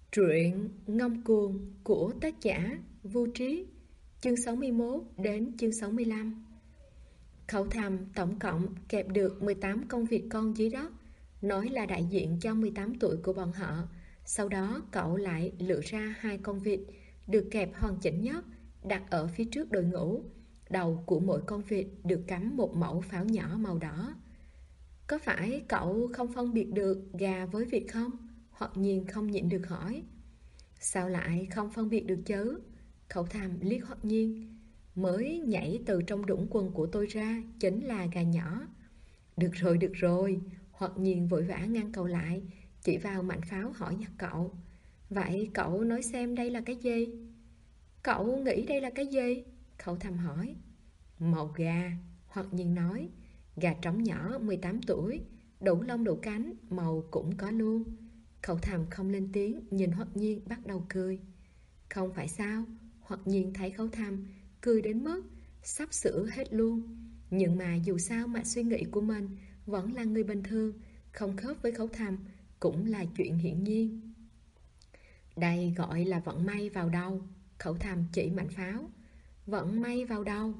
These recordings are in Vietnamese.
Truyện Ngông Cuồng của tác giả Vô Trí, chương 61 đến chương 65. Khẩu Thầm tổng cộng kẹp được 18 công việc con dưới đất, nói là đại diện cho 18 tuổi của bọn họ. Sau đó cậu lại lựa ra 2 con vịt được kẹp hoàn chỉnh nhất, đặt ở phía trước đội ngũ. Đầu của mỗi con vịt được cắm một mẩu pháo nhỏ màu đỏ. Có phải cậu không phân biệt được gà với vịt không? Hoặc Nhiên không nhịn được hỏi. Sao lại không phân biệt được chứ? Khẩu Thầm liếc Hoặc Nhiên. Mới nhảy từ trong đũng quần của tôi ra chính là gà nhỏ. Được rồi. Hoặc Nhiên vội vã ngăn cậu lại, chỉ vào mảnh pháo hỏi nhặt cậu. Vậy cậu nói xem đây là cái gì? Cậu nghĩ đây là cái gì? Khẩu Thầm hỏi. Màu gà, Hoặc Nhiên nói. Gà trống nhỏ 18 tuổi, đủ lông đủ cánh, màu cũng có luôn. Khẩu Thầm không lên tiếng, nhìn Hoặc Nhiên bắt đầu cười. Không phải sao? Hoặc Nhiên thấy Khẩu Thầm cười đến mức sắp sửa hết luôn. Nhưng mà dù sao mà suy nghĩ của mình vẫn là người bình thường, không khớp với Khẩu Thầm cũng là chuyện hiển nhiên. Đây gọi là vận may vào đâu? Khẩu Thầm chỉ mảnh pháo. Vận may vào đâu?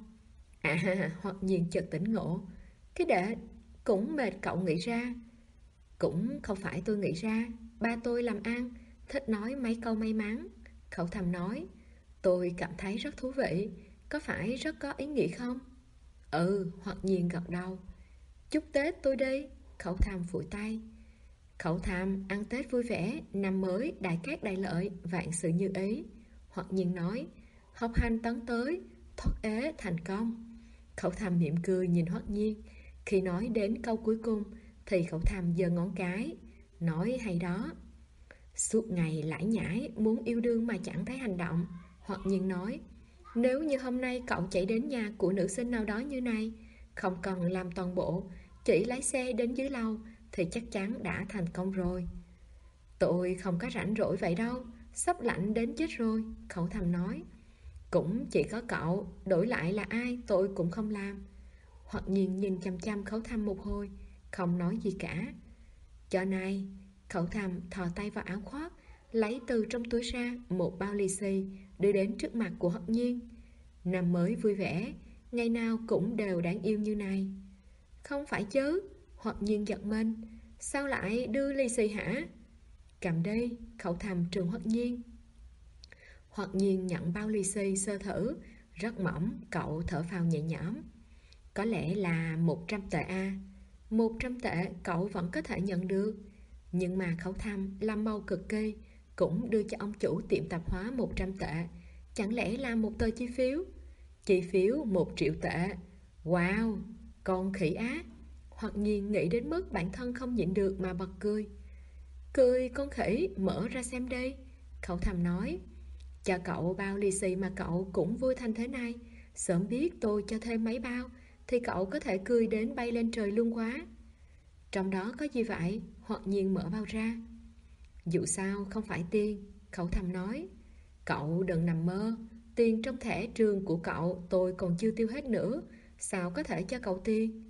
À, Hoặc Nhiên chợt tỉnh ngộ. Cái đệ cũng mệt cậu nghĩ ra. Cũng không phải tôi nghĩ ra, ba tôi làm ăn thích nói mấy câu may mắn. Khẩu Thầm nói. Tôi cảm thấy rất thú vị. Có phải rất có ý nghĩa không? Ừ, Hoặc Nhiên gật đầu. Chúc Tết tôi đi. Khẩu Thầm phủi tay. Khẩu Thầm ăn Tết vui vẻ, năm mới đại cát đại lợi, vạn sự như ý. Hoặc Nhiên nói. Học hành tấn tới, thoát ế thành công. Khẩu Thầm mỉm cười nhìn Hoặc Nhiên. Khi nói đến câu cuối cùng thì Khẩu Thầm giơ ngón cái. Nói hay đó. Suốt ngày lải nhải muốn yêu đương mà chẳng thấy hành động. Hoặc Nhiên nói. Nếu như hôm nay cậu chạy đến nhà của nữ sinh nào đó như này, không cần làm toàn bộ, chỉ lái xe đến dưới lầu thì chắc chắn đã thành công rồi. Tôi không có rảnh rỗi vậy đâu, sắp lạnh đến chết rồi. Khẩu Thầm nói. Cũng chỉ có cậu, đổi lại là ai tôi cũng không làm. Hoặc Nhiên nhìn chăm chăm Khẩu Thầm một hồi, không nói gì cả. Cho này. Khẩu Thầm thò tay vào áo khoác, lấy từ trong túi ra một bao lì xì, đưa đến trước mặt của Hoặc Nhiên. Năm mới vui vẻ, ngày nào cũng đều đáng yêu như này. Không phải chứ? Hoặc Nhiên giật mình. Sao lại đưa lì xì hả? Cầm đi. Khẩu Thầm trừng Hoặc Nhiên. Hoặc Nhiên nhận bao lì xì sơ thử, rất mỏng. Cậu thở phào nhẹ nhõm. Có lẽ là 100 tệ a. 100 tệ cậu vẫn có thể nhận được. Nhưng mà Khẩu Thầm làm màu cực kỳ, cũng đưa cho ông chủ tiệm tạp hóa 100 tệ. Chẳng lẽ là một tờ chi phiếu? Chi phiếu 1 triệu tệ. Wow, con khỉ ác. Hoặc Nhiên nghĩ đến mức bản thân không nhịn được mà bật cười. Cười con khỉ, mở ra xem đi. Khẩu Thầm nói. Cho cậu bao lì xì mà cậu cũng vui thành thế này. Sớm biết tôi cho thêm mấy bao thì cậu có thể cười đến bay lên trời luôn quá. Trong đó có gì vậy? Hoặc Nhiên mở bao ra. Dù sao không phải tiền. Khẩu Thầm nói. Cậu đừng nằm mơ. Tiền trong thẻ trường của cậu tôi còn chưa tiêu hết nữa. Sao có thể cho cậu tiền?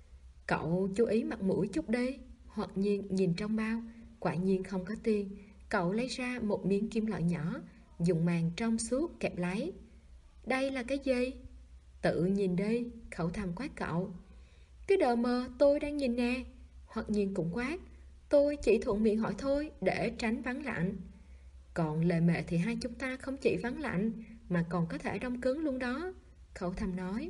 Cậu chú ý mặt mũi chút đi. Hoặc Nhiên nhìn trong bao. Quả nhiên không có tiền. Cậu lấy ra một miếng kim loại nhỏ, dùng màng trong suốt kẹp lấy. Đây là cái gì? Tự nhìn đi. Khẩu Thầm quát cậu. Cái đờ mờ tôi đang nhìn nè. Hoặc Nhiên cũng quát. Tôi chỉ thuận miệng hỏi thôi, để tránh vắng lạnh. Còn lề mề thì hai chúng ta không chỉ vắng lạnh mà còn có thể đông cứng luôn đó. Khẩu Thầm nói.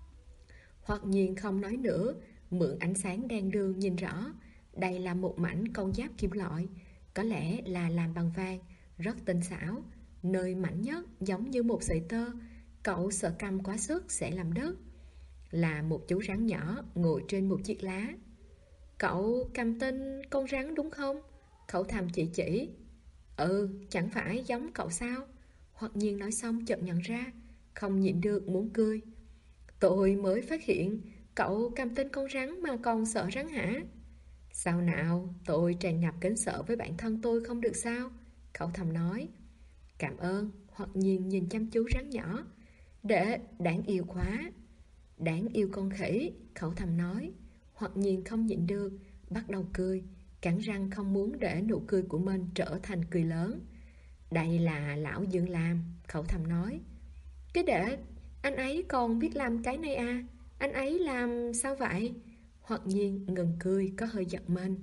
Hoặc Nhiên không nói nữa, mượn ánh sáng đèn đường nhìn rõ. Đây là một mảnh con giáp kim loại, có lẽ là làm bằng vàng, rất tinh xảo. Nơi mảnh nhất giống như một sợi tơ, cậu sợ cầm quá sức sẽ làm đứt. Là một chú rắn nhỏ ngồi trên một chiếc lá. Cậu cầm tên con rắn đúng không? Khẩu Thầm chỉ. Ừ, chẳng phải giống cậu sao? Hoặc Nhiên nói xong chợt nhận ra, không nhịn được muốn cười. Tôi mới phát hiện cậu cầm tên con rắn mà còn sợ rắn hả? Sao nào, tôi tràn ngập kính sợ với bản thân tôi không được sao? Khẩu Thầm nói. Cảm ơn. Hoặc Nhiên nhìn chăm chú rắn nhỏ. Để đáng yêu quá. Đáng yêu con khỉ. Khẩu Thầm nói. Hoặc Nhiên không nhịn được, bắt đầu cười, cắn răng không muốn để nụ cười của mình trở thành cười lớn. Đây là lão Dương làm, Khẩu Thầm nói. Cái để, anh ấy còn biết làm cái này à? Anh ấy làm sao vậy? Hoặc nhiên ngừng cười có hơi giật mình.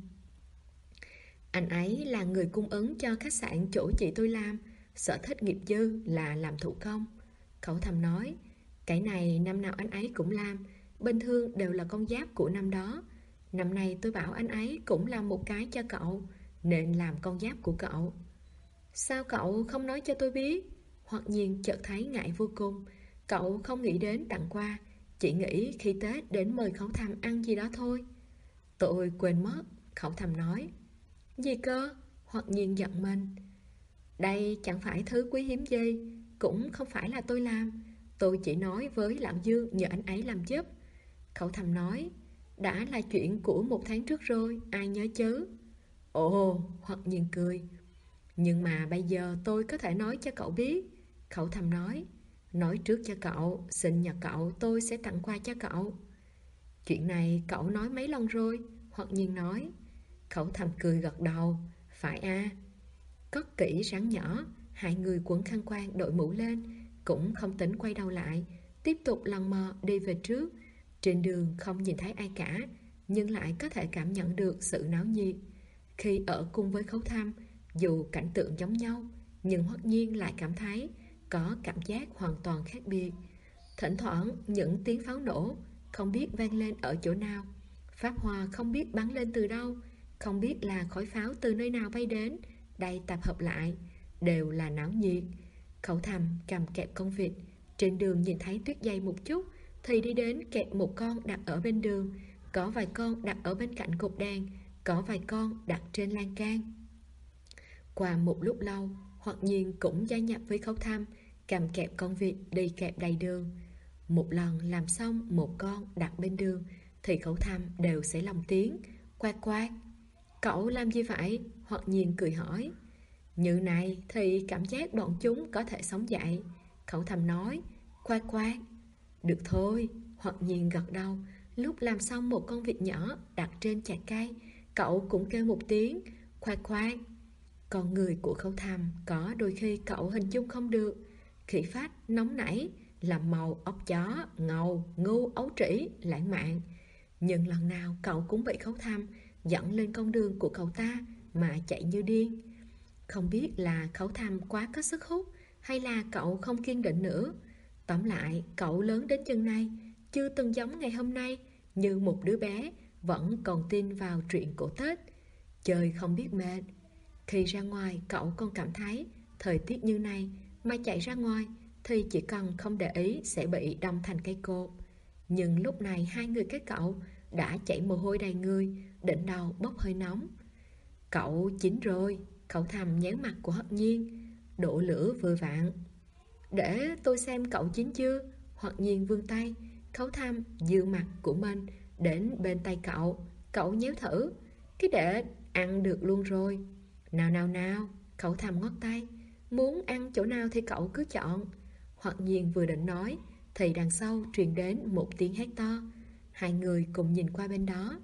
Anh ấy là người cung ứng cho khách sạn chỗ chị tôi làm. Sở thích nghiệp dư là làm thủ công. Khẩu Thầm nói. Cái này năm nào anh ấy cũng làm. Bình thường đều là con giáp của năm đó. Năm nay tôi bảo anh ấy cũng làm một cái cho cậu, nên làm con giáp của cậu. Sao cậu không nói cho tôi biết? Hoặc nhiên chợt thấy ngại vô cùng. Cậu không nghĩ đến tặng quà, chỉ nghĩ khi Tết đến mời Khẩu Thầm ăn gì đó thôi. Tôi quên mất, Khẩu Thầm nói. Gì cơ? Hoặc nhiên giận mình. Đây chẳng phải thứ quý hiếm gì, cũng không phải là tôi làm. Tôi chỉ nói với lão Dương nhờ anh ấy làm giúp. Khẩu Thầm nói. Đã là chuyện của 1 tháng trước rồi, ai nhớ chứ? Ồ, Hoặc nhiên cười. Nhưng mà bây giờ tôi có thể nói cho cậu biết. Khẩu Thầm nói. Nói trước cho cậu, sinh nhật cậu tôi sẽ tặng quà cho cậu. Chuyện này cậu nói mấy lần rồi? Hoặc nhiên nói. Khẩu Thầm cười gật đầu. Phải à? Cất kỹ rắn nhỏ. Hai người quấn khăn quàng đội mũ lên, cũng không tính quay đầu lại, tiếp tục lần mò đi về trước. Trên đường không nhìn thấy ai cả, nhưng lại có thể cảm nhận được sự náo nhiệt. Khi ở cùng với Khấu Thăm, dù cảnh tượng giống nhau, nhưng Hoắc Nhiên lại cảm thấy có cảm giác hoàn toàn khác biệt. Thỉnh thoảng những tiếng pháo nổ không biết vang lên ở chỗ nào, pháp hoa không biết bắn lên từ đâu, không biết là khói pháo từ nơi nào bay đến, đây tập hợp lại, đều là náo nhiệt. Khẩu Thầm cầm kẹp con vịt, trên đường nhìn thấy tuyết dày một chút thì đi đến kẹp một con đặt ở bên đường, có vài con đặt ở bên cạnh cột đèn, có vài con đặt trên lan can. Qua một lúc lâu, Hoặc nhiên cũng gia nhập với Khấu Thăm, cầm kẹp con vịt đi kẹp đầy đường. Một lần làm xong một con đặt bên đường thì Khấu Thăm đều sẽ lồng tiếng quát quát. Cậu làm gì vậy? Hoặc nhiên cười hỏi. Như này thì cảm giác bọn chúng có thể sống dậy. Khẩu Thầm nói. Quát quát. Được thôi. Hoặc nhiên gật đầu. Lúc làm xong một con vịt nhỏ đặt trên chạc cây, cậu cũng kêu một tiếng quát quát. Con người của Khấu Thầm có đôi khi cậu hình dung không được. Khỉ phách, nóng nảy, làm màu ốc chó, ngầu, ngu, ấu trĩ, lãng mạn. Nhưng lần nào cậu cũng bị Khấu Thăm dẫn lên con đường của cậu ta mà chạy như điên. Không biết là Khấu Thăm quá có sức hút hay là cậu không kiên định nữa. Tóm lại, cậu lớn đến chừng này, chưa từng giống ngày hôm nay, như một đứa bé vẫn còn tin vào chuyện cổ Tết. Chơi không biết mệt. Khi ra ngoài cậu còn cảm thấy thời tiết như này mà chạy ra ngoài thì chỉ cần không để ý sẽ bị đâm thành cây cột. Nhưng lúc này hai người các cậu đã chảy mồ hôi đầy người, đỉnh đầu bốc hơi nóng. Cậu chín rồi. Khẩu Thầm nhéo mặt của Hất Nhiên. Đổ lửa vừa vặn. Để tôi xem cậu chín chưa. Hoặc nhiên vươn tay. Khẩu Thầm dựa mặt của mình đến bên tay cậu. Cậu nhéo thử. Cái để ăn được luôn rồi. Nào nào nào. Khẩu Thầm ngoắt tay. Muốn ăn chỗ nào thì cậu cứ chọn. Hoặc nhiên vừa định nói thì đằng sau truyền đến một tiếng hét to. Hai người cùng nhìn qua bên đó.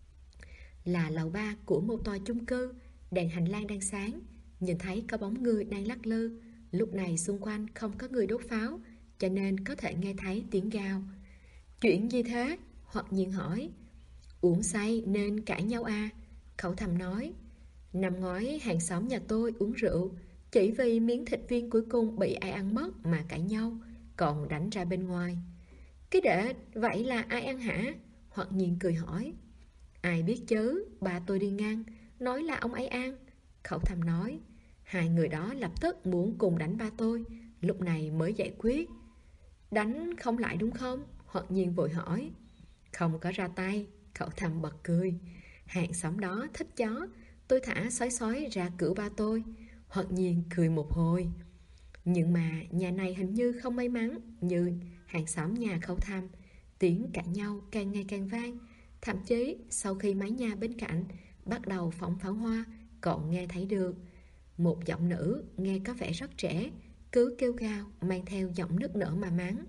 Là lầu 3 của một tòa chung cư. Đèn hành lang đang sáng, nhìn thấy có bóng người đang lắc lư. Lúc này xung quanh không có người đốt pháo, cho nên có thể nghe thấy tiếng gào. Chuyện gì thế? Hoặc nhiên hỏi. Uống say nên cãi nhau à? Khẩu Thầm nói. Năm ngoái hàng xóm nhà tôi uống rượu, chỉ vì miếng thịt viên cuối cùng bị ai ăn mất mà cãi nhau, còn đánh ra bên ngoài. Cái để, vậy là ai ăn hả? Hoặc nhiên cười hỏi. Ai biết chứ, bà tôi đi ngang, nói là ông ấy ăn. Khẩu Thầm nói. Hai người đó lập tức muốn cùng đánh ba tôi, lúc này mới giải quyết. Đánh không lại đúng không? Hoặc nhiên vội hỏi. Không có ra tay. Khẩu Thầm bật cười. Hàng xóm đó thích chó, tôi thả sói sói ra cửa ba tôi. Hoặc nhiên cười một hồi. Nhưng mà nhà này hình như không may mắn như hàng xóm nhà Khẩu Thầm. Tiếng cãi nhau càng ngày càng vang. Thậm chí sau khi mái nhà bên cạnh bắt đầu phóng pháo hoa, còn nghe thấy được một giọng nữ nghe có vẻ rất trẻ, cứ kêu gào mang theo giọng nức nở mà mắng.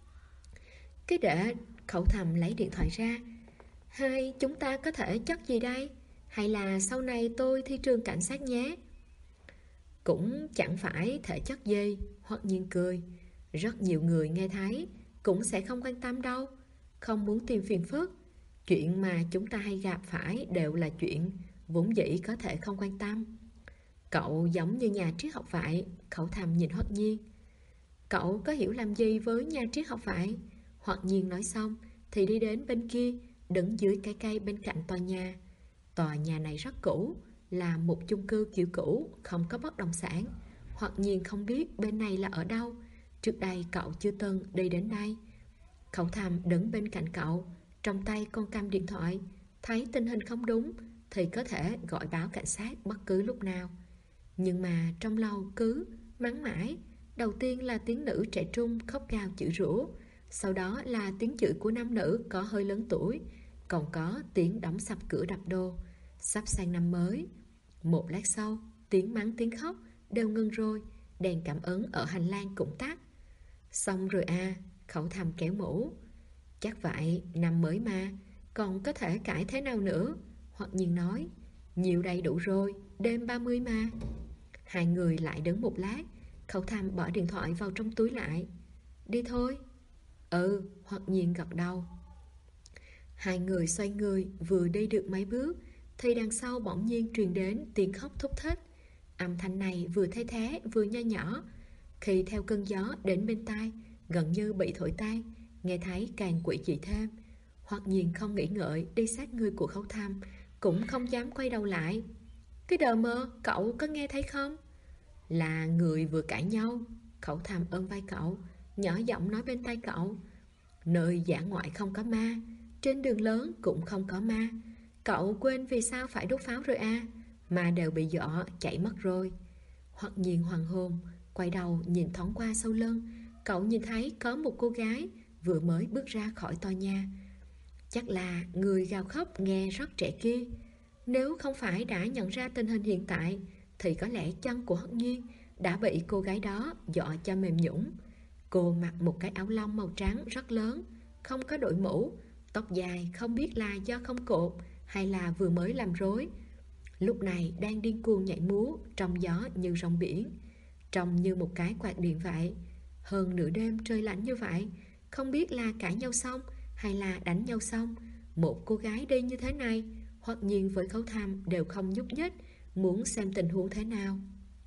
Cái để, Khẩu Thầm lấy điện thoại ra. Hay chúng ta có thể chất gì đây? Hay là sau này tôi thi trường cảnh sát nhé? cũng chẳng phải thể chất gì. Hoặc nhiên cười. Rất nhiều người nghe thấy cũng sẽ không quan tâm đâu, không muốn tìm phiền phức. Chuyện mà chúng ta hay gặp phải đều là chuyện vốn dĩ có thể không quan tâm. Cậu giống như nhà triết học vậy. Khẩu Thầm nhìn Hoắc Nhiên. Cậu có hiểu làm gì với nhà triết học vậy? Hoắc Nhiên nói xong thì đi đến bên kia, đứng dưới cái cây bên cạnh tòa nhà. Tòa nhà này rất cũ, là một chung cư kiểu cũ, không có bất động sản. Hoắc Nhiên không biết bên này là ở đâu. Trước đây cậu chưa từng đi đến đây. Khẩu Thầm đứng bên cạnh cậu, trong tay con cầm điện thoại. Thấy tình hình không đúng thì có thể gọi báo cảnh sát bất cứ lúc nào. Nhưng mà trong lòng cứ mắng mãi. Đầu tiên là tiếng nữ trẻ trung khóc gào chửi rủa, sau đó là tiếng chửi của nam nữ có hơi lớn tuổi, còn có tiếng đóng sập cửa đập đồ. Sắp sang năm mới. Một lát sau, tiếng mắng tiếng khóc đều ngưng rồi. Đèn cảm ứng ở hành lang cũng tắt. Xong rồi à, Khẩu Thầm kéo mũ. Chắc vậy, năm mới mà, còn có thể cãi thế nào nữa? Hoặc Nhiên nói, nhiều đầy đủ rồi, đêm 30 mà. Hai người lại đứng một lát. Khẩu Thầm bỏ điện thoại vào trong túi lại. Đi thôi. Ừ, Hoặc Nhiên gật đầu. Hai người xoay người vừa đi được mấy bước thì đằng sau bỗng nhiên truyền đến tiếng khóc thúc thích. Âm thanh này vừa thay thế vừa nho nhỏ. Khi theo cơn gió đến bên tai, gần như bị thổi tan, nghe thấy càng quỷ dị thêm. Hoặc Nhiên không nghĩ ngợi đi sát người của Khẩu Thầm, cũng không dám quay đầu lại. Cái đờ mơ, cậu có nghe thấy không? Là người vừa cãi nhau. Khẩu Thầm ôm vai cậu, nhỏ giọng nói bên tai cậu. Nơi dã ngoại không có ma, trên đường lớn cũng không có ma. Cậu quên vì sao phải đốt pháo rồi à? Ma đều bị dọa chạy mất rồi. Hoặc Nhiên hoàng hồn, quay đầu nhìn thoáng qua sau lưng. Cậu nhìn thấy có một cô gái vừa mới bước ra khỏi tòa nhà. Chắc là người gào khóc nghe rất trẻ kia. Nếu không phải đã nhận ra tình hình hiện tại thì có lẽ chân của Hoắc Nhiên đã bị cô gái đó dọa cho mềm nhũn. Cô mặc một cái áo lông màu trắng rất lớn, không có đội mũ, tóc dài không biết là do không cột hay là vừa mới làm rối. Lúc này đang điên cuồng nhảy múa trong gió như rong biển, trông như một cái quạt điện vậy. Hơn nửa đêm trời lạnh như vậy, không biết là cãi nhau xong hay là đánh nhau xong, một cô gái đi như thế này, Hoặc Nhiên với Khẩu Thầm đều không nhúc nhích, muốn xem tình huống thế nào.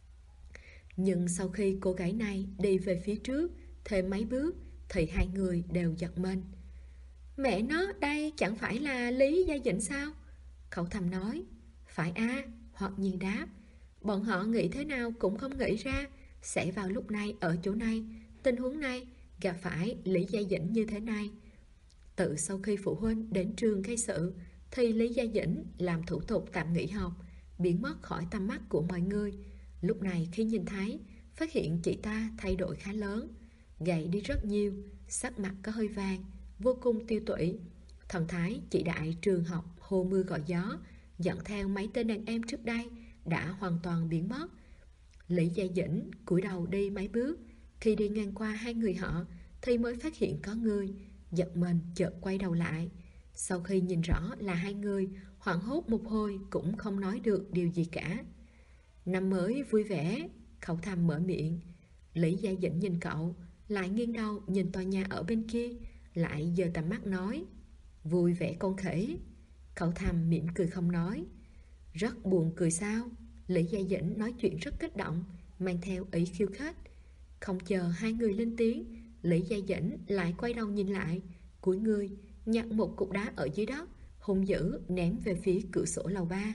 Nhưng sau khi cô gái này đi về phía trước thêm mấy bước thì hai người đều giật mình. Mẹ nó, đây chẳng phải là Lý Gia Dĩnh sao? Khẩu Thầm nói. Phải a, Hoặc Nhiên đáp. Bọn họ nghĩ thế nào cũng không nghĩ ra sẽ vào lúc này ở chỗ này, tình huống này, gặp phải Lý Gia Dĩnh như thế này. Tự sau khi phụ huynh đến trường gây sự thì Lý Gia Dĩnh làm thủ tục tạm nghỉ học, biến mất khỏi tầm mắt của mọi người. Lúc này khi nhìn thấy, phát hiện chị ta thay đổi khá lớn, gầy đi rất nhiều, sắc mặt có hơi vàng, vô cùng tiêu tụy. Thần thái chị đại trường học hô mưa gọi gió, dẫn theo mấy tên đàn em trước đây đã hoàn toàn biến mất. Lý Gia Dĩnh cúi đầu đi mấy bước, khi đi ngang qua hai người họ thì mới phát hiện có người, giật mình chợt quay đầu lại. Sau khi nhìn rõ là hai người, hoảng hốt một hồi cũng không nói được điều gì cả. Năm mới vui vẻ, Khẩu Thầm mở miệng. Lý Gia Dĩnh nhìn cậu, lại nghiêng đầu nhìn tòa nhà ở bên kia, lại giơ tầm mắt nói. Vui vẻ con khỉ. Khẩu Thầm mỉm cười không nói. Rất buồn cười sao? Lý Gia Dĩnh nói chuyện rất kích động, mang theo ý khiêu khích. Không chờ hai người lên tiếng, Lý Gia Dĩnh lại quay đầu nhìn lại, cúi người nhặt một cục đá ở dưới đất, hung dữ ném về phía cửa sổ lầu 3.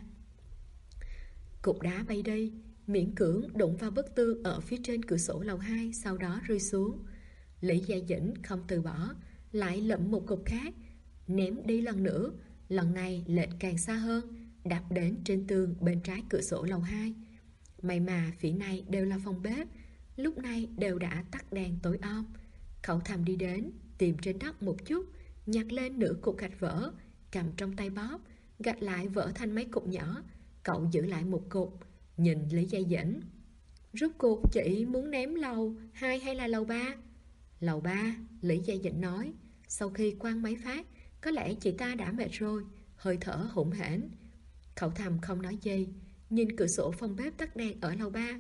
Cục đá bay đi, miễn cưỡng đụng vào bức tường ở phía trên cửa sổ lầu 2, sau đó rơi xuống. Lý Gia Dĩnh không từ bỏ, lại lụm một cục khác, ném đi lần nữa, lần này lệch càng xa hơn, đạp đến trên tường bên trái cửa sổ lầu 2. May mà phía này đều là phòng bếp, lúc này đều đã tắt đèn tối om. Khẩu Thầm đi đến, tìm trên đất một chút, nhặt lên nửa cục gạch vỡ, cầm trong tay bóp, gạch lại vỡ thành mấy cục nhỏ. Cậu giữ lại một cục, nhìn Lý Gia Dĩnh. Rốt cuộc chị muốn ném lầu 2 hay là lầu 3? Lầu 3, Lý Gia Dĩnh nói. Sau khi quăng mấy phát, có lẽ chị ta đã mệt rồi, hơi thở hổn hển. Khẩu Thầm không nói gì, nhìn cửa sổ phòng bếp tắt đèn ở lầu 3,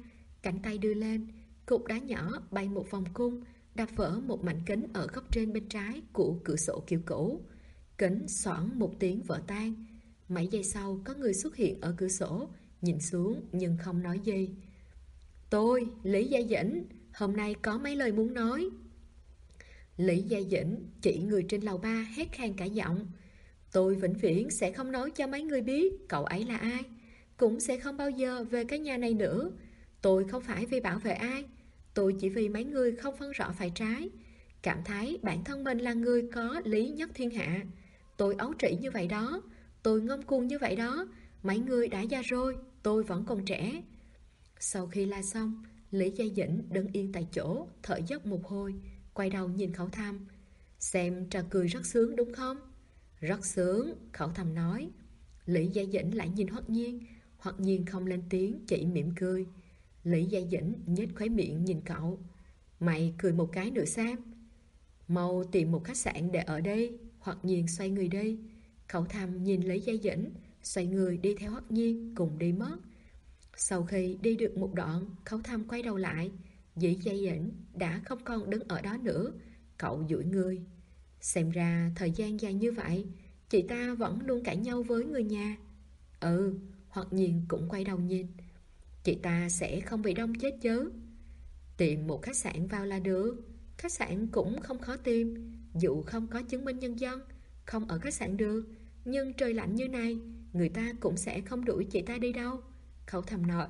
cánh tay đưa lên, cục đá nhỏ bay một vòng cung, đập vỡ một mảnh kính ở góc trên bên trái của cửa sổ kiểu cũ. Kính xoảng một tiếng vỡ tan. Mấy giây sau có người xuất hiện ở cửa sổ, nhìn xuống nhưng không nói gì. Tôi, Lý Gia Dĩnh, hôm nay có mấy lời muốn nói. Lý Gia Dĩnh chỉ người trên lầu 3 hét khan cả giọng. Tôi vĩnh viễn sẽ không nói cho mấy người biết cậu ấy là ai, cũng sẽ không bao giờ về cái nhà này nữa. Tôi không phải vì bảo vệ ai, tôi chỉ vì mấy người không phân rõ phải trái, cảm thấy bản thân mình là người có lý nhất thiên hạ. Tôi ấu trĩ như vậy đó, tôi ngông cuồng như vậy đó. Mấy người đã già rồi, tôi vẫn còn trẻ. Sau khi la xong, Lý Gia Dĩnh đứng yên tại chỗ, thở dốc một hồi, quay đầu nhìn Khẩu Thăm. Xem trò cười rất sướng đúng không? Rất sướng, Khẩu Thăm nói. Lý Gia Dĩnh lại nhìn Hoắc Nhiên. Hoắc Nhiên không lên tiếng, chỉ mỉm cười. Lý Gia Dĩnh nhếch khóe miệng nhìn cậu. Mày cười một cái nữa xem. Mau tìm một khách sạn để ở đây. Hoắc Nhiên xoay người đi. Khẩu Thăm nhìn Lý Gia Dĩnh, xoay người đi theo Hoắc Nhiên cùng đi mất. Sau khi đi được một đoạn, Khẩu Thăm quay đầu lại. Lý Gia Dĩnh đã không còn đứng ở đó nữa. Cậu duỗi người. Xem ra thời gian dài như vậy, chị ta vẫn luôn cãi nhau với người nhà. Ừ, Hoắc Nhiên cũng quay đầu nhìn. Chị ta sẽ không bị đông chết chứ? Tìm một khách sạn vào là được. Khách sạn cũng không khó tìm. Dù không có chứng minh nhân dân, không ở khách sạn được, nhưng trời lạnh như này, người ta cũng sẽ không đuổi chị ta đi đâu. Khẩu Thầm nói.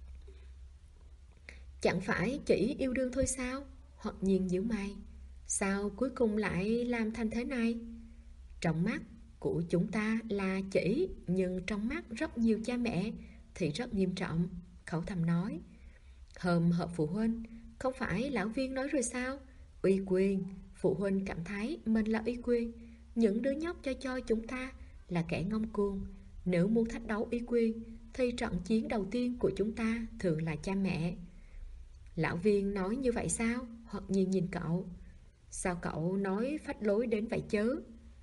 Chẳng phải chỉ yêu đương thôi sao? Hoặc Nhiên nhíu mày. Sao cuối cùng lại làm thành thế này? Trong mắt của chúng ta là chỉ, nhưng trong mắt rất nhiều cha mẹ thì rất nghiêm trọng. Khẩu Thầm nói. Hôm họp phụ huynh, không phải lão Viên nói rồi sao? Uy quyền, phụ huynh cảm thấy mình là uy quyền. Những đứa nhóc cho chúng ta là kẻ ngông cuồng. Nếu muốn thách đấu uy quyền thì trận chiến đầu tiên của chúng ta thường là cha mẹ. Lão Viên nói như vậy sao? Hoặc Nhiên nhìn cậu. Sao cậu nói phách lối đến vậy chứ?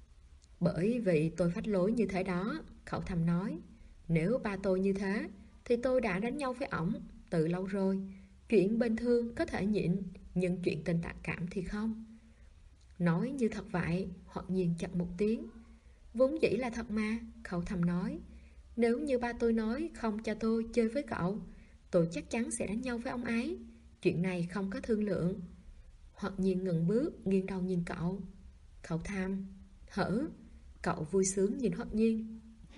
Bởi vì tôi phách lối như thế đó, Khẩu Thầm nói. Nếu ba tôi như thế thì tôi đã đánh nhau với ổng từ lâu rồi. Chuyện bình thường có thể nhịn, nhưng chuyện tình cảm thì không. Nói như thật vậy. Hoặc Nhiên chặt một tiếng. Vốn dĩ là thật mà, Khẩu Thầm nói. Nếu như ba tôi nói không cho tôi chơi với cậu, tôi chắc chắn sẽ đánh nhau với ông ấy. Chuyện này không có thương lượng. Hoặc Nhiên ngừng bước, nghiêng đầu nhìn cậu. Khẩu Thầm. Hở? Cậu vui sướng nhìn Hoặc Nhiên.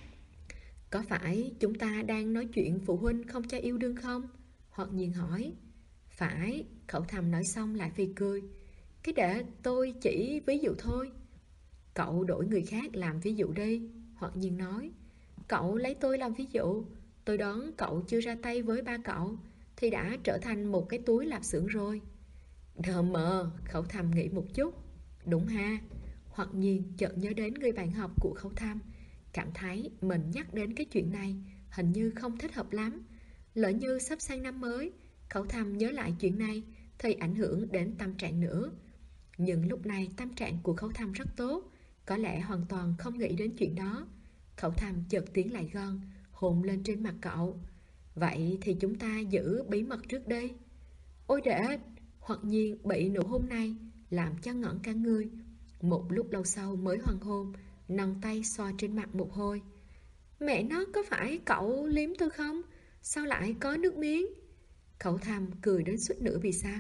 Có phải chúng ta đang nói chuyện phụ huynh không cho yêu đương không? Hoặc Nhiên hỏi. Phải, Khẩu Thầm nói xong lại phì cười. Cái để tôi chỉ ví dụ thôi. Cậu đổi người khác làm ví dụ đi, Hoặc Nhiên nói. Cậu lấy tôi làm ví dụ. Tôi đoán cậu chưa ra tay với ba cậu thì đã trở thành một cái túi lạp xưởng rồi. Đờ mờ, Khẩu Thầm nghĩ một chút. Đúng ha. Hoặc Nhiên chợt nhớ đến người bạn học của Khẩu Thầm, cảm thấy mình nhắc đến cái chuyện này hình như không thích hợp lắm. Lỡ như sắp sang năm mới, Khẩu Thầm nhớ lại chuyện này thì ảnh hưởng đến tâm trạng nữa. Nhưng lúc này tâm trạng của Khẩu Thầm rất tốt, có lẽ hoàn toàn không nghĩ đến chuyện đó. Khẩu Thầm chợt tiến lại gần, hôn lên trên mặt cậu. Vậy thì chúng ta giữ bí mật trước đây. Ôi để, Hoặc Nhiên bị nụ hôn này làm cho ngẩn cả người. Một lúc lâu sau mới hoàn hôn, nâng tay xoa trên mặt một hồi. Mẹ nó, có phải cậu liếm tôi không? Sao lại có nước miếng? Khẩu Thầm cười đến suýt nữa vì sao.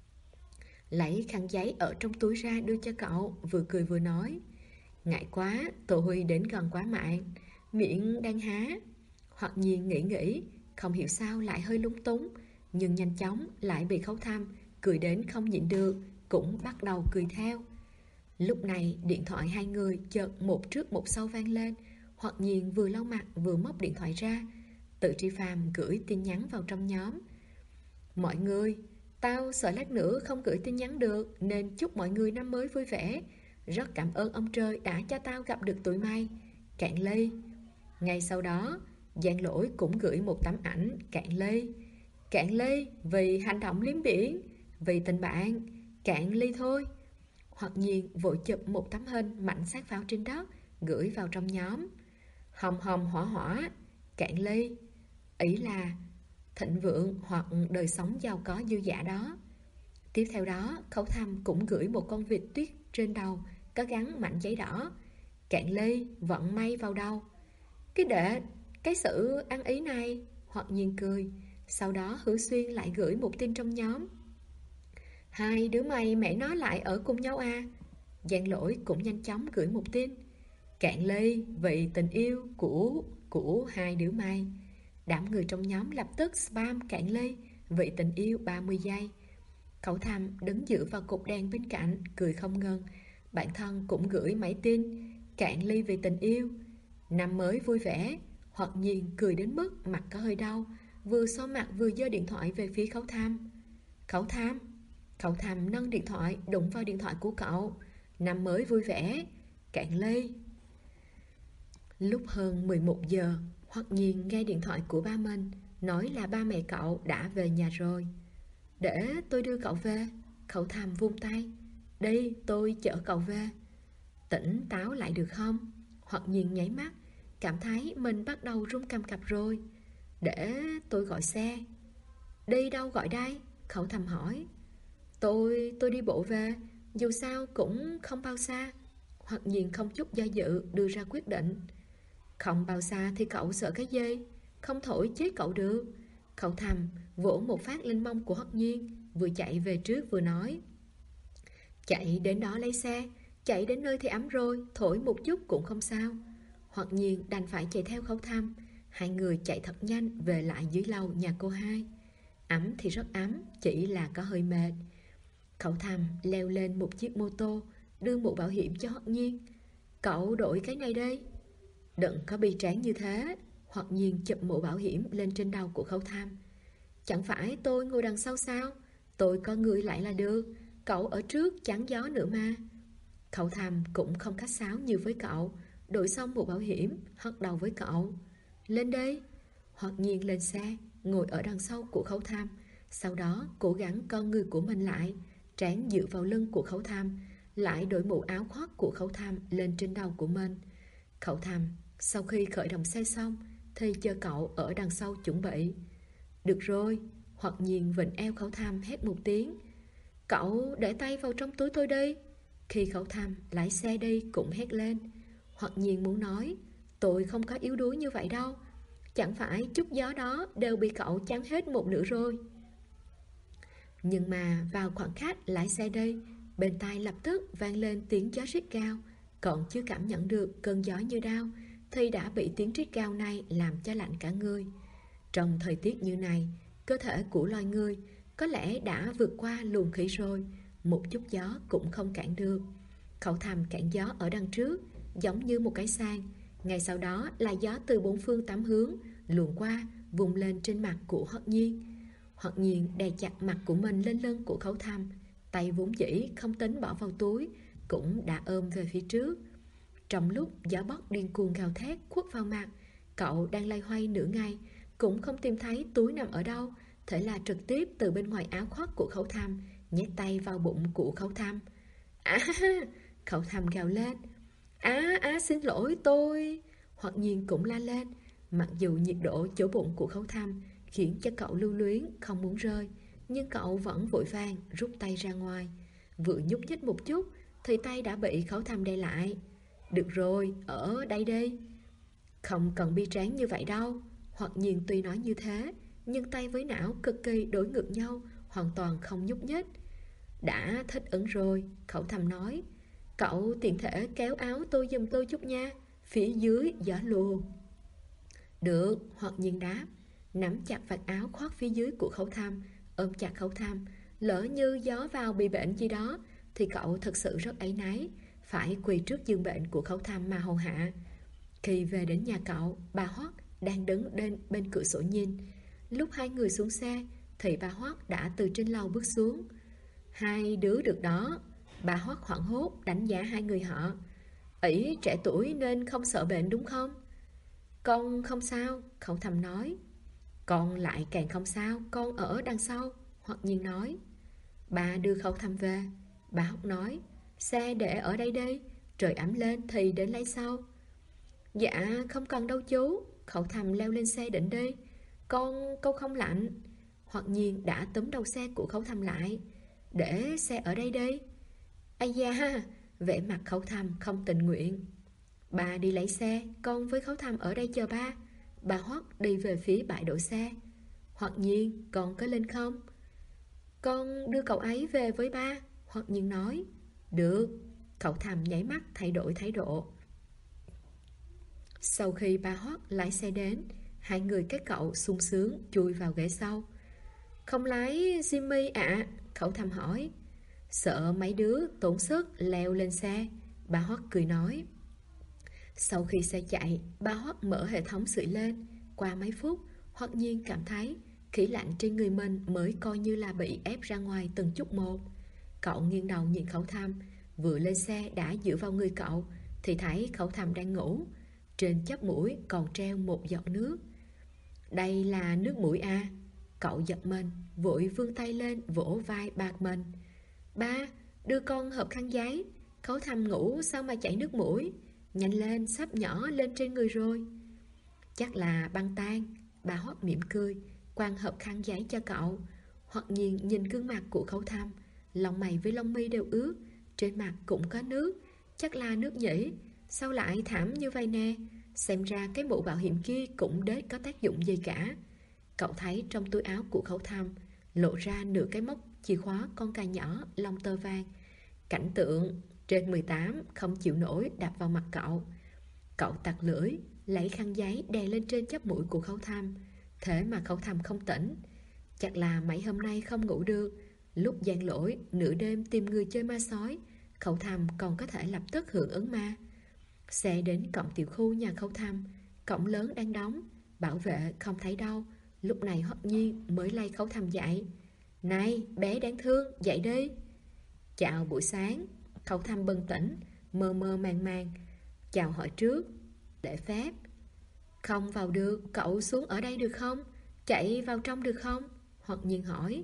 Lấy khăn giấy ở trong túi ra đưa cho cậu, vừa cười vừa nói. Ngại quá, Tô Huy đến gần quá mạng, miệng đang há. Hoặc Nhiên nghĩ, không hiểu sao lại hơi lung túng, nhưng nhanh chóng lại bị Khẩu Thầm cười đến không nhịn được, cũng bắt đầu cười theo. Lúc này điện thoại hai người chợt một trước một sau vang lên. Hoặc Nhiên vừa lau mặt vừa móc điện thoại ra. Tự Tri Phàm gửi tin nhắn vào trong nhóm. Mọi người, tao sợ lát nữa không gửi tin nhắn được, nên chúc mọi người năm mới vui vẻ. Rất cảm ơn ông trời đã cho tao gặp được tụi mày. Cạn ly. Ngay sau đó, Giang Lỗi cũng gửi một tấm ảnh. Cạn ly. Cạn ly vì hành động liếm biển, vì tình bạn. Cạn ly thôi. Hoặc Nhiên vội chụp một tấm hình mảnh xác pháo trên đất, gửi vào trong nhóm. Hồng hồng hỏa hỏa. Cạn ly. Ý là thịnh vượng hoặc đời sống giàu có dư dả đó. Tiếp theo đó, Khẩu Thăm cũng gửi một con vịt tuyết trên đầu có gắn mảnh giấy đỏ: Cạn ly, vận may vào đâu. Cái sự ăn ý này, Hoặc Nhiên cười. Sau đó Hứa Xuyên lại gửi một tin trong nhóm: Hai đứa mày mẹ nó lại ở cùng nhau à? Giang Lỗi cũng nhanh chóng gửi một tin: Cạn ly vì tình yêu của hai đứa mày. Đám người trong nhóm lập tức spam cạn ly vì tình yêu 30 giây. Khẩu Thăm đứng dựa vào cột đèn bên cạnh, cười không ngừng. Bản thân cũng gửi mấy tin: Cạn ly vì tình yêu, năm mới vui vẻ. Hoặc Nhiên cười đến mức mặt có hơi đau, vừa xoa mặt vừa giơ điện thoại về phía Khẩu Thăm. Khẩu Thăm nâng điện thoại đụng vào điện thoại của cậu: Năm mới vui vẻ, cạn ly. Lúc hơn 11 giờ, Hoặc Nhiên nghe điện thoại của ba mình, nói là ba mẹ cậu đã về nhà rồi. Để tôi đưa cậu về. Khẩu Thăm vung tay: Đi, tôi chở cậu về. Tỉnh táo lại được không? Hoặc Nhiên nháy mắt, cảm thấy mình bắt đầu run cầm cập rồi. Để tôi gọi xe. Đi đâu gọi đây? Khẩu Thăm hỏi. Tôi đi bộ về, dù sao cũng không bao xa. Hoặc Nhiên không chút do dự đưa ra quyết định. Không bao xa thì cậu sợ cái gì? Không thổi chết cậu được. Khẩu Thăm vỗ một phát lên mông của Hoặc Nhiên, vừa chạy về trước vừa nói: Chạy đến đó lấy xe, chạy đến nơi thì ấm rồi, thổi một chút cũng không sao. Hoặc Nhiên đành phải chạy theo Khẩu Thăm. Hai người chạy thật nhanh về lại dưới lầu nhà cô hai. Ấm thì rất ấm, chỉ là có hơi mệt. Khẩu Thăm leo lên một chiếc mô tô, đưa mũ bảo hiểm cho Hoặc Nhiên. Cậu đội cái này đây. Đừng có bi tráng như thế. Hoặc Nhiên chụp mũ bảo hiểm lên trên đầu của Khẩu Thăm. Chẳng phải tôi ngồi đằng sau sao? Tôi có người lại là được. Cậu ở trước chắn gió nữa mà. Khẩu Thăm cũng không khách sáo như với cậu, đội xong mũ bảo hiểm, hất đầu với cậu: Lên đây. Hoặc Nhiên lên xe, ngồi ở đằng sau của Khẩu Thăm. Sau đó cố gắng con người của mình lại, trán dựa vào lưng của Khẩu Thăm, lại đội mũ áo khoác của Khẩu Thăm lên trên đầu của mình. Khẩu Thăm sau khi khởi động xe xong thì chờ cậu ở đằng sau chuẩn bị. Được rồi. Hoặc Nhiên vịnh eo Khẩu Thăm hét một tiếng: Cậu để tay vào trong túi tôi đi. Khi Khẩu Thăm lái xe đi cũng hét lên. Hoặc Nhiên muốn nói: Tôi không có yếu đuối như vậy đâu. Chẳng phải chút gió đó đều bị cậu chắn hết một nửa rồi. Nhưng mà vào khoảng khắc lái xe đi, bên tai lập tức vang lên tiếng gió rít cao. Còn chưa cảm nhận được cơn gió như đao thì đã bị tiếng rít cao này làm cho lạnh cả người. Trong thời tiết như này, cơ thể của loài người có lẽ đã vượt qua luồng khí rồi, một chút gió cũng không cản được. Khẩu Thăm cản gió ở đằng trước, giống như một cái sang. Ngay sau đó là gió từ bốn phương tám hướng luồn qua, vùng lên trên mặt của Hoặc Nhiên. Hoặc Nhiên đè chặt mặt của mình lên lưng của Khẩu Thăm, tay vốn dĩ không tính bỏ vào túi cũng đã ôm về phía trước. Trong lúc gió bấc điên cuồng gào thét quất vào mặt, cậu đang loay hoay nửa ngày cũng không tìm thấy túi nằm ở đâu, thế là trực tiếp từ bên ngoài áo khoác của Khẩu Thăm nhét tay vào bụng của Khẩu Thăm. Khẩu Thăm gào lên: Xin lỗi tôi. Hoặc Nhiên cũng la lên, mặc dù nhiệt độ chỗ bụng của Khẩu Thăm khiến cho cậu lưu luyến không muốn rơi, nhưng cậu vẫn vội vàng rút tay ra ngoài. Vừa nhúc nhích một chút thì tay đã bị Khẩu Thăm đè lại. Được rồi, ở đây đi. Không cần bi tráng như vậy đâu. Hoặc Nhiên tuy nói như thế, nhưng tay với não cực kỳ đối ngược nhau, hoàn toàn không nhúc nhích. Đã thích ứng rồi, Khẩu Thăm nói. Cậu tiện thể kéo áo tôi giùm tôi chút nha, phía dưới gió lùa. Được, Hoặc Nhiên đáp, nắm chặt vạt áo khoác phía dưới của Khẩu Thăm, ôm chặt Khẩu Thăm. Lỡ như gió vào bị bệnh gì đó thì cậu thật sự rất áy náy, phải quỳ trước giường bệnh của Khẩu Thăm mà hầu hạ. Khi về đến nhà cậu, bà Hoắc đang đứng bên cửa sổ nhìn. Lúc hai người xuống xe thì bà Hoắc đã từ trên lầu bước xuống. Hai đứa được đó. Bà Hoắc hoảng hốt đánh giá hai người họ. Ỷ trẻ tuổi nên không sợ bệnh đúng không? Con không sao, Khẩu Thăm nói. Con lại càng không sao, con ở đằng sau, Hoặc Nhiên nói. Bà đưa Khẩu Thăm về. Bà Hoắc nói, xe để ở đây đi, trời ấm lên thì đến lấy sau. Dạ không cần đâu chú. Khẩu Thăm leo lên xe định đi. Con không lạnh. Hoặc nhiên đã túm đầu xe của Khấu Thầm lại. Để xe ở đây đi. Ây da, vẻ mặt Khấu Thầm không tình nguyện. Ba đi lấy xe, con với Khấu Thầm ở đây chờ ba. Bà Hoắc đi về phía bãi đổ xe. Hoặc nhiên, con có lên không? Con đưa cậu ấy về với ba. Hoặc nhiên nói. Được. Khấu Thầm nháy mắt thay đổi thái độ. Sau khi ba Hoắc lái xe đến, hai người các cậu sung sướng chui vào ghế sau. Không lái Jimmy ạ? Khấu Thầm hỏi. Sợ mấy đứa tốn sức leo lên xe. Ba Hoắc cười nói. Sau khi xe chạy, ba Hoắc mở hệ thống sưởi lên. Qua mấy phút, Hoắc nhiên cảm thấy khí lạnh trên người mình mới coi như là bị ép ra ngoài từng chút một. Cậu nghiêng đầu nhìn Khấu Thầm, vừa lên xe đã dựa vào người cậu thì thấy Khấu Thầm đang ngủ. Trên chóp mũi còn treo một giọt nước. Đây là nước mũi à? Cậu giật mình, vội vươn tay lên vỗ vai bạc mình. Ba, đưa con hộp khăn giấy. Khấu Thầm ngủ sao mà chảy nước mũi? Nhanh lên, sắp nhỏ lên trên người rồi. Chắc là băng tan. Bà Hoắc mỉm cười, quăng hộp khăn giấy cho cậu. Hoặc nhiên nhìn gương mặt của Khấu Thầm, lông mày với lông mi đều ướt, trên mặt cũng có nước. Chắc là nước nhỉ? Sao lại thảm như vậy nè? Xem ra cái mũ bảo hiểm kia cũng đếch có tác dụng gì cả. Cậu thấy trong túi áo của Khấu Thầm lộ ra nửa cái móc chìa khóa con cài nhỏ lông tơ vàng. Cảnh tượng trên 18 không chịu nổi đập vào mặt cậu. Cậu tặc lưỡi, lấy khăn giấy đè lên trên chóp mũi của Khấu Thầm. Thế mà Khấu Thầm không tỉnh. Chắc là mấy hôm nay không ngủ được. Lúc gian lỗi nửa đêm tìm người chơi ma sói, Khấu Thầm còn có thể lập tức hưởng ứng ma. Xe đến cổng tiểu khu nhà Khấu Thầm. Cổng lớn đang đóng, bảo vệ không thấy đâu. Lúc này Hoắc nhiên mới lay Khấu Thầm dậy. Này bé đáng thương, dậy đi. Chào buổi sáng. Khấu Thầm bừng tỉnh, mơ mơ màng màng. Chào hỏi trước, để phép. Không vào được, cậu xuống ở đây được không? Chạy vào trong được không? Hoắc nhiên hỏi.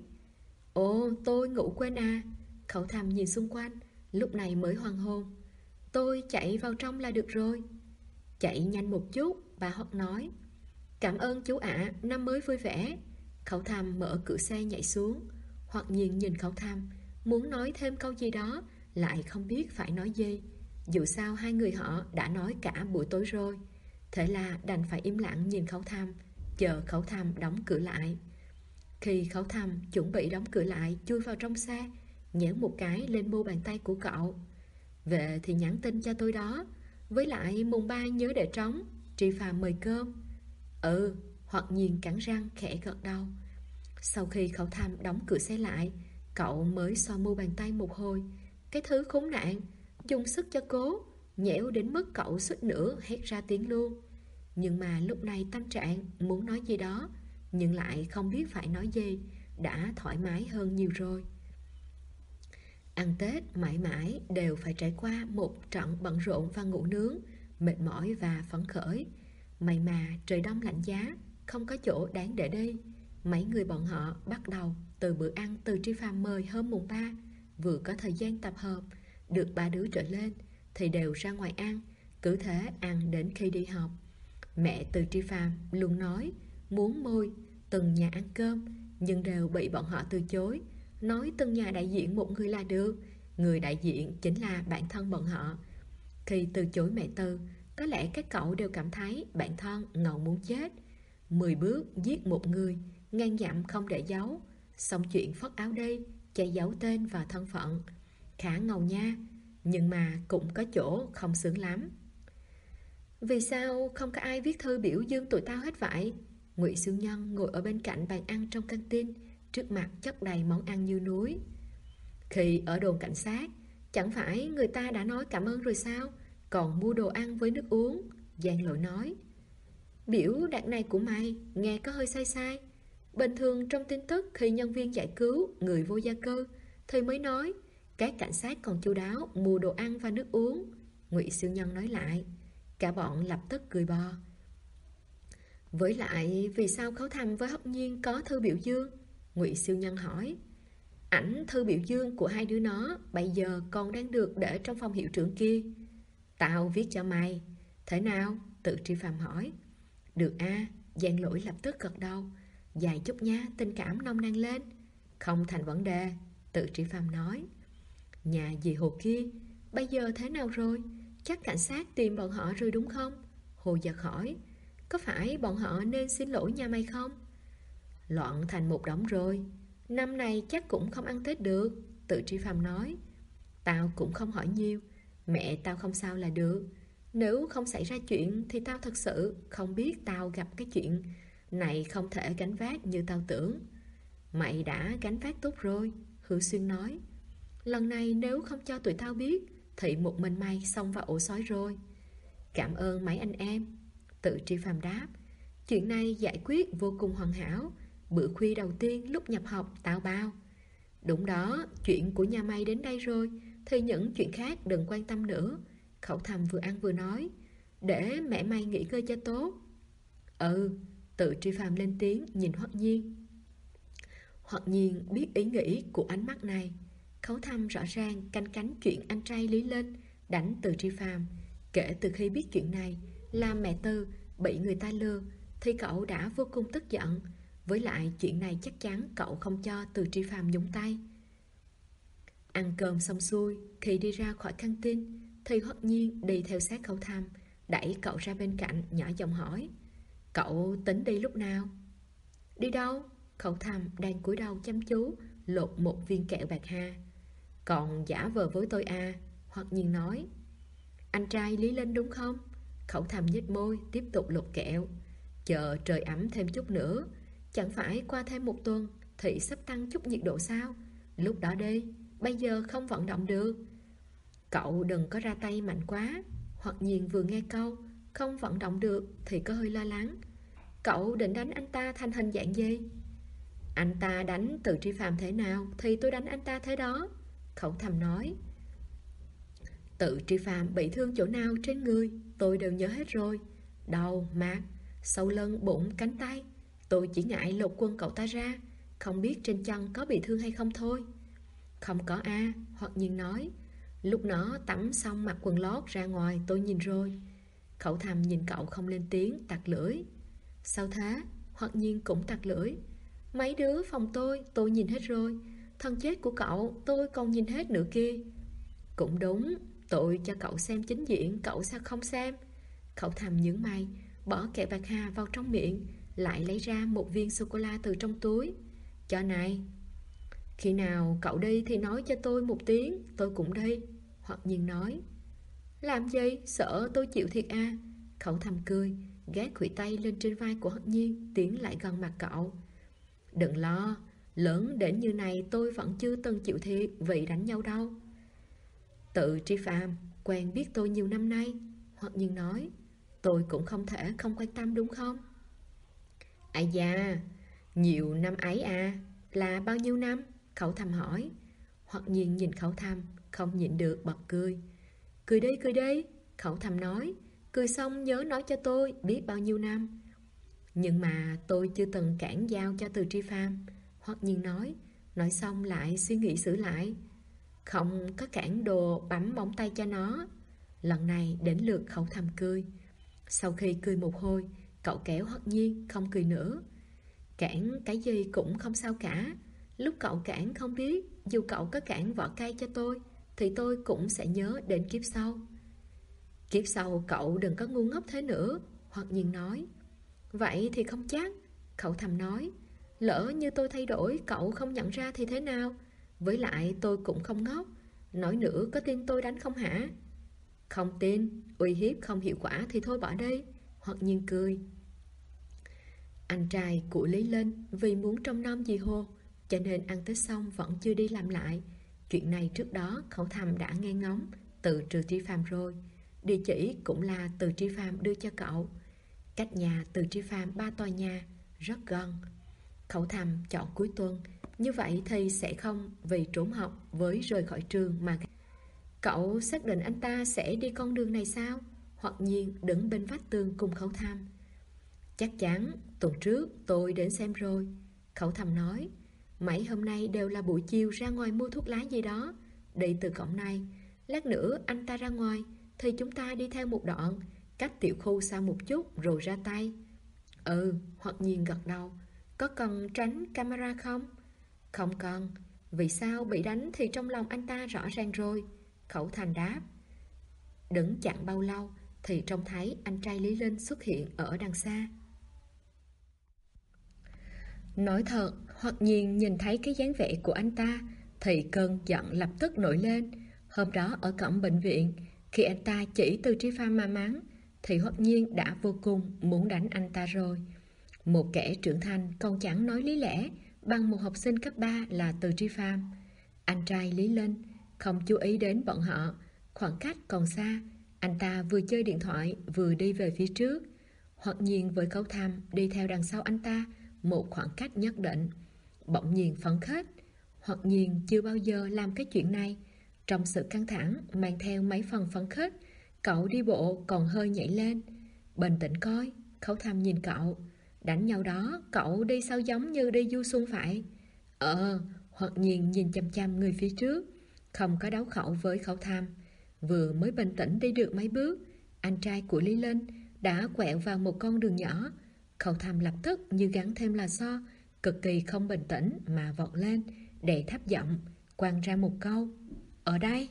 Ồ, tôi ngủ quên à. Khấu Thầm nhìn xung quanh, lúc này mới hoàn hồn. Tôi chạy vào trong là được rồi. Chạy nhanh một chút, bà Hoắc nói. Cảm ơn chú ạ, năm mới vui vẻ. Khấu Thầm mở cửa xe nhảy xuống. Hoặc nhiên nhìn Khấu Thầm, muốn nói thêm câu gì đó, lại không biết phải nói gì. Dù sao hai người họ đã nói cả buổi tối rồi. Thế là đành phải im lặng nhìn Khấu Thầm, chờ Khấu Thầm đóng cửa lại. Khi Khấu Thầm chuẩn bị đóng cửa lại, chui vào trong xe, nhéo một cái lên mu bàn tay của cậu. Về thì nhắn tin cho tôi đó. Với lại mùng 3 nhớ để trống, Tri Phàm mời cơm. Ừ. Hoặc nhiên cắn răng khẽ gật đầu. Sau khi Khấu Thầm đóng cửa xe lại, cậu mới xoa mu bàn tay một hồi. Cái thứ khốn nạn, dùng sức cho cố, nhẽo đến mức cậu suýt nữa hét ra tiếng luôn. Nhưng mà lúc này tâm trạng muốn nói gì đó, nhưng lại không biết phải nói gì, đã thoải mái hơn nhiều rồi. Ăn Tết mãi mãi đều phải trải qua một trận bận rộn và ngủ nướng, mệt mỏi và phấn khởi. May mà trời đông lạnh giá, không có chỗ đáng để đi. Mấy người bọn họ bắt đầu từ bữa ăn từ Tri Phàm mời hôm mùng 3. Vừa có thời gian tập hợp, được 3 đứa trở lên thì đều ra ngoài ăn, cứ thế ăn đến khi đi học. Mẹ từ Tri Phàm luôn nói muốn mời từng nhà ăn cơm, nhưng đều bị bọn họ từ chối, nói từng nhà đại diện một người là được. Người đại diện chính là bản thân bọn họ. Khi từ chối mẹ Từ, có lẽ các cậu đều cảm thấy bản thân ngầu muốn chết. 10 bước giết một người, ngàn dặm không để giấu. Xong chuyện phất áo đi, che giấu tên và thân phận. Khá ngầu nha, nhưng mà cũng có chỗ không sướng lắm. Vì sao không có ai viết thư biểu dương tụi tao hết vậy? Ngụy Siêu Nhân ngồi ở bên cạnh bàn ăn trong căng tin, trước mặt chất đầy món ăn như núi. Khi ở đồn cảnh sát, chẳng phải người ta đã nói cảm ơn rồi sao? Còn mua đồ ăn với nước uống. Giang Lỗi nói. Biểu đạt này của mày nghe có hơi sai sai. Bình thường trong tin tức khi nhân viên giải cứu người vô gia cư thì mới nói các cảnh sát còn chu đáo mua đồ ăn và nước uống. Ngụy Siêu Nhân nói lại. Cả bọn lập tức cười bò. Với lại vì sao Khấu Thầm với Hóc Nhiên có thư biểu dương? Ngụy Siêu Nhân hỏi. Ảnh thư biểu dương của hai đứa nó bây giờ còn đang được để trong phòng hiệu trưởng kia. Tao viết cho mày. Thế nào? Tự Tri Phàm hỏi. Được a. Giang Lỗi lập tức gật đầu. Dài chút nha, tình cảm nông nàn lên. Không thành vấn đề, Từ Tri Phạm nói. Nhà dì Hồ kia, bây giờ thế nào rồi? Chắc cảnh sát tìm bọn họ rồi đúng không? Hồ giật hỏi. Có phải bọn họ nên xin lỗi nhà mày không? Loạn thành một đống rồi. Năm này chắc cũng không ăn Tết được, Từ Tri Phạm nói. Tao cũng không hỏi nhiều. Mẹ tao không sao là được. Nếu không xảy ra chuyện thì tao thật sự không biết tao gặp cái chuyện này không thể gánh vác như tao tưởng. Mày đã gánh vác tốt rồi, Hữu Xuyên nói. Lần này nếu không cho tụi tao biết thì một mình mày xông vào ổ sói rồi. Cảm ơn mấy anh em, Từ Tri Phạm đáp. Chuyện này giải quyết vô cùng hoàn hảo. Bữa khuya đầu tiên lúc nhập học tao bao. Đúng đó, chuyện của nhà mày đến đây rồi thì những chuyện khác đừng quan tâm nữa, Khẩu Thầm vừa ăn vừa nói. Để mẹ mày nghỉ ngơi cho tốt. Ừ, Từ Tri Phạm lên tiếng nhìn Hoắc Nhiên. Hoắc Nhiên biết ý nghĩ của ánh mắt này. Khẩu Thầm rõ ràng canh cánh chuyện anh trai Lý Linh đánh Từ Tri Phạm. Kể từ khi biết chuyện này là mẹ Từ bị người ta lừa thì cậu đã vô cùng tức giận. Với lại chuyện này chắc chắn cậu không cho Từ Tri Phạm nhúng tay. Ăn cơm xong xuôi, khi đi ra khỏi căng tin thì Hoắc Nhiên đi theo sát Khẩu Thầm, đẩy cậu ra bên cạnh nhỏ giọng hỏi. Cậu tính đi lúc nào? Đi đâu? Khẩu Thầm đang cúi đầu chăm chú lột một viên kẹo bạc hà. Còn giả vờ với tôi à, Hoắc Nhiên nói. Anh trai Lý Linh đúng không? Khẩu Thầm nhếch môi tiếp tục lột kẹo. Chờ trời ấm thêm chút nữa, chẳng phải qua thêm một tuần thì sắp tăng chút nhiệt độ sao? Lúc đó đi, bây giờ không vận động được. Cậu đừng có ra tay mạnh quá. Hoắc Nhiên vừa nghe câu không vận động được thì có hơi lo lắng. Cậu định đánh anh ta thành hình dạng gì? Anh ta đánh Từ Tri Phạm thế nào thì tôi đánh anh ta thế đó, Khẩu Thầm nói. Từ Tri Phạm bị thương chỗ nào trên người tôi đều nhớ hết rồi. Đầu, mặt, sau lưng, bụng, cánh tay. Tôi chỉ ngại lột quần cậu ta ra, không biết trên chân có bị thương hay không thôi. Không có a, Hoắc Nhiên nói. Lúc nó tắm xong mặc quần lót ra ngoài tôi nhìn rồi. Khẩu Thầm nhìn cậu không lên tiếng, tặc lưỡi. Sao thế? Hoắc Nhiên cũng tặc lưỡi. Mấy đứa phòng tôi nhìn hết rồi. Thân chết của cậu tôi còn nhìn hết nữa kia. Cũng đúng, tôi cho cậu xem chính diện, cậu sao không xem? Khẩu Thầm nhướng mày, bỏ kẹo bạc hà vào trong miệng, lại lấy ra một viên sô-cô-la từ trong túi. Cho này. Khi nào cậu đi thì nói cho tôi một tiếng, tôi cũng đi, Hoắc Nhiên nói. Làm gì, sợ tôi chịu thiệt à? Khẩu Thầm cười, gác khuỷu tay lên trên vai của Hoắc Nhiên, tiến lại gần mặt cậu. Đừng lo, lớn đến như này tôi vẫn chưa từng chịu thiệt vì đánh nhau đâu. Từ Tri Phạm quen biết tôi nhiều năm nay, Hoắc Nhiên nói. Tôi cũng không thể không quan tâm đúng không? Ai da, nhiều năm ấy à, là bao nhiêu năm? Khẩu Thầm hỏi. Hoắc Nhiên nhìn Khẩu Thầm, không nhịn được bật cười. Cười đi, Khẩu Thầm nói. Cười xong nhớ nói cho tôi biết bao nhiêu năm. Nhưng mà tôi chưa từng cản giao cho Từ Tri Phạm, Hoắc Nhiên nói. Nói xong lại suy nghĩ xử lại. Không có cản đồ bấm móng tay cho nó. Lần này đến lượt Khẩu Thầm cười. Sau khi cười một hồi, cậu kéo Hoắc Nhiên không cười nữa. Cản cái gì cũng không sao cả. Lúc cậu cản không biết, dù cậu có cản vỏ cây cho tôi thì tôi cũng sẽ nhớ đến kiếp sau. Kiếp sau cậu đừng có ngu ngốc thế nữa, Hoắc Nhiên nói. Vậy thì không chắc, Khẩu Thầm nói. Lỡ như tôi thay đổi cậu không nhận ra thì thế nào? Với lại tôi cũng không ngốc. Nói nữa có tin tôi đánh không hả? Không tin, uy hiếp không hiệu quả thì thôi bỏ đi, Hoắc Nhiên cười. Anh trai của Lý Linh vì muốn trông nom dì Hồ cho nên ăn Tết xong vẫn chưa đi làm lại. Chuyện này trước đó Khẩu Thầm đã nghe ngóng từ Từ Tri Phạm rồi. Địa chỉ cũng là Từ Tri Phạm đưa cho cậu. Cách nhà Từ Tri Phạm 3 tòa nhà, rất gần. Khẩu Thầm chọn cuối tuần, như vậy thì sẽ không vì trốn học với rời khỏi trường mà. Cậu xác định anh ta sẽ đi con đường này sao? Hoắc Nhiên đứng bên vách tường cùng Khẩu Thầm. Chắc chắn, tuần trước tôi đến xem rồi, Khẩu Thầm nói. Mấy hôm nay đều là buổi chiều ra ngoài mua thuốc lá gì đó. Đi từ cổng này, lát nữa anh ta ra ngoài thì chúng ta đi theo một đoạn, cách tiểu khu xa một chút rồi ra tay. Ừ, Hoặc Nhiên gật đầu. Có cần tránh camera không? Không cần. Vì sao bị đánh thì trong lòng anh ta rõ ràng rồi. Khẩu Thành đáp. Đứng chặn bao lâu thì trông thấy anh trai Lý Linh xuất hiện ở đằng xa. Nói thật, Hoặc Nhiên nhìn thấy cái dáng vẻ của anh ta thì cơn giận lập tức nổi lên. Hôm đó ở cổng bệnh viện, khi anh ta chỉ Từ Tri Pha ma mắng thì Hoặc Nhiên đã vô cùng muốn đánh anh ta rồi. Một kẻ trưởng thành còn chẳng nói lý lẽ bằng một học sinh cấp 3 là Từ Tri Pham. Anh trai Lý Linh không chú ý đến bọn họ. Khoảng cách còn xa, anh ta vừa chơi điện thoại vừa đi về phía trước. Hoặc Nhiên với Khấu Thăm đi theo đằng sau anh ta một khoảng cách nhất định. Bỗng nhiên phấn khích. Hoặc Nhiên chưa bao giờ làm cái chuyện này. Trong sự căng thẳng mang theo mấy phần phấn khích, cậu đi bộ còn hơi nhảy lên. Bình tĩnh coi, Khấu Thăm nhìn cậu. Đánh nhau đó, cậu đi sao giống như đi du xuân phải? Hoặc Nhiên nhìn chăm chăm người phía trước, không có đấu khẩu với Khẩu Thăm. Vừa mới bình tĩnh đi được mấy bước, anh trai của Lý Linh đã quẹo vào một con đường nhỏ. Khẩu Thăm lập tức như gắn thêm là xo, cực kỳ không bình tĩnh mà vọt lên, để thấp giọng, quăng ra một câu. Ở đây.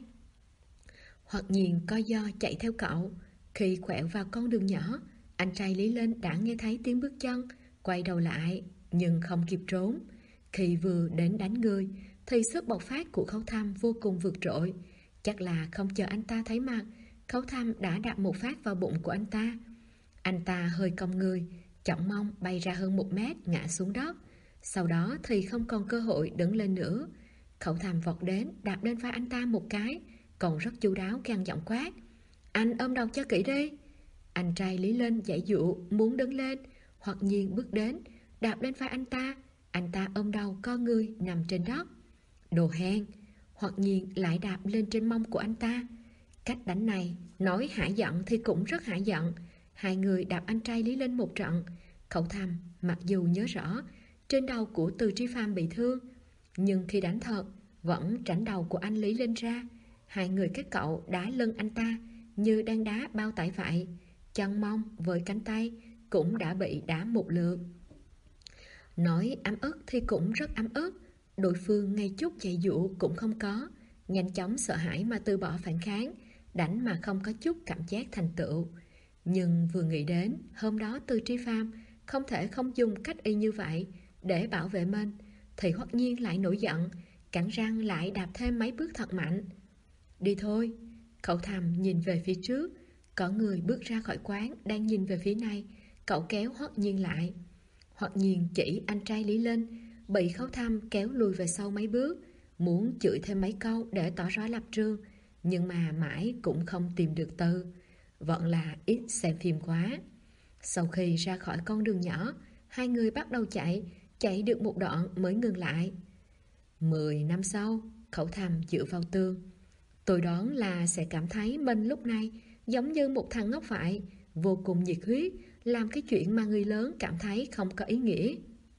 Hoặc Nhiên co do chạy theo cậu. Khi quẹo vào con đường nhỏ, anh trai Lý Linh đã nghe thấy tiếng bước chân, quay đầu lại, nhưng không kịp trốn. Khi vừa đến đánh người, thì sức bộc phát của Khấu Thăm vô cùng vượt trội. Chắc là không chờ anh ta thấy mặt, Khấu Thăm đã đạp một phát vào bụng của anh ta. Anh ta hơi cong người, chỏng mông bay ra hơn 1 mét ngã xuống đất. Sau đó thì không còn cơ hội đứng lên nữa. Khẩu Thăm vọt đến, đạp lên vai anh ta một cái, còn rất chu đáo gằn giọng quát. Anh ôm đầu cho kỹ đi. Anh trai Lý Linh giãy giụa muốn đứng lên. Hoặc Nhiên bước đến, đạp lên vai anh ta. Anh ta ôm đầu co người nằm trên đất. Đồ hèn. Hoặc Nhiên lại đạp lên trên mông của anh ta. Cách đánh này nói hả giận thì cũng rất hả giận. Hai người đạp anh trai Lý Linh một trận. Khẩu Thăm mặc dù nhớ rõ trên đầu của Từ Tri Pham bị thương, nhưng khi đánh thật vẫn tránh đầu của anh Lý Linh ra. Hai người các cậu đá lưng anh ta như đang đá bao tải vậy. Chân mông với cánh tay cũng đã bị đá một lượt. Nói ấm ức thì cũng rất ấm ức. Đối phương ngay chút chạy dụ cũng không có, nhanh chóng sợ hãi mà từ bỏ phản kháng, đánh mà không có chút cảm giác thành tựu. Nhưng vừa nghĩ đến hôm đó Từ Tri Pham không thể không dùng cách y như vậy để bảo vệ mình, thì Hoắc Nhiên lại nổi giận, cắn răng lại đạp thêm mấy bước thật mạnh. Đi thôi. Cậu Thầm nhìn về phía trước, có người bước ra khỏi quán đang nhìn về phía này. Cậu kéo Hoắc Nhiên lại. Hoắc Nhiên chỉ anh trai Lý Linh, bị Khấu Thăm kéo lùi về sau mấy bước, muốn chửi thêm mấy câu để tỏ rõ lập trường, nhưng mà mãi cũng không tìm được từ. Vẫn là ít xem phim quá. Sau khi ra khỏi con đường nhỏ, hai người bắt đầu chạy được một đoạn mới ngừng lại. 10 năm sau, Khẩu Thầm dựa vào tường. Tôi đoán là sẽ cảm thấy mình lúc này giống như một thằng ngốc vậy, vô cùng nhiệt huyết, làm cái chuyện mà người lớn cảm thấy không có ý nghĩa.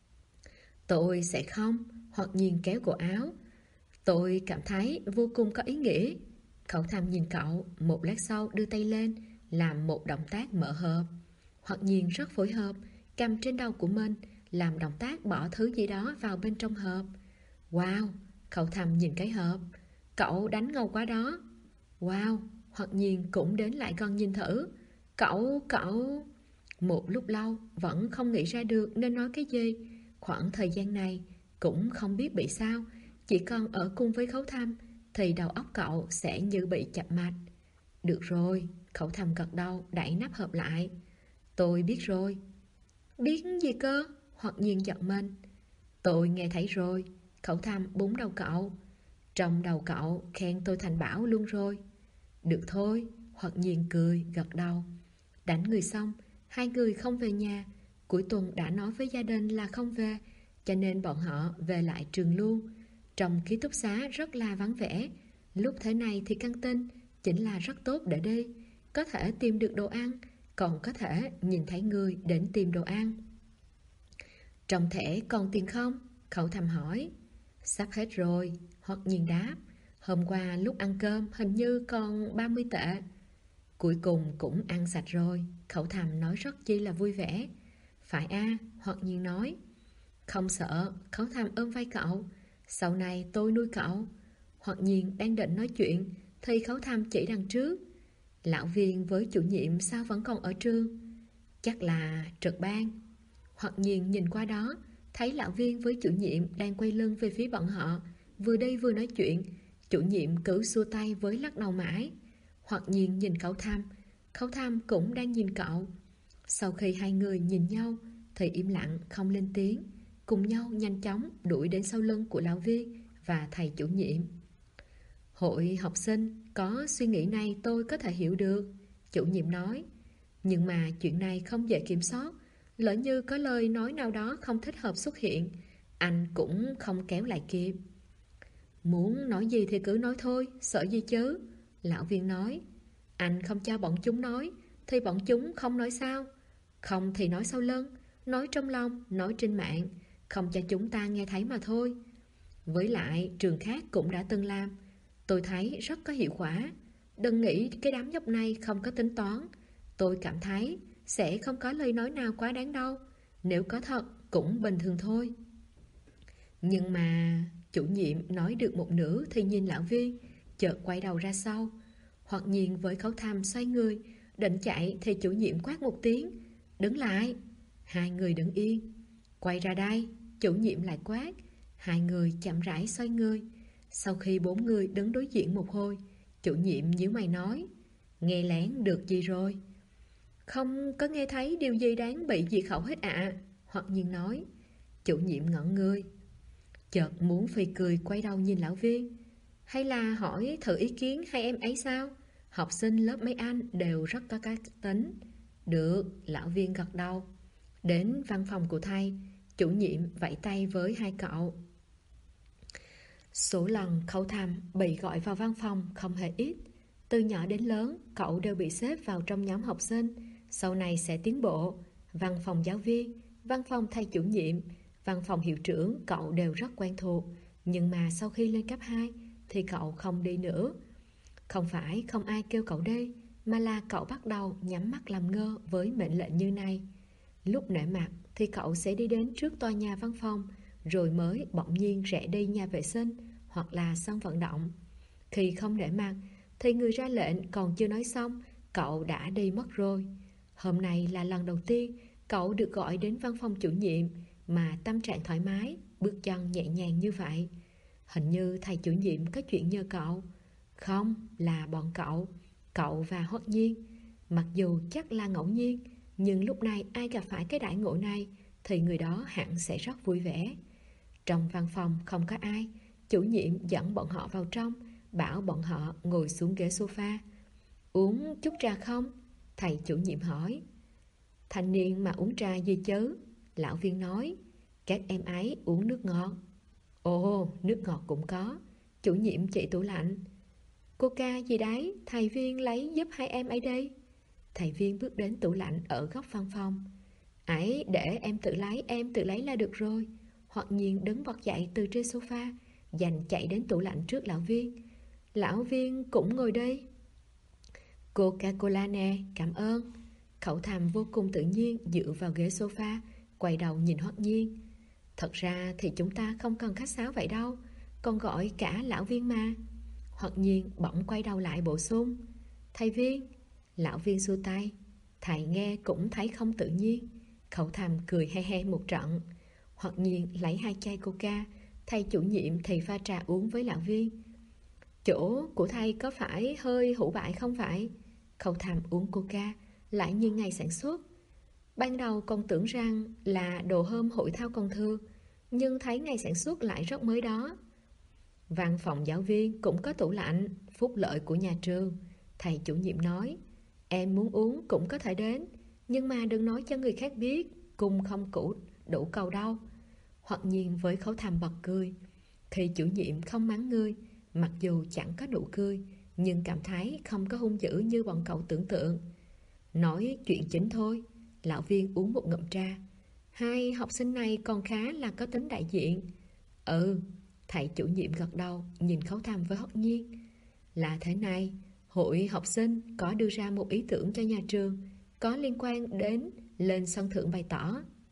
Tôi sẽ không. Hoặc Nhiên kéo cổ áo. Tôi cảm thấy vô cùng có ý nghĩa. Khẩu Thầm nhìn cậu, một lát sau đưa tay lên, làm một động tác mở hộp. Hoặc Nhiên rất phối hợp, cầm trên đầu của mình, làm động tác bỏ thứ gì đó vào bên trong hộp. Wow. Khẩu Thầm nhìn cái hộp. Cậu đánh ngầu quá đó. Wow. Hoặc Nhiên cũng đến lại gần nhìn thử. Cậu... Một lúc lâu vẫn không nghĩ ra được nên nói cái gì. Khoảng thời gian này cũng không biết bị sao, chỉ còn ở cùng với Khấu Thăm thì đầu óc cậu sẽ như bị chập mạch. Được rồi. Khẩu Thăm gật đầu đẩy nắp hộp lại. Tôi biết rồi. Biết gì cơ? Hoặc Nhiên giật mình. Tôi nghe thấy rồi. Khẩu Thăm búng đầu cậu. Trong đầu cậu khen tôi thành bảo luôn rồi. Được thôi. Hoặc Nhiên cười gật đầu. Đánh người xong, hai người không về nhà. Cuối tuần đã nói với gia đình là không về, cho nên bọn họ về lại trường luôn. Trong ký túc xá rất là vắng vẻ. Lúc thế này thì căng tin chính là rất tốt để đi. Có thể tìm được đồ ăn, còn có thể nhìn thấy người đến tìm đồ ăn. Trong thẻ còn tiền không? Khẩu Thầm hỏi. Sắp hết rồi. Hoặc Nhiên đáp. Hôm qua lúc ăn cơm hình như còn 30 tệ. Cuối cùng cũng ăn sạch rồi. Khẩu Thầm nói rất chi là vui vẻ. Phải a, Hoặc Nhiên nói. Không sợ, Khấu Thầm ôm vai cậu. Sau này tôi nuôi cậu. Hoặc Nhiên đang định nói chuyện thì Khấu Thầm chỉ đằng trước. Lão Viên với chủ nhiệm sao vẫn còn ở trường? Chắc là trực ban. Hoặc Nhiên nhìn qua đó, thấy Lão Viên với chủ nhiệm đang quay lưng về phía bọn họ, vừa đi vừa nói chuyện. Chủ nhiệm cứ xua tay với lắc đầu mãi. Hoặc Nhiên nhìn Khấu Thầm cũng đang nhìn cậu. Sau khi hai người nhìn nhau thì im lặng không lên tiếng, cùng nhau nhanh chóng đuổi đến sau lưng của Lão Viên và thầy chủ nhiệm. Hội học sinh có suy nghĩ này tôi có thể hiểu được, chủ nhiệm nói. Nhưng mà chuyện này không dễ kiểm soát. Lỡ như có lời nói nào đó không thích hợp xuất hiện, anh cũng không kéo lại kịp. Muốn nói gì thì cứ nói thôi, sợ gì chứ, Lão Viên nói. Anh không cho bọn chúng nói thì bọn chúng không nói sao? Không thì nói sau lưng, nói trong lòng, nói trên mạng, không cho chúng ta nghe thấy mà thôi. Với lại trường khác cũng đã từng làm, tôi thấy rất có hiệu quả. Đừng nghĩ cái đám nhóc này không có tính toán. Tôi cảm thấy sẽ không có lời nói nào quá đáng đâu. Nếu có thật cũng bình thường thôi. Nhưng mà chủ nhiệm nói được một nửa thì nhìn Lão Viên, chợt quay đầu ra sau. Hoặc Nhiên với Khấu Thầm xoay người định chạy thì chủ nhiệm quát một tiếng: đứng lại. Hai người đứng yên. Quay ra đây, chủ nhiệm lại quát. Hai người chậm rãi xoay người. Sau khi bốn người đứng đối diện một hồi, chủ nhiệm nhíu mày nói: nghe lén được gì rồi? Không có nghe thấy điều gì đáng bị diệt khẩu hết ạ. Hoặc Nhiên nói. Chủ nhiệm ngẩn người, chợt muốn phì cười quay đầu nhìn Lão Viên. Hay là hỏi thử ý kiến hai em ấy sao? Học sinh lớp mấy anh đều rất có cá tính. Được, Lão Viên gật đầu. Đến văn phòng của thầy, chủ nhiệm vẫy tay với hai cậu. Số lần Khấu Thầm bị gọi vào văn phòng không hề ít. Từ nhỏ đến lớn, cậu đều bị xếp vào trong nhóm học sinh sau này sẽ tiến bộ. Văn phòng giáo viên, văn phòng thầy chủ nhiệm, văn phòng hiệu trưởng cậu đều rất quen thuộc. Nhưng mà sau khi lên cấp 2 thì cậu không đi nữa. Không phải không ai kêu cậu đi, mà là cậu bắt đầu nhắm mắt làm ngơ với mệnh lệnh như này. Lúc nể mặt thì cậu sẽ đi đến trước tòa nhà văn phòng, rồi mới bỗng nhiên rẽ đi nhà vệ sinh hoặc là sân vận động. Khi không để mặt thì người ra lệnh còn chưa nói xong, cậu đã đi mất rồi. Hôm nay là lần đầu tiên cậu được gọi đến văn phòng chủ nhiệm mà tâm trạng thoải mái, bước chân nhẹ nhàng như vậy. Hình như thầy chủ nhiệm có chuyện nhờ cậu. Không, là bọn cậu và Hoắc Nhiên. Mặc dù chắc là ngẫu nhiên, nhưng lúc này ai gặp phải cái đãi ngộ này thì người đó hẳn sẽ rất vui vẻ. Trong văn phòng không có ai, chủ nhiệm dẫn bọn họ vào trong, bảo bọn họ ngồi xuống ghế sofa. Uống chút trà không? Thầy chủ nhiệm hỏi. Thanh niên mà uống trà gì chứ? Lão Viên nói. Các em ấy uống nước ngọt. Ồ, nước ngọt cũng có. Chủ nhiệm chỉ tủ lạnh. Coca gì đấy, thầy Viên lấy giúp hai em ấy đây. Thầy Viên bước đến tủ lạnh ở góc văn phòng. Ấy, để em tự lấy là được rồi. Hoặc Nhiên đứng bật dậy từ trên sofa, giành chạy đến tủ lạnh trước Lão Viên. Lão Viên cũng ngồi đây. Coca-Cola nè, cảm ơn. Khẩu Thầm vô cùng tự nhiên dựa vào ghế sofa, quay đầu nhìn Hoắc Nhiên. Thật ra thì chúng ta không cần khách sáo vậy đâu, còn gọi cả Lão Viên mà. Hoắc Nhiên bỗng quay đầu lại bổ sung. Thầy Viên. Lão Viên xua tay. Thầy nghe cũng thấy không tự nhiên. Khẩu Thầm cười he he một trận. Hoắc Nhiên lấy 2 chai coca, thầy chủ nhiệm thì pha trà uống với Lão Viên. Chỗ của thầy có phải hơi hủ bại không vậy? Khẩu Thầm uống coca lại như ngày sản xuất. Ban đầu còn tưởng rằng là đồ hôm hội thao còn thừa, nhưng thấy ngày sản xuất lại rất mới đó. Văn phòng giáo viên cũng có tủ lạnh, phúc lợi của nhà trường. Thầy chủ nhiệm nói. Em muốn uống cũng có thể đến, nhưng mà đừng nói cho người khác biết, cung không đủ cầu đâu. Hoặc Nhiên với Khấu Thầm bật cười. Thì chủ nhiệm không mắng ngươi, mặc dù chẳng có nụ cười, nhưng cảm thấy không có hung dữ như bọn cậu tưởng tượng. Nói chuyện chính thôi. Lão Viên uống một ngụm trà. Hai học sinh này còn khá là có tính đại diện. Ừ. Thầy chủ nhiệm gật đầu, nhìn Khấu Thầm với Hoắc Nhiên. Là thế này, hội học sinh có đưa ra một ý tưởng cho nhà trường, có liên quan đến lên sân thượng bày tỏ.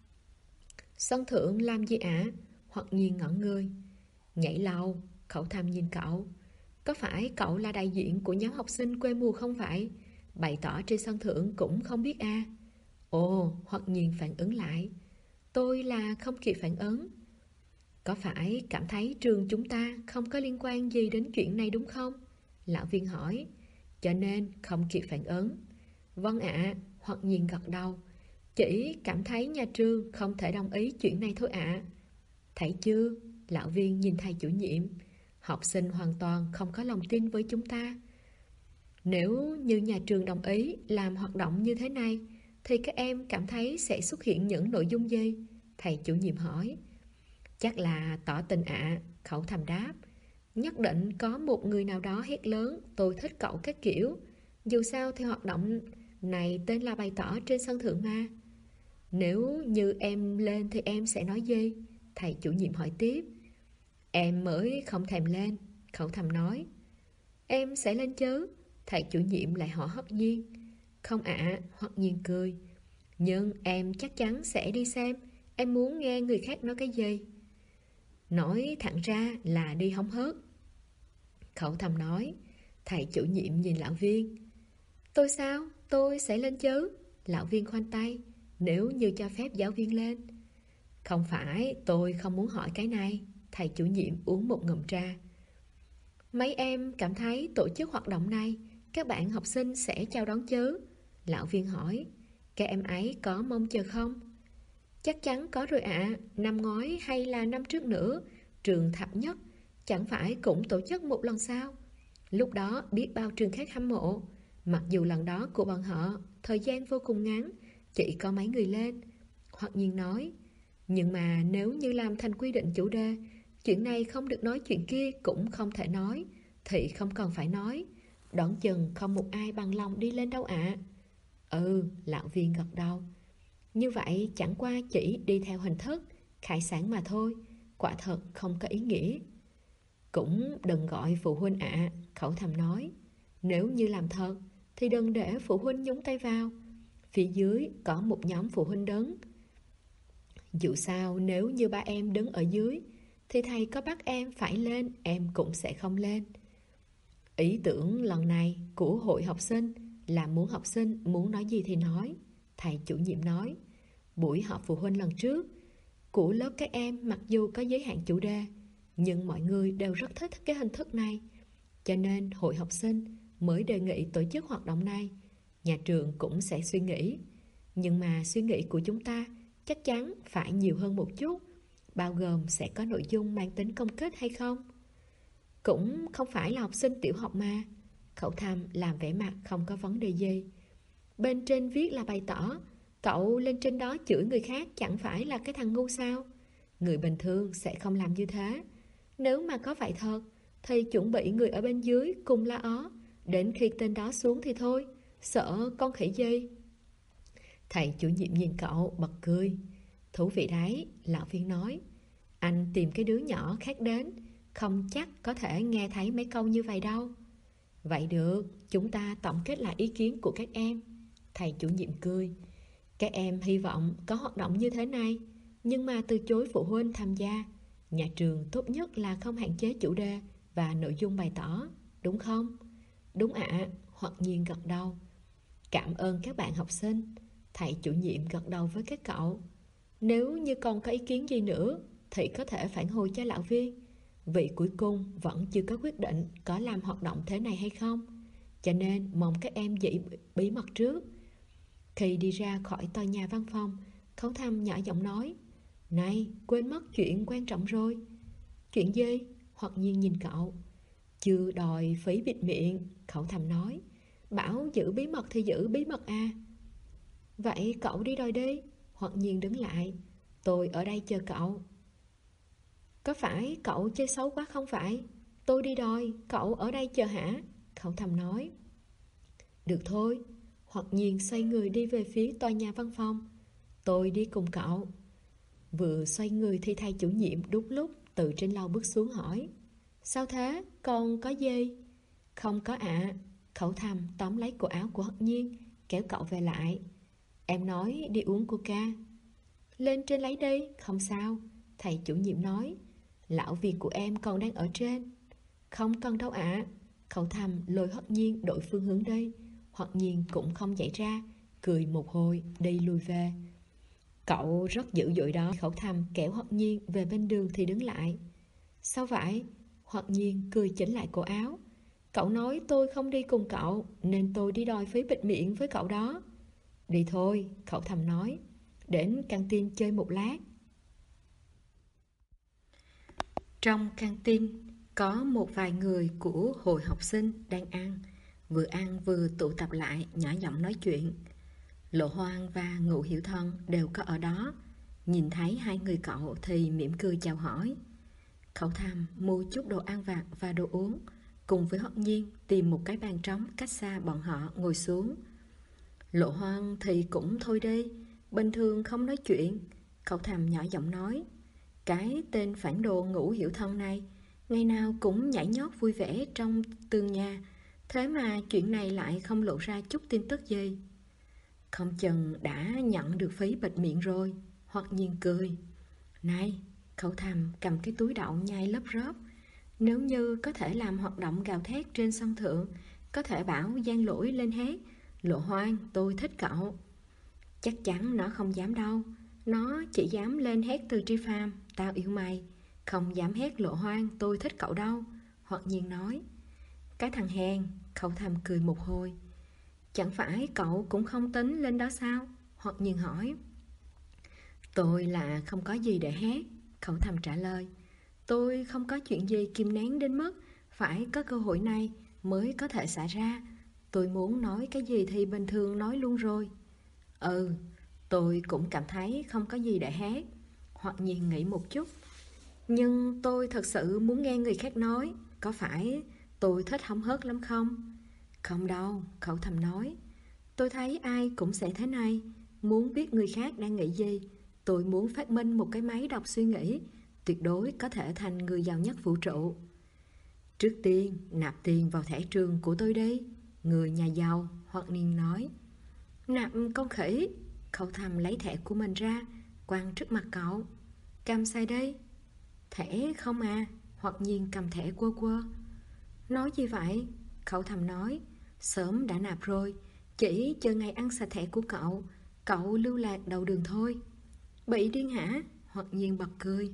Sân thượng làm gì ạ? Hoặc nhiên ngẩn người. Nhảy lầu. Khẩu Thầm nhìn cậu. Có phải cậu là đại diện của nhóm học sinh quê mùa không vậy? Bày tỏ trên sân thượng cũng không biết à? Ồ, Hoặc nhiên phản ứng lại. Tôi là không kịp phản ứng. Có phải cảm thấy trường chúng ta không có liên quan gì đến chuyện này đúng không? Lão viên hỏi. Cho nên không kịp phản ứng. Vâng ạ. Hoặc nhiên gật đầu. Chỉ cảm thấy nhà trường không thể đồng ý chuyện này thôi ạ. Thấy chưa? Lão viên nhìn thầy chủ nhiệm. Học sinh hoàn toàn không có lòng tin với chúng ta. Nếu như nhà trường đồng ý làm hoạt động như thế này, thì các em cảm thấy sẽ xuất hiện những nội dung gì? Thầy chủ nhiệm hỏi. Chắc là tỏ tình ạ. Khẩu Thầm đáp. Nhất định có một người nào đó hét lớn tôi thích cậu các kiểu. Dù sao thì hoạt động này tên là bày tỏ trên sân thượng mà. Nếu như em lên thì em sẽ nói gì? Thầy chủ nhiệm hỏi tiếp. Em mới không thèm lên. Khẩu Thầm nói. Em sẽ lên chứ? Thầy chủ nhiệm lại hỏi Hoặc nhiên. Không ạ. Hoặc nhiên cười. Nhưng em chắc chắn sẽ đi xem. Em muốn nghe người khác nói cái gì? Nói thẳng ra là đi hóng hớt. Khẩu Thầm nói. Thầy chủ nhiệm nhìn lão viên. Tôi sao? Tôi sẽ lên chứ? Lão viên khoanh tay. Nếu như cho phép giáo viên lên. Không phải, tôi không muốn hỏi cái này. Thầy chủ nhiệm uống một ngụm trà. Mấy em cảm thấy tổ chức hoạt động này các bạn học sinh sẽ chào đón chứ? Lão viên hỏi. Các em ấy có mong chờ không? Chắc chắn có rồi ạ. Năm ngoái hay là năm trước nữa, trường Thập Nhất chẳng phải cũng tổ chức một lần sao? Lúc đó biết bao trường khác hâm mộ. Mặc dù lần đó của bọn họ thời gian vô cùng ngắn, chỉ có mấy người lên. Hoặc nhiên nói. Nhưng mà nếu như làm thành quy định chủ đề, chuyện này không được nói, chuyện kia cũng không thể nói, thì không cần phải nói. Đoán chừng không một ai bằng lòng đi lên đâu ạ. Ừ, lão viên gật đầu. Như vậy chẳng qua chỉ đi theo hình thức khai sáng mà thôi, quả thật không có ý nghĩa. Cũng đừng gọi phụ huynh ạ. Khẩu Thầm nói. Nếu như làm thật thì đừng để phụ huynh nhúng tay vào. Phía dưới có một nhóm phụ huynh đứng. Dù sao nếu như ba em đứng ở dưới thì thầy có bắt em phải lên, em cũng sẽ không lên. Ý tưởng lần này của hội học sinh là muốn học sinh muốn nói gì thì nói. Thầy chủ nhiệm nói. Buổi họp phụ huynh lần trước của lớp các em mặc dù có giới hạn chủ đề, nhưng mọi người đều rất thích cái hình thức này. Cho nên hội học sinh mới đề nghị tổ chức hoạt động này. Nhà trường cũng sẽ suy nghĩ. Nhưng mà suy nghĩ của chúng ta chắc chắn phải nhiều hơn một chút, bao gồm sẽ có nội dung mang tính công kết hay không? Cũng không phải là học sinh tiểu học mà. Khẩu Thầm làm vẻ mặt không có vấn đề gì. Bên trên viết là bày tỏ, cậu lên trên đó chửi người khác chẳng phải là cái thằng ngu sao? Người bình thường sẽ không làm như thế. Nếu mà có vậy thật thì chuẩn bị người ở bên dưới cùng la ó, đến khi tên đó xuống thì thôi, sợ con khỉ gì? Thầy chủ nhiệm nhìn cậu bật cười. Thú vị đấy, lão viên nói. Anh tìm cái đứa nhỏ khác đến, không chắc có thể nghe thấy mấy câu như vậy đâu. Vậy được, chúng ta tổng kết lại ý kiến của các em. Thầy chủ nhiệm cười. Các em hy vọng có hoạt động như thế này, nhưng mà từ chối phụ huynh tham gia. Nhà trường tốt nhất là không hạn chế chủ đề và nội dung bày tỏ, đúng không? Đúng ạ. Hoặc nhiên gật đầu. Cảm ơn các bạn học sinh. Thầy chủ nhiệm gật đầu với các cậu. Nếu như còn có ý kiến gì nữa thì có thể phản hồi cho lão viên. Vị cuối cùng vẫn chưa có quyết định có làm hoạt động thế này hay không, cho nên mong các em giữ bí mật trước. Khi đi ra khỏi tòa nhà văn phòng, Khấu Thầm nhỏ giọng nói. Này, quên mất chuyện quan trọng rồi. Chuyện gì? Hoặc nhiên nhìn cậu. Chưa đòi phí bịt miệng. Khẩu Thầm nói. Bảo giữ bí mật thì giữ bí mật à? Vậy cậu đi đòi đi. Hoặc nhiên đứng lại. Tôi ở đây chờ cậu. Có phải cậu chơi xấu quá không phải? Tôi đi đòi, cậu ở đây chờ hả? Khẩu Thầm nói. Được thôi. Hoặc nhiên xoay người đi về phía tòa nhà văn phòng. Tôi đi cùng cậu. Vừa xoay người thì thầy chủ nhiệm đúng lúc từ trên lầu bước xuống hỏi. Sao thế? Còn có gì? Không có ạ. Khẩu Thầm tóm lấy cổ áo của Hoặc nhiên, kéo cậu về lại. Em nói đi uống coca. Lên trên lấy đi, không sao. Thầy chủ nhiệm nói, lão Việt của em còn đang ở trên. Không cần đâu ạ. Cậu Thầm lôi Hoắc Nhiên đổi phương hướng đi. Hoắc Nhiên cũng không dậy ra, cười một hồi đi lui về. Cậu rất dữ dội đó. Cậu Thầm kéo Hoắc Nhiên về bên đường thì đứng lại. Sao vậy? Hoắc Nhiên cười chỉnh lại cổ áo. Cậu nói tôi không đi cùng cậu, nên tôi đi đòi phí bịt miệng với cậu đó. Đi thôi, Cậu Thầm nói. Đến căng tin chơi một lát. Trong căng tin có một vài người của hội học sinh đang ăn vừa tụ tập lại nhỏ giọng nói chuyện. Lộ Hoang và Ngũ Hiểu Thân đều có ở đó. Nhìn thấy hai người cậu thì mỉm cười chào hỏi. Cậu Thầm mua chút đồ ăn vặt và đồ uống, cùng với Hoắc Nhiên tìm một cái bàn trống cách xa bọn họ ngồi xuống. Lộ Hoang thì cũng thôi đi, bình thường không nói chuyện. Cậu Thầm nhỏ giọng nói, cái tên phản đồ Ngũ Hiểu Thân này ngày nào cũng nhảy nhót vui vẻ trong tường nhà, thế mà chuyện này lại không lộ ra chút tin tức gì. Không chừng đã nhận được phí bịt miệng rồi. Hoắc Nhiên cười. Này, Cậu Thầm cầm cái túi đậu nhai lấp rớp. Nếu như có thể làm hoạt động gào thét trên sân thượng, có thể bảo Giang Lỗi lên hét, Lộ Hoang, tôi thích cậu. Chắc chắn nó không dám đâu. Nó chỉ dám lên hét từ Tri Phàm, tao yêu mày. Không dám hét Lộ Hoang, tôi thích cậu đâu. Hoắc Nhiên nói. Cái thằng hèn. Cậu Thầm cười một hồi. Chẳng phải cậu cũng không tính lên đó sao? Hoắc Nhiên hỏi. Tôi là không có gì để hét. Cậu Thầm trả lời. Tôi không có chuyện gì kìm nén đến mức phải có cơ hội này mới có thể xả ra. Tôi muốn nói cái gì thì bình thường nói luôn rồi. Tôi cũng cảm thấy không có gì để hét. Hoắc Nhiên nghĩ một chút. Nhưng tôi thật sự muốn nghe người khác nói. Có phải tôi thích hóng hớt lắm không? Không đâu, Cậu Thầm nói. Tôi thấy ai cũng sẽ thế này. Muốn biết người khác đang nghĩ gì. Tôi muốn phát minh một cái máy đọc suy nghĩ, tuyệt đối có thể thành người giàu nhất vũ trụ. Trước tiên, nạp tiền vào thẻ trường của tôi đi. Người nhà giàu, Hoắc Nhiên nói. Nạp con khỉ. Cậu Thầm lấy thẻ của mình ra, quăng trước mặt cậu. Cầm xài đi. Thẻ không à? Hoắc Nhiên cầm thẻ quơ quơ. Nói gì vậy? Cậu Thầm nói. Sớm đã nạp rồi, chỉ chờ ngày ăn sạch thẻ của cậu. Cậu lưu lạc đầu đường thôi. Bị điên hả? Hoắc Nhiên bật cười.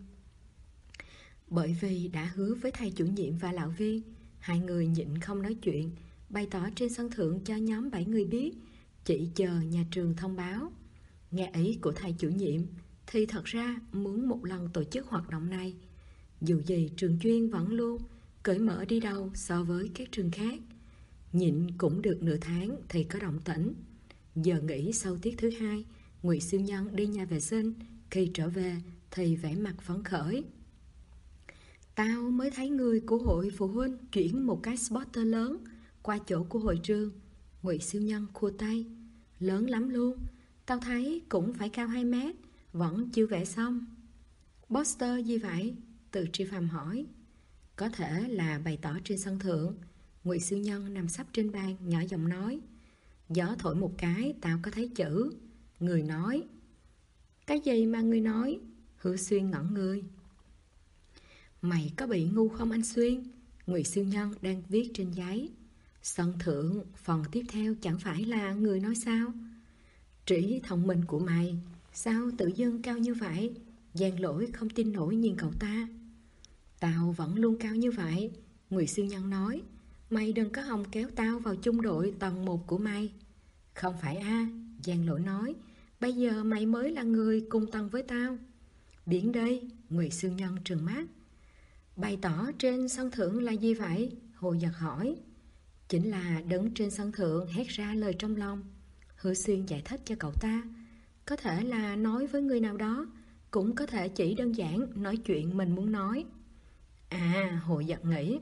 Bởi vì đã hứa với thầy chủ nhiệm và lão viên, hai người nhịn không nói chuyện, bày tỏ trên sân thượng cho nhóm 7 người biết, chỉ chờ nhà trường thông báo. Nghe ý của thầy chủ nhiệm thì thật ra muốn một lần tổ chức hoạt động này. Dù gì trường chuyên vẫn luôn cởi mở đi đâu so với các trường khác. Nhịn cũng được nửa tháng thì có động tĩnh. Giờ nghỉ sau tiết thứ hai, Ngụy Siêu Nhân đi nhà vệ sinh. Khi trở về thì vẻ mặt phấn khởi. Tao mới thấy người của hội phụ huynh chuyển một cái spotter lớn qua chỗ của hội trường. Ngụy Siêu Nhân khua tay. Lớn lắm luôn. Tao thấy cũng phải cao 2 mét. Vẫn chưa vẽ xong. Poster gì vậy? Từ Tri Phàm hỏi. Có thể là bày tỏ trên sân thượng. Ngụy Siêu Nhân nằm sấp trên bàn nhỏ giọng nói. Gió thổi một cái tao có thấy chữ. Người nói. Cái gì mà người nói? Hứa Xuyên ngẩn người. Mày có bị ngu không anh Xuyên? Ngụy Siêu Nhân đang viết trên giấy. Sân thượng, phần tiếp theo chẳng phải là người nói sao? Trí thông minh của mày sao tự dưng cao như vậy? Giang Lỗi không tin nổi nhìn cậu ta. Tao vẫn luôn cao như vậy. Ngụy Siêu Nhân nói. Mày đừng có hòng kéo tao vào chung đội tầng 1 của mày. Không phải a, Giang Lỗi nói. Bây giờ mày mới là người cùng tầng với tao. Biến đây. Ngụy Siêu Nhân trừng mắt. Bày tỏ trên sân thượng là gì vậy? Hồ Giật hỏi. Chính là đứng trên sân thượng hét ra lời trong lòng. Hứa Xuyên giải thích cho cậu ta. Có thể là nói với người nào đó, cũng có thể chỉ đơn giản nói chuyện mình muốn nói. À, Hồ Giật nghĩ.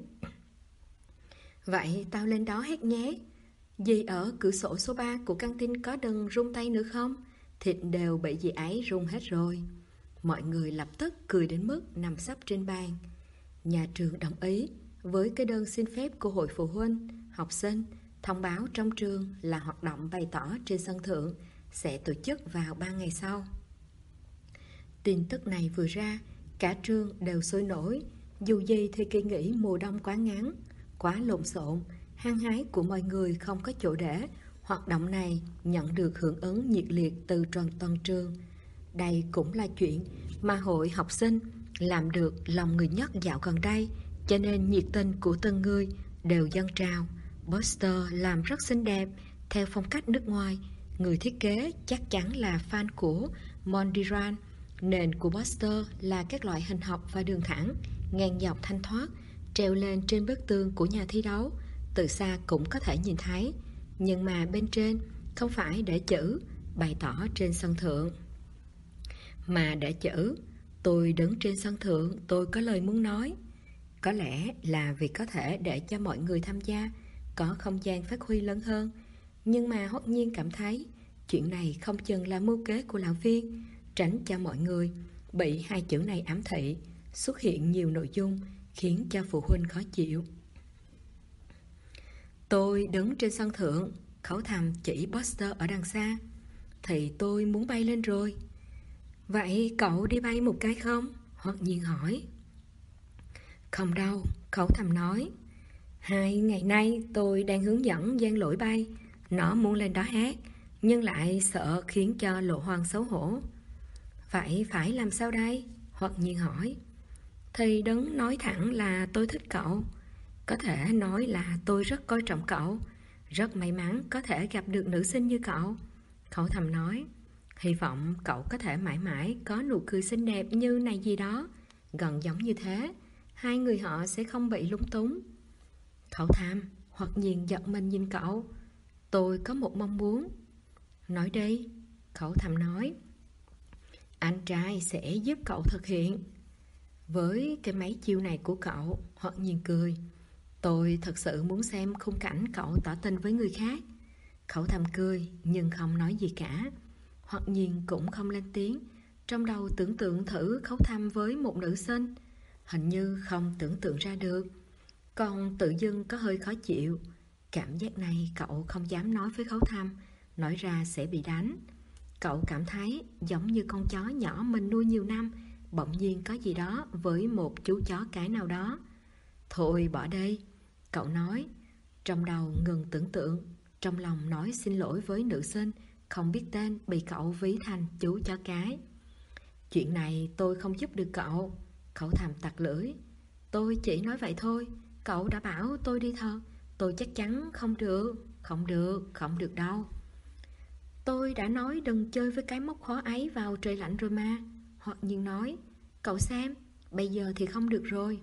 Vậy tao lên đó hét nhé. Dì ở cửa sổ số 3 của căng tin có đừng rung tay nữa không? Thịt đều bị dì ấy rung hết rồi. Mọi người lập tức cười đến mức nằm sấp trên bàn. Nhà trường đồng ý với cái đơn xin phép của hội phụ huynh, học sinh, thông báo trong trường là hoạt động bày tỏ trên sân thượng sẽ tổ chức vào 3 ngày sau. Tin tức này vừa ra, cả trường đều sôi nổi. Dù gì thì kỳ nghỉ mùa đông quá ngắn, quá lộn xộn, hăng hái của mọi người không có chỗ để. Hoạt động này nhận được hưởng ứng nhiệt liệt từ toàn trường. Đây cũng là chuyện mà hội học sinh làm được lòng người nhất dạo gần đây, cho nên nhiệt tình của từng người đều dâng trào. Poster làm rất xinh đẹp, theo phong cách nước ngoài. Người thiết kế chắc chắn là fan của Mondrian. Nền của poster là các loại hình học và đường thẳng, ngang dọc thanh thoát, treo lên trên bức tường của nhà thi đấu. Từ xa cũng có thể nhìn thấy, nhưng mà bên trên không phải để chữ bày tỏ trên sân thượng, mà để chữ tôi đứng trên sân thượng, tôi có lời muốn nói. Có lẽ là vì có thể để cho mọi người tham gia có không gian phát huy lớn hơn. Nhưng mà Hoắc Nhiên cảm thấy chuyện này không chừng là mưu kế của lão viên, tránh cho mọi người bị hai chữ này ám thị, xuất hiện nhiều nội dung khiến cho phụ huynh khó chịu. Tôi đứng trên sân thượng, Khẩu Thầm chỉ poster ở đằng xa. Thì tôi muốn bay lên rồi. Vậy cậu đi bay một cái không? Hoắc Nhiên hỏi. Không đâu, Khẩu Thầm nói. 2 ngày nay tôi đang hướng dẫn Giang Lỗi bay. Nó muốn lên đó hát, nhưng lại sợ khiến cho Lộ Hoang xấu hổ. Vậy phải làm sao đây? Hoắc Nhiên hỏi. Thì đừng nói thẳng là tôi thích cậu. Có thể nói là tôi rất coi trọng cậu, rất may mắn có thể gặp được nữ sinh như cậu. Khẩu Thầm nói. Hy vọng cậu có thể mãi mãi có nụ cười xinh đẹp như này gì đó, gần giống như thế. Hai người họ sẽ không bị lúng túng. Khẩu Thầm, Hoắc Nhiên giật mình nhìn cậu. Tôi có một mong muốn. Nói đi, Khẩu Thầm nói. Anh trai sẽ giúp cậu thực hiện. Với cái máy chiêu này của cậu, Hoắc Nhiên cười. Tôi thật sự muốn xem khung cảnh cậu tỏ tình với người khác. Khẩu Thầm cười nhưng không nói gì cả. Hoắc Nhiên cũng không lên tiếng. Trong đầu tưởng tượng thử Khẩu Thầm với một nữ sinh, hình như không tưởng tượng ra được. Còn tự dưng có hơi khó chịu. Cảm giác này cậu không dám nói với Khẩu Thầm, nói ra sẽ bị đánh. Cậu cảm thấy giống như con chó nhỏ mình nuôi nhiều năm, bỗng nhiên có gì đó với một chú chó cái nào đó. Thôi bỏ đây, cậu nói. Trong đầu ngừng tưởng tượng, trong lòng nói xin lỗi với nữ sinh không biết tên bị cậu ví thành chú chó cái. Chuyện này tôi không giúp được cậu. Khẩu Thầm tặc lưỡi. Tôi chỉ nói vậy thôi. Cậu đã bảo tôi đi thật. Tôi chắc chắn không được. Không được đâu. Tôi đã nói đừng chơi với cái móc khó ấy vào trời lạnh rồi mà. Hoắc Nhiên nói. Cậu xem, bây giờ thì không được rồi.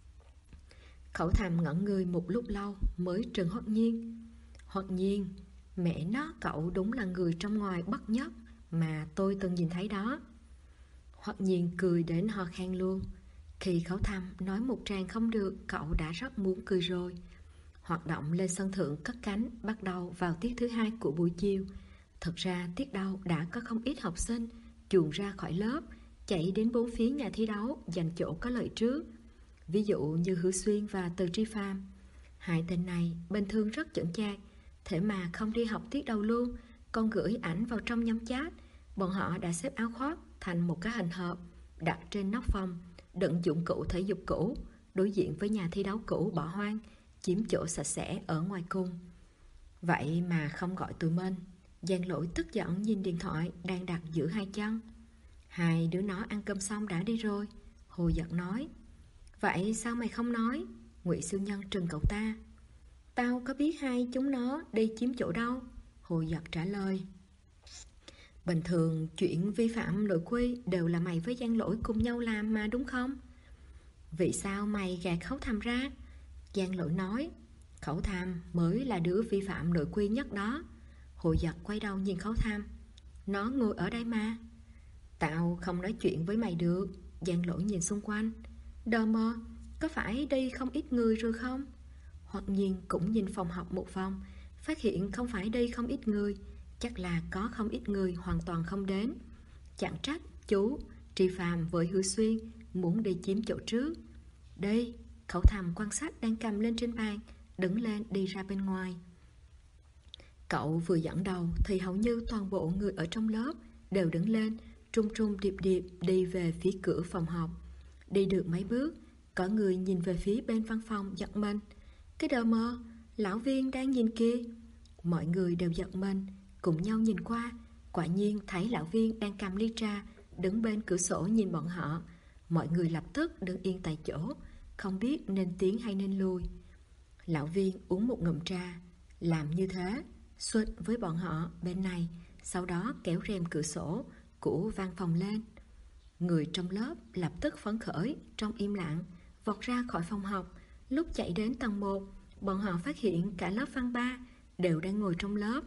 Khẩu Thầm ngẩn người một lúc lâu mới trừng Hoắc Nhiên. Hoắc Nhiên, mẹ nó, cậu đúng là người trong ngoài bất nhất mà tôi từng nhìn thấy đó. Hoắc Nhiên cười đến ho khan luôn. Khi Khẩu Thầm nói một tràng không được, cậu đã rất muốn cười rồi. Hoạt động lên sân thượng cất cánh bắt đầu vào tiết thứ 2 của buổi chiều. Thật ra tiết đầu đã có không ít học sinh chuồn ra khỏi lớp, chạy đến bốn phía nhà thi đấu giành chỗ có lợi trước. Ví dụ như Hứa Xuyên và Từ Tri Phàm. Hai tên này bình thường rất chững chạc, thế mà không đi học tiết đầu luôn, còn gửi ảnh vào trong nhóm chat. Bọn họ đã xếp áo khoác thành một cái hình hộp đặt trên nóc phòng, đựng dụng cụ thể dục cũ, đối diện với nhà thi đấu cũ bỏ hoang, chiếm chỗ sạch sẽ ở ngoài cung. Vậy mà không gọi tụi mình. Giang Lỗi tức giận nhìn điện thoại đang đặt giữa hai chân. Hai đứa nó ăn cơm xong đã đi rồi. Hồ Giật nói. Vậy sao mày không nói? Ngụy Siêu Nhân trừng cậu ta. Tao có biết hai chúng nó đi chiếm chỗ đâu? Hồ Giật trả lời. Bình thường chuyện vi phạm nội quy đều là mày với Giang Lỗi cùng nhau làm mà đúng không? Vì sao mày gạt Khẩu Thầm ra? Giang Lỗi nói. Khẩu Thầm mới là đứa vi phạm nội quy nhất đó. Hồ Giật quay đầu nhìn Khẩu Thầm. Nó ngồi ở đây mà. Tao không nói chuyện với mày được. Giang Lỗi nhìn xung quanh. Đờ mờ, có phải đi không ít người rồi không? Hoặc nhiên cũng nhìn phòng học một vòng, phát hiện không phải đi không ít người, chắc là có không ít người hoàn toàn không đến. Chẳng trách chú Tri Phàm với Hứa Xuyên muốn đi chiếm chỗ trước. Đây, Khẩu Thầm quan sát đang cầm lên trên bàn, đứng lên đi ra bên ngoài. Cậu vừa dẫn đầu thì hầu như toàn bộ người ở trong lớp đều đứng lên, trung trung điệp điệp đi về phía cửa phòng họp. Đi được mấy bước, có người nhìn về phía bên văn phòng giật mình. Cái đờ mờ, lão Viên đang nhìn kia. Mọi người đều giật mình, cùng nhau nhìn qua. Quả nhiên thấy lão Viên đang cầm ly trà, đứng bên cửa sổ nhìn bọn họ. Mọi người lập tức đứng yên tại chỗ, không biết nên tiến hay nên lùi. Lão Viên uống một ngụm trà, làm như thế, xuết với bọn họ bên này, sau đó kéo rèm cửa sổ của văn phòng lên. Người trong lớp lập tức phấn khởi, trong im lặng, vọt ra khỏi phòng học. Lúc chạy đến tầng 1, bọn họ phát hiện cả lớp văn 3 đều đang ngồi trong lớp.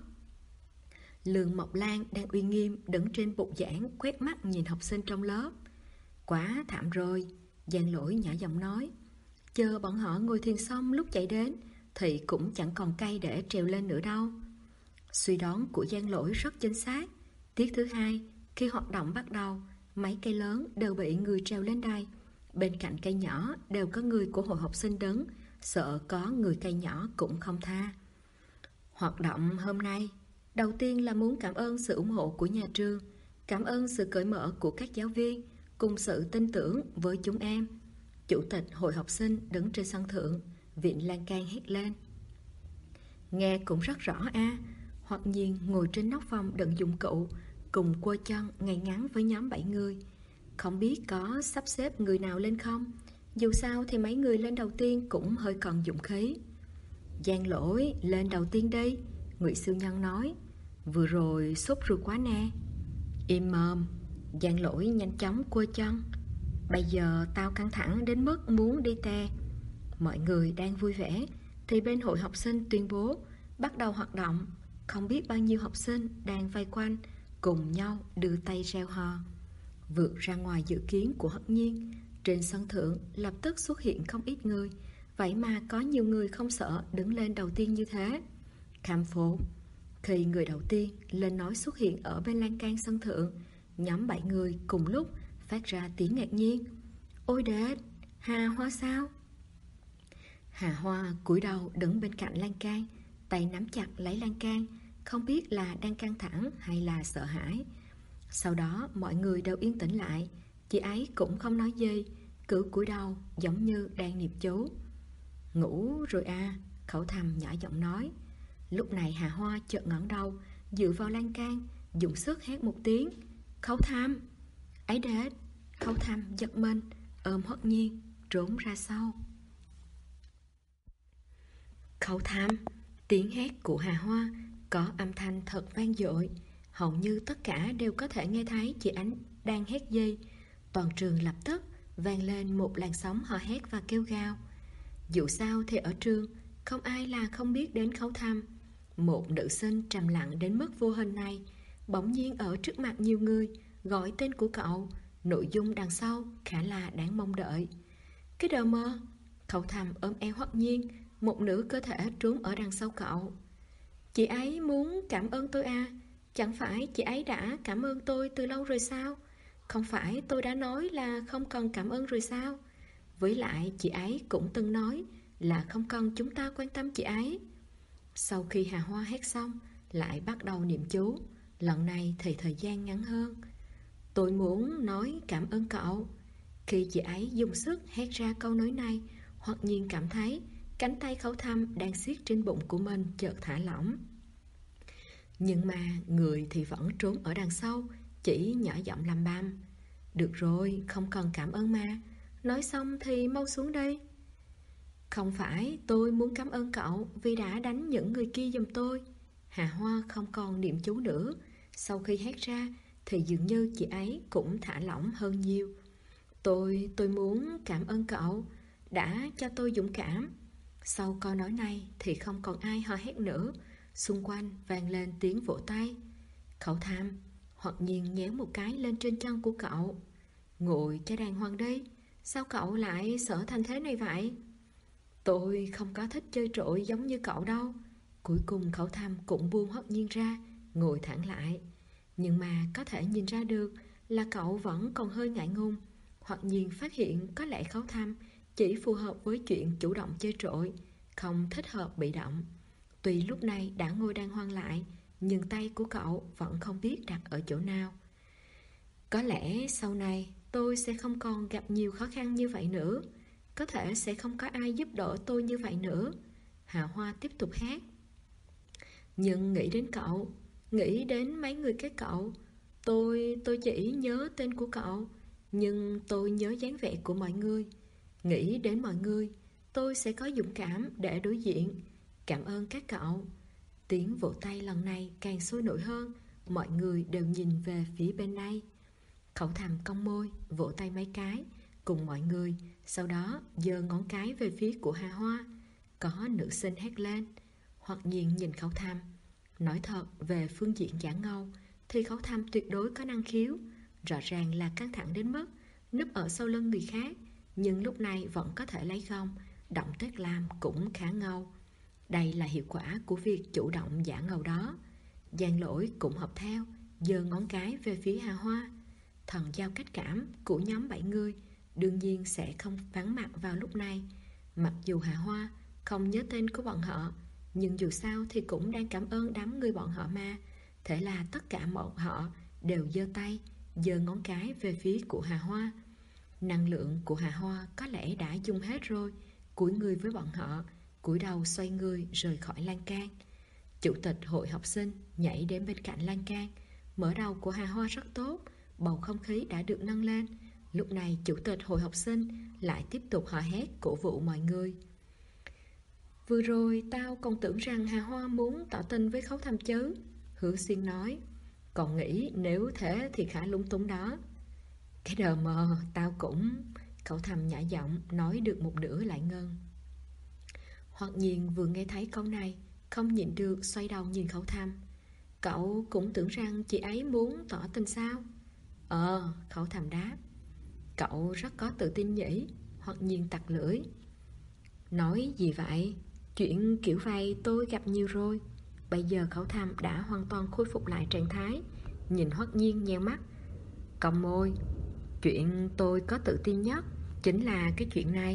Lương Mộc Lan đang uy nghiêm đứng trên bục giảng, quét mắt nhìn học sinh trong lớp. Quá thảm rồi, Giang Lỗi nhỏ giọng nói. Chờ bọn họ ngồi thiền xong lúc chạy đến thì cũng chẳng còn cây để trèo lên nữa đâu. Suy đoán của Giang Lỗi rất chính xác. Tiết thứ 2, khi hoạt động bắt đầu, mấy cây lớn đều bị người trèo lên đây. Bên cạnh cây nhỏ đều có người của hội học sinh đứng, sợ có người cây nhỏ cũng không tha. Hoạt động hôm nay, đầu tiên là muốn cảm ơn sự ủng hộ của nhà trường, cảm ơn sự cởi mở của các giáo viên, cùng sự tin tưởng với chúng em. Chủ tịch hội học sinh đứng trên sân thượng, Viện Lan Can hét lên. Nghe cũng rất rõ a. Hoặc nhiên ngồi trên nóc phòng đựng dụng cụ, cùng quơ chân ngay ngắn với nhóm 7 người. Không biết có sắp xếp người nào lên không? Dù sao thì mấy người lên đầu tiên cũng hơi còn dũng khí. Giang Lỗi lên đầu tiên đi, Ngụy Siêu Nhân nói. Vừa rồi sốt ruột quá nè. Im mồm, Giang Lỗi nhanh chóng quơ chân. Bây giờ tao căng thẳng đến mức muốn đi tè. Mọi người đang vui vẻ thì bên hội học sinh tuyên bố bắt đầu hoạt động. Không biết bao nhiêu học sinh đang vây quanh, cùng nhau đưa tay reo hò. Vượt ra ngoài dự kiến của Hất Nhiên, trên sân thượng lập tức xuất hiện không ít người. Vậy mà có nhiều người không sợ đứng lên đầu tiên như thế. Kham phổ. Khi người đầu tiên lên nói xuất hiện ở bên lan can sân thượng, nhóm 7 người cùng lúc phát ra tiếng ngạc nhiên. Ôi đệt, Hà Hoa sao? Hà Hoa cúi đầu đứng bên cạnh lan can, tay nắm chặt lấy lan can, không biết là đang căng thẳng hay là sợ hãi. Sau đó mọi người đều yên tĩnh lại. Chị ấy cũng không nói gì, cứ cúi đầu giống như đang niệm chú. Ngủ rồi à, Khẩu Thầm nhỏ giọng nói. Lúc này Hà Hoa chợt ngẩng đầu, dựa vào lan can, dùng sức hét một tiếng. Khẩu Thầm! Ấy đệt! Khẩu Thầm giật mình, ôm Hất Nhiên, trốn ra sau. Khẩu Thầm! Tiếng hét của Hà Hoa có âm thanh thật vang dội. Hầu như tất cả đều có thể nghe thấy chị Ánh đang hét gì. Toàn trường lập tức vang lên một làn sóng hò hét và kêu gào. Dù sao thì ở trường không ai là không biết đến Khẩu Thầm. Một nữ sinh trầm lặng đến mức vô hình này bỗng nhiên ở trước mặt nhiều người gọi tên của cậu. Nội dung đằng sau khá là đáng mong đợi. Cái đờ mơ. Khẩu Thầm ôm eo Hất Nhiên, một nửa cơ thể trốn ở đằng sau cậu. Chị ấy muốn cảm ơn tôi à? Chẳng phải chị ấy đã cảm ơn tôi từ lâu rồi sao? Không phải tôi đã nói là không cần cảm ơn rồi sao? Với lại chị ấy cũng từng nói là không cần chúng ta quan tâm chị ấy. Sau khi Hà Hoa hét xong, lại bắt đầu niệm chú. Lần này thì thời gian ngắn hơn. Tôi muốn nói cảm ơn cậu. Khi chị ấy dùng sức hét ra câu nói này, Hoặc nhiên cảm thấy cánh tay Khẩu Thầm đang siết trên bụng của mình chợt thả lỏng. Nhưng mà người thì vẫn trốn ở đằng sau, chỉ nhỏ giọng làm băm. Được rồi, không cần cảm ơn mà. Nói xong thì mau xuống đây. Không phải tôi muốn cảm ơn cậu vì đã đánh những người kia giùm tôi. Hà Hoa không còn niệm chú nữa. Sau khi hét ra thì dường như chị ấy cũng thả lỏng hơn nhiều. Tôi muốn cảm ơn cậu đã cho tôi dũng cảm. Sau câu nói này thì không còn ai hò hét nữa. Xung quanh vang lên tiếng vỗ tay. Khẩu Thầm Hoặc nhiên nhéo một cái lên trên chân của cậu. Ngồi cho đàng hoàng đi. Sao cậu lại sợ thành thế này vậy? Tôi không có thích chơi trội giống như cậu đâu. Cuối cùng Khẩu Thầm cũng buông Hất Nhiên ra, ngồi thẳng lại. Nhưng mà có thể nhìn ra được là cậu vẫn còn hơi ngại ngùng. Hoặc nhiên phát hiện có lẽ Khẩu Thầm chỉ phù hợp với chuyện chủ động chơi trội, không thích hợp bị động. Tuy lúc này đã ngồi đàng hoàng lại, nhưng tay của cậu vẫn không biết đặt ở chỗ nào. Có lẽ sau này tôi sẽ không còn gặp nhiều khó khăn như vậy nữa. Có thể sẽ không có ai giúp đỡ tôi như vậy nữa. Hà Hoa tiếp tục hát. Nhưng nghĩ đến cậu, nghĩ đến mấy người các cậu, tôi chỉ nhớ tên của cậu, nhưng tôi nhớ dáng vẻ của mọi người. Nghĩ đến mọi người, tôi sẽ có dũng cảm để đối diện. Cảm ơn các cậu. Tiếng vỗ tay lần này càng sôi nổi hơn. Mọi người đều nhìn về phía bên đây. Khẩu Thầm cong môi, vỗ tay mấy cái cùng mọi người, sau đó giơ ngón cái về phía của Hà Hoa. Có nữ sinh hét lên. Hoặc nhiên nhìn Khẩu Thầm. Nói thật, về phương diện giả ngâu thì Khẩu Thầm tuyệt đối có năng khiếu. Rõ ràng là căng thẳng đến mức núp ở sau lưng người khác, nhưng lúc này vẫn có thể lấy gông. Động tác làm cũng khá ngâu. Đây là hiệu quả của việc chủ động giả ngầu đó. Giang Lỗi cũng học theo, giơ ngón cái về phía Hà Hoa. Thần giao cách cảm của nhóm 7 người đương nhiên sẽ không vắng mặt vào lúc này. Mặc dù Hà Hoa không nhớ tên của bọn họ, nhưng dù sao thì cũng đang cảm ơn đám người bọn họ mà. Thế là tất cả bọn họ đều giơ tay, giơ ngón cái về phía của Hà Hoa. Năng lượng của Hà Hoa có lẽ đã dùng hết rồi. Cúi người với bọn họ, cúi đầu xoay người rời khỏi lan can. Chủ tịch hội học sinh nhảy đến bên cạnh lan can. Mở đầu của Hà Hoa rất tốt, bầu không khí đã được nâng lên. Lúc này chủ tịch hội học sinh lại tiếp tục hò hét cổ vũ mọi người. Vừa rồi tao còn tưởng rằng Hà Hoa muốn tỏ tình với Khấu Thầm chứ, Hứa Xuyên nói. Còn nghĩ nếu thế thì khá lúng túng đó. Cái đờ mờ, tao cũng... Khấu Thầm nhã giọng nói được một nửa lại ngưng. Hoặc nhiên vừa nghe thấy câu này, không nhịn được xoay đầu nhìn Khấu Thầm. Cậu cũng tưởng rằng chị ấy muốn tỏ tình sao? Khấu Thầm đáp. Cậu rất có tự tin nhỉ? Hoặc nhiên tặc lưỡi. Nói gì vậy? Chuyện kiểu vậy tôi gặp nhiều rồi. Bây giờ Khấu Thầm đã hoàn toàn khôi phục lại trạng thái. Nhìn Hoắc Nhiên nheo mắt, cong môi. Chuyện tôi có tự tin nhất chính là cái chuyện này.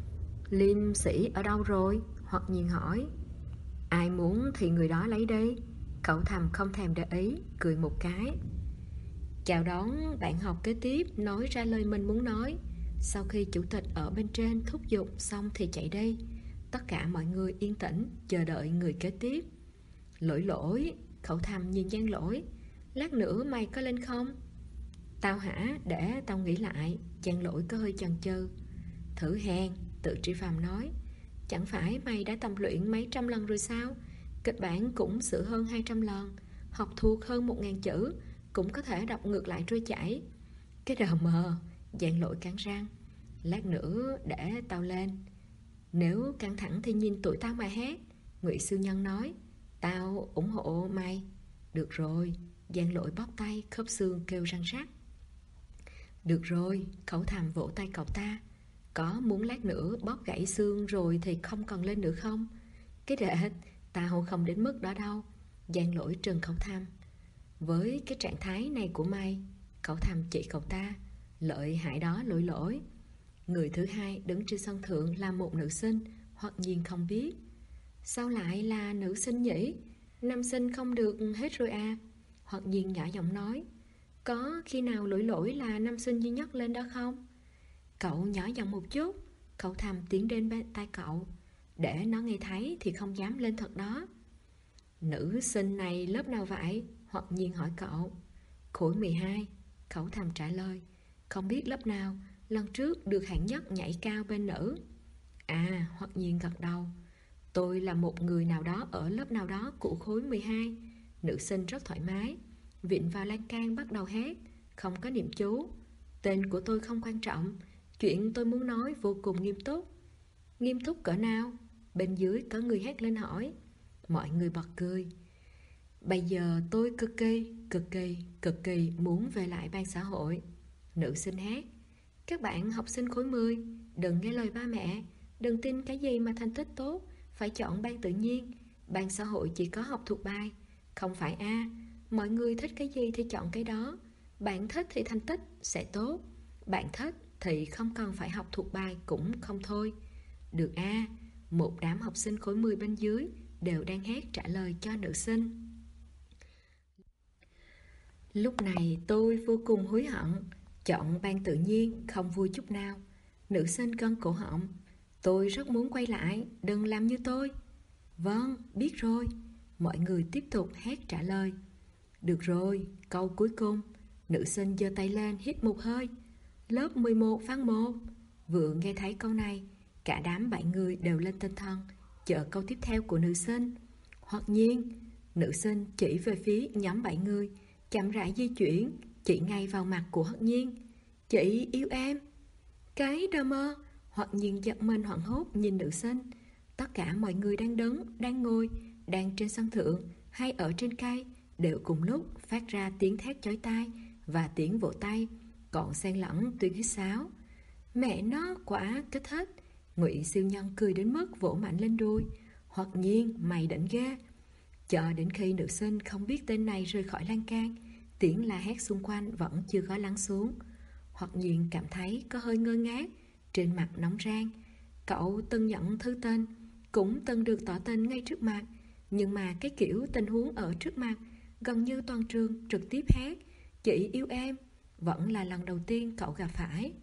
Liêm sĩ ở đâu rồi? Hoắc Nhiên hỏi. Ai muốn thì người đó lấy đi. Khấu Thầm không thèm để ý, cười một cái. Chào đón bạn học kế tiếp nói ra lời mình muốn nói. Sau khi chủ tịch ở bên trên thúc giục xong thì chạy đi. Tất cả mọi người yên tĩnh chờ đợi người kế tiếp. Lỗi. Khẩu Thầm nhìn Giang Lỗi. Lát nữa mày có lên không? Tao hả? Để tao nghĩ lại. Giang Lỗi có hơi chần chừ. Thử hèn, Tự Tri Phàm nói. Chẳng phải mày đã tập luyện mấy trăm lần rồi sao? Kịch bản cũng sửa hơn 200 lần, học thuộc hơn 1000 chữ, cũng có thể đọc ngược lại trôi chảy. Cái đờ mờ, Giang Lỗi cắn răng. Lát nữa để tao lên. Nếu căng thẳng thì nhìn tụi tao mà hát, Ngụy Sư Nhân nói. Tao ủng hộ mày. Được rồi. Giang Lỗi bóp tay, khớp xương kêu răng rắc. Được rồi. Khẩu Thầm vỗ tay cậu ta. Có muốn lát nữa bóp gãy xương rồi thì không còn lên nữa không? Cái đệ, tao không đến mức đó đâu. Giang Lỗi trừng Khẩu Thầm. Với cái trạng thái này của mày, Khẩu Thầm chỉ cậu ta. Lợi hại đó lỗi. Người thứ hai đứng trên sân thượng là một nữ sinh. Hoặc nhiên không biết. Sao lại là nữ sinh nhỉ? Nam sinh không được hết rồi à? Hoặc nhiên nhỏ giọng nói. Có khi nào lỗi là nam sinh duy nhất lên đó không? Cậu nhỏ giọng một chút. Khẩu Thầm tiến đến bên tai cậu. Để nó nghe thấy thì không dám lên thật đó. Nữ sinh này lớp nào vậy? Hoặc nhiên hỏi cậu. Khối 12. Khẩu Thầm trả lời. Không biết lớp nào, lần trước được hạng nhất nhảy cao bên nữ. À, Hoặc nhiên gật đầu. Tôi là một người nào đó ở lớp nào đó của khối 12. Nữ sinh rất thoải mái, vịn vào lan can bắt đầu hát, không có niệm chú. Tên của tôi không quan trọng, chuyện tôi muốn nói vô cùng nghiêm túc. Nghiêm túc cỡ nào? Bên dưới có người hét lên hỏi. Mọi người bật cười. Bây giờ tôi cực kỳ muốn về lại ban xã hội. Nữ sinh hát. Các bạn học sinh khối 10, đừng nghe lời ba mẹ, đừng tin cái gì mà thành tích tốt phải chọn ban tự nhiên. Ban xã hội chỉ có học thuộc bài. Không phải a, mọi người thích cái gì thì chọn cái đó. Bạn thích thì thành tích sẽ tốt, bạn thích thì không cần phải học thuộc bài cũng không thôi. Được a. Một đám học sinh khối 10 bên dưới đều đang hét trả lời cho nữ sinh. Lúc này tôi vô cùng hối hận, chọn ban tự nhiên không vui chút nào. Nữ sinh cân cổ họng. Tôi rất muốn quay lại, đừng làm như tôi. Vâng, biết rồi. Mọi người tiếp tục hét trả lời. Được rồi, câu cuối cùng. Nữ sinh giơ tay lên hít một hơi. Lớp 11 văn 1. Vừa nghe thấy câu này, cả đám 7 người đều lên tinh thần, chờ câu tiếp theo của nữ sinh. Hoặc nhiên, nữ sinh chỉ về phía nhóm 7 người, chậm rãi di chuyển, chỉ ngay vào mặt của Hoặc nhiên. Chị yêu em. Cái đờ mơ. Hoặc nhiên giật mình hoảng hốt nhìn nữ sinh. Tất cả mọi người đang đứng, đang ngồi, đang trên sân thượng hay ở trên cây đều cùng lúc phát ra tiếng thét chói tai và tiếng vỗ tay, còn xen lẫn tiếng hít sáo. Mẹ nó quả kích thích. Ngụy siêu nhân cười đến mức vỗ mạnh lên đùi. Hoặc nhiên mày đỉnh ghê. Chờ đến khi nữ sinh không biết tên này rời khỏi lan can, tiếng la hét xung quanh vẫn chưa có lắng xuống. Hoặc nhiên cảm thấy có hơi ngơ ngác, trên mặt nóng rang. Cậu từng nhận thư tên, cũng từng được tỏ tình ngay trước mặt, nhưng mà cái kiểu tình huống ở trước mặt gần như toàn trường trực tiếp hét chị yêu em vẫn là lần đầu tiên cậu gặp phải.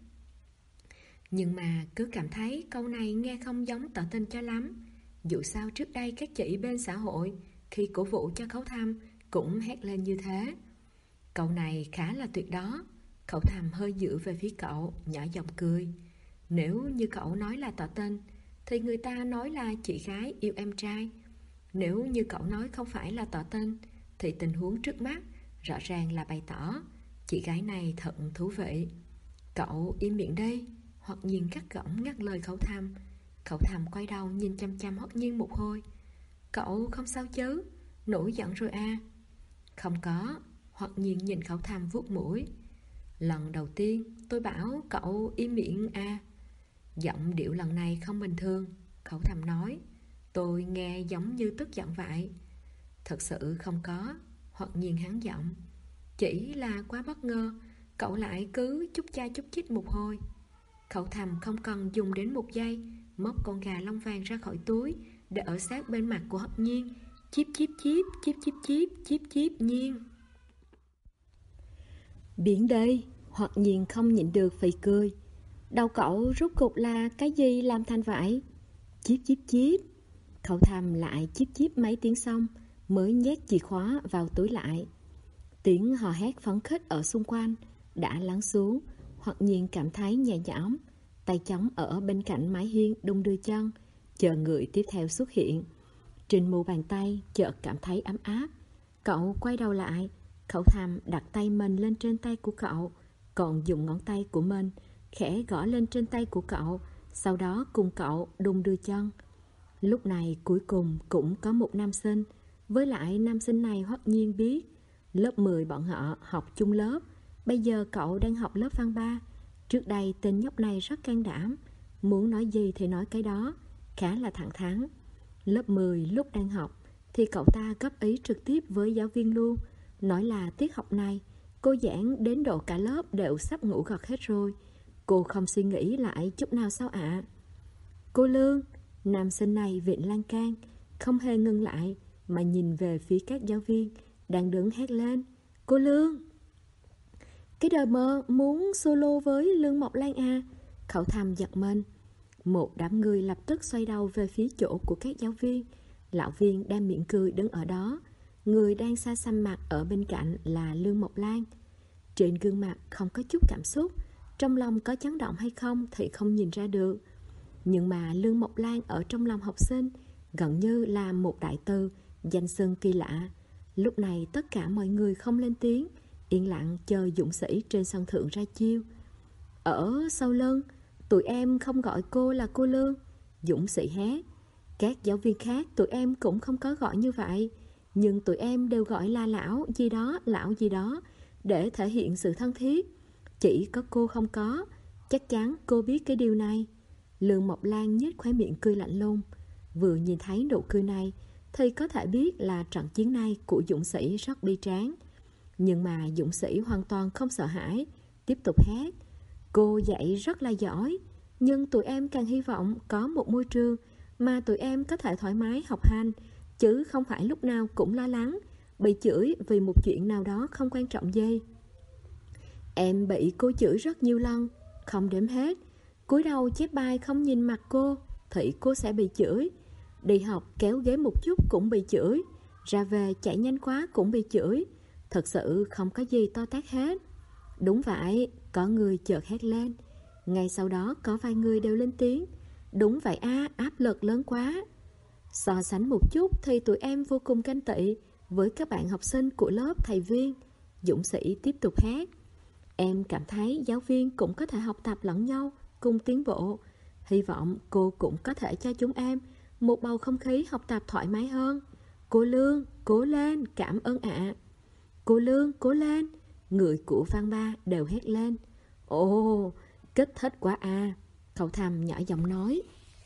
Nhưng mà cứ cảm thấy câu này nghe không giống tỏ tình cho lắm. Dù sao trước đây các chị bên xã hội khi cổ vũ cho Khấu Thăm cũng hét lên như thế. Câu này khá là tuyệt đó. Khấu Thăm hơi dựa về phía cậu, nhỏ giọng cười. Nếu như cậu nói là tỏ tình thì người ta nói là chị gái yêu em trai. Nếu như cậu nói không phải là tỏ tình thì tình huống trước mắt rõ ràng là bày tỏ chị gái này thật thú vị. Cậu im miệng đi. Hoặc nhiên cắt gỏng ngắt lời Khấu Thăm. Khấu Thăm quay đầu nhìn chăm chăm Hoặc nhiên một hồi. Cậu không sao chứ? Nổi giận rồi à? Không có. Hoặc nhiên nhìn Khấu Thăm vuốt mũi. Lần đầu tiên tôi bảo cậu im miệng à? Giọng điệu lần này không bình thường. Khấu Thăm nói. Tôi nghe giống như tức giận vậy. Thật sự không có. Hoặc nhiên hắn giọng. Chỉ là quá bất ngờ, cậu lại cứ chúc cha chúc chích một hồi. Khấu Thăm không cần dùng đến một giây, móc con gà lông vàng ra khỏi túi để ở sát bên mặt của Hoặc nhiên. Chíp chíp chíp, chíp chíp chíp, chíp chíp nhiên. Biển đây. Hoặc nhiên không nhịn được phì cười. Đầu cậu rốt cục là cái gì làm thành vậy? Chíp chíp chíp. Khấu Thăm lại chíp chíp mấy tiếng xong mới nhét chìa khóa vào túi lại. Tiếng hò hét phấn khích ở xung quanh đã lắng xuống. Hoặc nhiên cảm thấy nhẹ nhõm, tay trống ở bên cạnh mái hiên đung đưa chân, chờ người tiếp theo xuất hiện. Trên mu bàn tay chợt cảm thấy ấm áp. Cậu quay đầu lại. Khấu Thăm đặt tay mình lên trên tay của cậu, còn dùng ngón tay của mình khẽ gõ lên trên tay của cậu, sau đó cùng cậu đung đưa chân. Lúc này cuối cùng cũng có một nam sinh. Với lại nam sinh này Hoặc nhiên biết lớp 10 bọn họ học chung lớp. Bây giờ cậu đang học lớp văn 3. Trước đây tên nhóc này rất can đảm, muốn nói gì thì nói cái đó, khá là thẳng thắn. Lớp 10 lúc đang học thì cậu ta góp ý trực tiếp với giáo viên luôn, nói là tiết học này cô giảng đến độ cả lớp đều sắp ngủ gật hết rồi, cô không suy nghĩ lại chút nào sao ạ? Cô Lương. Nam sinh này viện lan can, không hề ngừng lại mà nhìn về phía các giáo viên đang đứng hét lên. Cô Lương. Cái đời mơ muốn solo với Lương Mộc Lan à? Khấu Thăm giật mình. Một đám người lập tức xoay đầu về phía chỗ của các giáo viên. Lão viên đang mỉm cười đứng ở đó. Người đang xa xăm mặt ở bên cạnh là Lương Mộc Lan. Trên gương mặt không có chút cảm xúc, trong lòng có chấn động hay không thì không nhìn ra được. Nhưng mà Lương Mộc Lan ở trong lòng học sinh gần như là một đại từ, danh xưng kỳ lạ. Lúc này tất cả mọi người không lên tiếng, yên lặng chờ dũng sĩ trên sân thượng ra chiêu. Ở sau lưng, tụi em không gọi cô là cô Lương. Dũng sĩ hét. Các giáo viên khác tụi em cũng không có gọi như vậy, nhưng tụi em đều gọi là lão gì đó để thể hiện sự thân thiết. Chỉ có cô không có. Chắc chắn cô biết cái điều này. Lương Mộc Lan nhếch khóe miệng cười lạnh lùng. Vừa nhìn thấy nụ cười này thì có thể biết là trận chiến này của dũng sĩ rất bi tráng. Nhưng mà dũng sĩ hoàn toàn không sợ hãi, tiếp tục hét. Cô dạy rất là giỏi, nhưng tụi em càng hy vọng có một môi trường mà tụi em có thể thoải mái học hành, chứ không phải lúc nào cũng lo lắng bị chửi vì một chuyện nào đó không quan trọng gì. Em bị cô chửi rất nhiều lần, không đếm hết. Cúi đầu chép bài không nhìn mặt cô thì cô sẽ bị chửi. Đi học kéo ghế một chút cũng bị chửi. Ra về chạy nhanh quá cũng bị chửi. Thật sự không có gì to tát hết. Đúng vậy, có người chợt hét lên. Ngay sau đó có vài người đều lên tiếng. Đúng vậy áp lực lớn quá. So sánh một chút thì tụi em vô cùng ganh tị với các bạn học sinh của lớp thầy Viên. Dũng Sĩ tiếp tục hét. Em cảm thấy giáo viên cũng có thể học tập lẫn nhau, cùng tiến bộ. Hy vọng cô cũng có thể cho chúng em một bầu không khí học tập thoải mái hơn. Cô Lương, cố lên, cảm ơn ạ. Cô Lương, cố lên. Người của Văn Ba đều hét lên. Ồ, kích thích quá Cậu Thầm nhỏ giọng nói.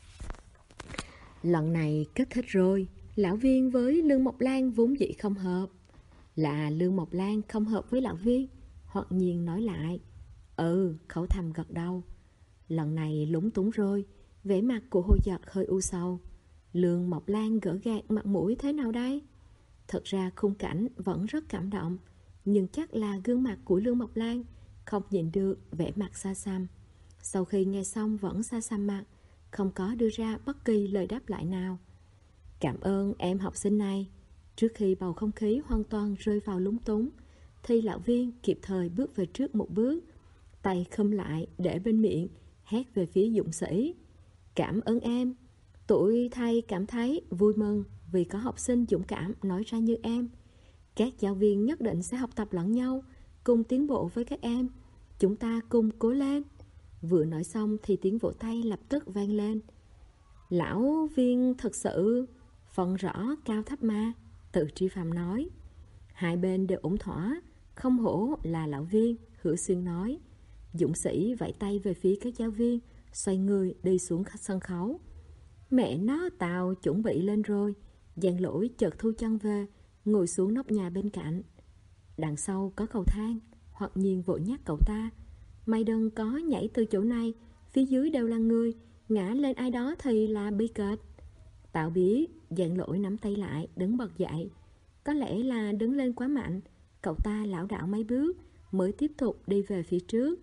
Lần này kích thích rồi. Lão Viên với Lương Mộc Lan vốn dĩ không hợp. Là Lương Mộc Lan không hợp với lão Viên. Hoặc nhiên nói lại. Cậu Thầm gật đầu. Lần này lúng túng rồi. Vẻ mặt của Hồ Giật hơi u sầu. Lương Mộc Lan gỡ gạt mặt mũi thế nào đây? Thật ra khung cảnh vẫn rất cảm động. Nhưng chắc là gương mặt của Lương Mộc Lan không nhìn được vẻ mặt xa xăm. Sau khi nghe xong vẫn xa xăm mặt, không có đưa ra bất kỳ lời đáp lại nào. Cảm ơn em học sinh này. Trước khi bầu không khí hoàn toàn rơi vào lúng túng thì lão Viên kịp thời bước về trước một bước, tay khum lại để bên miệng, hét về phía Dũng Sĩ. Cảm ơn em. Tụi thầy cảm thấy vui mừng vì có học sinh dũng cảm nói ra như em. Các giáo viên nhất định sẽ học tập lẫn nhau, cùng tiến bộ với các em. Chúng ta cùng cố lên. Vừa nói xong thì tiếng vỗ tay lập tức vang lên. Lão Viên thật sự phân rõ cao thấp mà, Từ Tri Phạm nói. Hai bên đều ổn thỏa, không hổ là lão Viên, Hữu Xuyên nói. Dũng Sĩ vẫy tay về phía các giáo viên, xoay người đi xuống sân khấu. Mẹ nó, tao chuẩn bị lên rồi. Giang Lỗi chợt thu chân về, ngồi xuống nóc nhà bên cạnh. Đằng sau có cầu thang. Hoặc nhiên vội nhắc cậu ta. Mày đừng có nhảy từ chỗ này, phía dưới đều là người, ngã lên ai đó thì là bi kịch. Tao biết. Giang Lỗi nắm tay lại, đứng bật dậy. Có lẽ là đứng lên quá mạnh, cậu ta lảo đảo mấy bước mới tiếp tục đi về phía trước.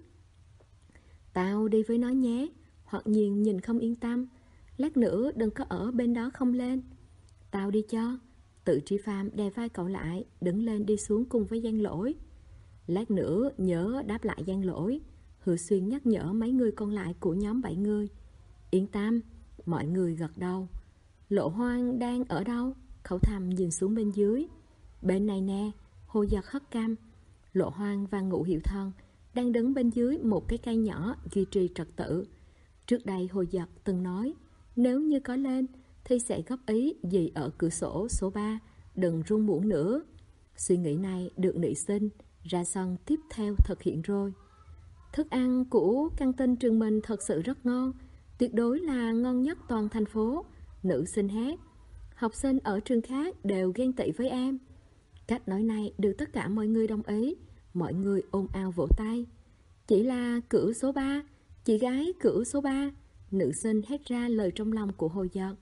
Tao đi với nó nhé. Hoặc nhiên nhìn không yên tâm. Lát nữa đừng có ở bên đó không lên. Tao đi cho. Từ Tri Phạm đè vai cậu lại, đứng lên đi xuống cùng với Giang Lỗi. Lát nữa nhớ đáp lại Giang Lỗi. Hữu Xuyên nhắc nhở mấy người còn lại của nhóm 7 người. Yên tâm. Mọi người gật đầu. Lộ Hoang đang ở đâu? Khẩu Thầm nhìn xuống bên dưới. Bên này nè. Hồ Giật hất cằm. Lộ Hoang và Ngũ Hiệu Thần đang đứng bên dưới một cái cây nhỏ duy trì trật tự. Trước đây Hồ Giật từng nói, nếu như có lên thì sẽ góp ý gì ở cửa sổ số 3, đừng rung muỗng nữa. Suy nghĩ này được nảy sinh ra sân tiếp theo thực hiện rồi. Thức ăn của căng tin trường mình thật sự rất ngon, tuyệt đối là ngon nhất toàn thành phố. Nữ sinh hát. Học sinh ở trường khác đều ghen tị với em. Cách nói này được tất cả mọi người đồng ý. Mọi người ồn ào vỗ tay. Chỉ là cửa số 3, chị gái cửa số 3. Nữ sinh hét ra lời trong lòng của Hồ Giật.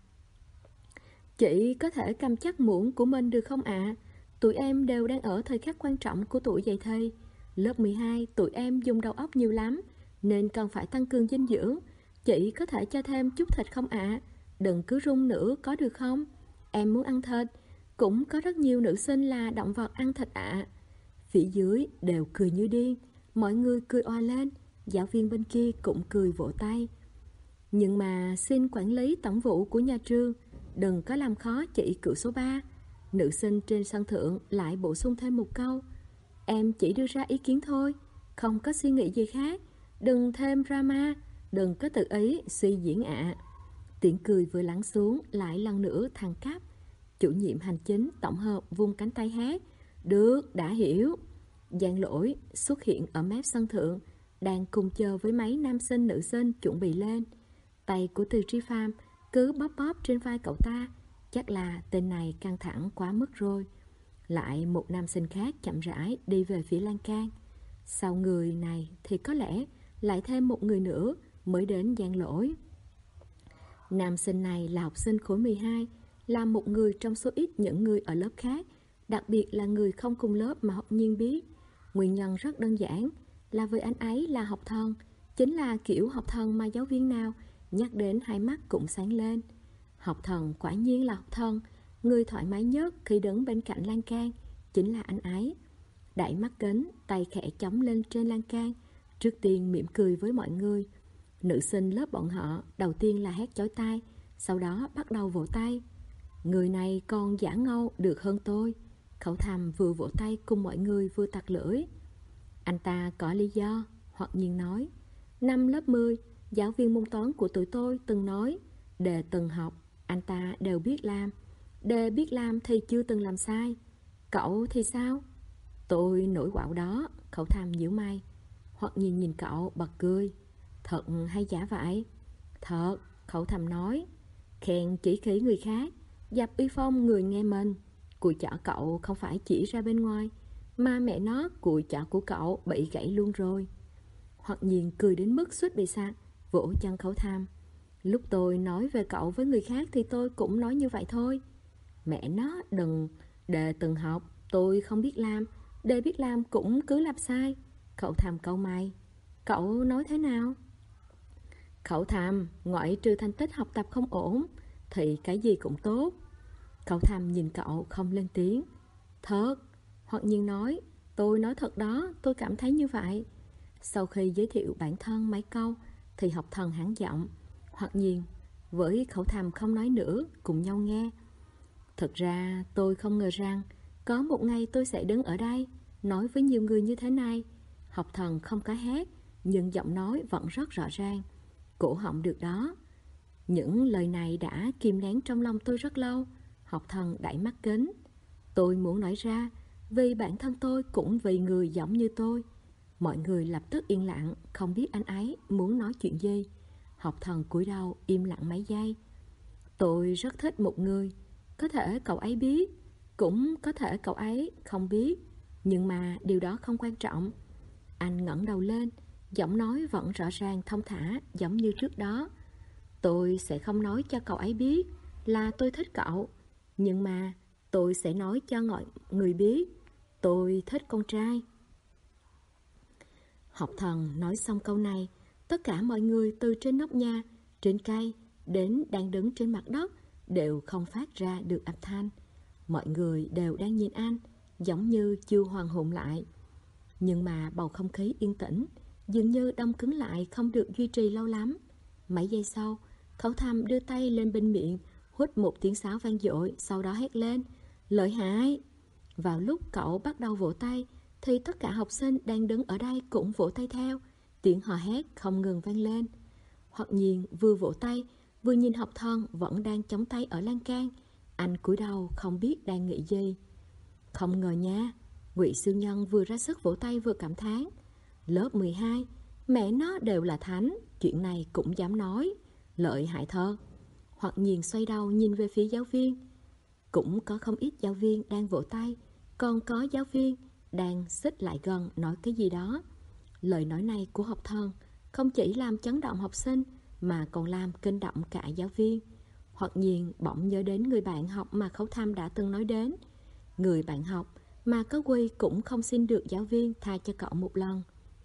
Chị có thể cầm chắc muỗng của mình được không ạ? Tụi em đều đang ở thời khắc quan trọng của tuổi dậy thì. Lớp 12 tụi em dùng đầu óc nhiều lắm, nên cần phải tăng cường dinh dưỡng. Chị có thể cho thêm chút thịt không ạ? Đừng cứ rung nữa có được không? Em muốn ăn thịt. Cũng có rất nhiều nữ sinh là động vật ăn thịt ạ. Phía dưới đều cười như điên. Mọi người cười oa lên. Giáo viên bên kia cũng cười vỗ tay. Nhưng mà xin quản lý tổng vụ của nhà trường đừng có làm khó chị cửa số 3. Nữ sinh trên sân thượng lại bổ sung thêm một câu. Em chỉ đưa ra ý kiến thôi, không có suy nghĩ gì khác. Đừng thêm drama, đừng có tự ý suy diễn ạ. Tiếng cười vừa lắng xuống lại lần nữa thăng cấp. Chủ nhiệm hành chính tổng hợp vung cánh tay hát. Được, đã hiểu. Giang Lỗi xuất hiện ở mép sân thượng, đang cùng chờ với mấy nam sinh nữ sinh chuẩn bị lên. Tay của Từ Tri Phạm cứ bóp bóp trên vai cậu ta. Chắc là tên này căng thẳng quá mức rồi. Lại một nam sinh khác chậm rãi đi về phía lan can. Sau người này thì có lẽ lại thêm một người nữa mới đến Giang Lỗi. Nam sinh này là học sinh khối 12, là một người trong số ít những người ở lớp khác đặc biệt là người không cùng lớp mà Học Nhiên biết. Nguyên nhân rất đơn giản là vì anh ấy là học thần, chính là kiểu học thần mà giáo viên nào nhắc đến hai mắt cũng sáng lên. Học thần quả nhiên là học thần, người thoải mái nhất khi đứng bên cạnh lan can chính là anh ấy. Đẩy mắt kính, tay khẽ chống lên trên lan can, trước tiên mỉm cười với mọi người. Nữ sinh lớp bọn họ đầu tiên là hét chói tai, sau đó bắt đầu vỗ tay. Người này còn giả ngâu được hơn tôi. Khẩu Thầm vừa vỗ tay cùng mọi người vừa tặc lưỡi. Anh ta có lý do, Hoặc Nhiên nói. Năm lớp 10, giáo viên môn toán của tụi tôi từng nói, đề từng học, anh ta đều biết làm. Đề biết làm thì chưa từng làm sai. Cậu thì sao? Tôi nổi quạo đó, Khẩu Thầm nhíu mày. Hoặc Nhiên nhìn cậu bật cười. Thật hay giả vậy? Thật, Khẩu Thầm nói. Khen chỉ khỉ người khác, dập uy phong người nghe mình. Cùi chỏ cậu không phải chỉ ra bên ngoài, mà mẹ nó cùi chỏ của cậu bị gãy luôn rồi. Hoặc Nhiên cười đến mức suýt bị sặc, vỗ chân Khẩu Thầm. Lúc tôi nói về cậu với người khác thì tôi cũng nói như vậy thôi. Mẹ nó đừng, đề từng học, tôi không biết làm, đề biết làm cũng cứ làm sai. Khẩu Thầm cau mày. Cậu nói thế nào? Khẩu Thầm, ngoại trừ thành tích học tập không ổn thì cái gì cũng tốt. Khẩu Thầm nhìn cậu không lên tiếng. Thật, Hoặc Nhiên nói. Tôi nói thật đó, tôi cảm thấy như vậy. Sau khi giới thiệu bản thân mấy câu thì học thần hãng giọng. Hoặc Nhiên với Khẩu Thầm không nói nữa, cùng nhau nghe. Thật ra tôi không ngờ rằng có một ngày tôi sẽ đứng ở đây nói với nhiều người như thế này. Học thần không có hét, nhưng giọng nói vẫn rất rõ ràng, cổ họng được đó. Những lời này đã kìm nén trong lòng tôi rất lâu. Học thần đẩy mắt kính. Tôi muốn nói ra, vì bản thân tôi cũng vì người giống như tôi. Mọi người lập tức yên lặng, không biết anh ấy muốn nói chuyện gì. Học thần cúi đầu im lặng mấy giây. Tôi rất thích một người, có thể cậu ấy biết, cũng có thể cậu ấy không biết, nhưng mà điều đó không quan trọng. Anh ngẩng đầu lên, giọng nói vẫn rõ ràng thông thả giống như trước đó. Tôi sẽ không nói cho cậu ấy biết là tôi thích cậu, nhưng mà tôi sẽ nói cho mọi người biết tôi thích con trai. Học thần nói xong câu này, tất cả mọi người từ trên nóc nhà, trên cây đến đang đứng trên mặt đất đều không phát ra được âm thanh. Mọi người đều đang nhìn anh, giống như chưa hoàn hồn lại. Nhưng mà bầu không khí yên tĩnh dường như đông cứng lại, không được duy trì lâu lắm. Mấy giây sau, Khẩu Thầm đưa tay lên bên miệng, hút một tiếng sáo vang dội, sau đó hét lên, lợi hại. Vào lúc cậu bắt đầu vỗ tay thì tất cả học sinh đang đứng ở đây cũng vỗ tay theo. Tiếng hò hét không ngừng vang lên. Hoặc Nhiên vừa vỗ tay vừa nhìn học thần vẫn đang chống tay ở lan can. Anh cúi đầu không biết đang nghĩ gì. Không ngờ nha, Ngụy Siêu Nhân vừa ra sức vỗ tay vừa cảm thán. Lớp 12, mẹ nó đều là thánh, chuyện này cũng dám nói, lợi hại thật. Hoặc Nhiên xoay đầu nhìn về phía giáo viên. Cũng có không ít giáo viên đang vỗ tay, còn có giáo viên đang xích lại gần nói cái gì đó. Lời nói này của học thần không chỉ làm chấn động học sinh mà còn làm kinh động cả giáo viên. Hoặc Nhiên bỗng nhớ đến người bạn học mà Khẩu Thầm đã từng nói đến. Người bạn học mà có quy cũng không xin được giáo viên tha cho cậu một lần.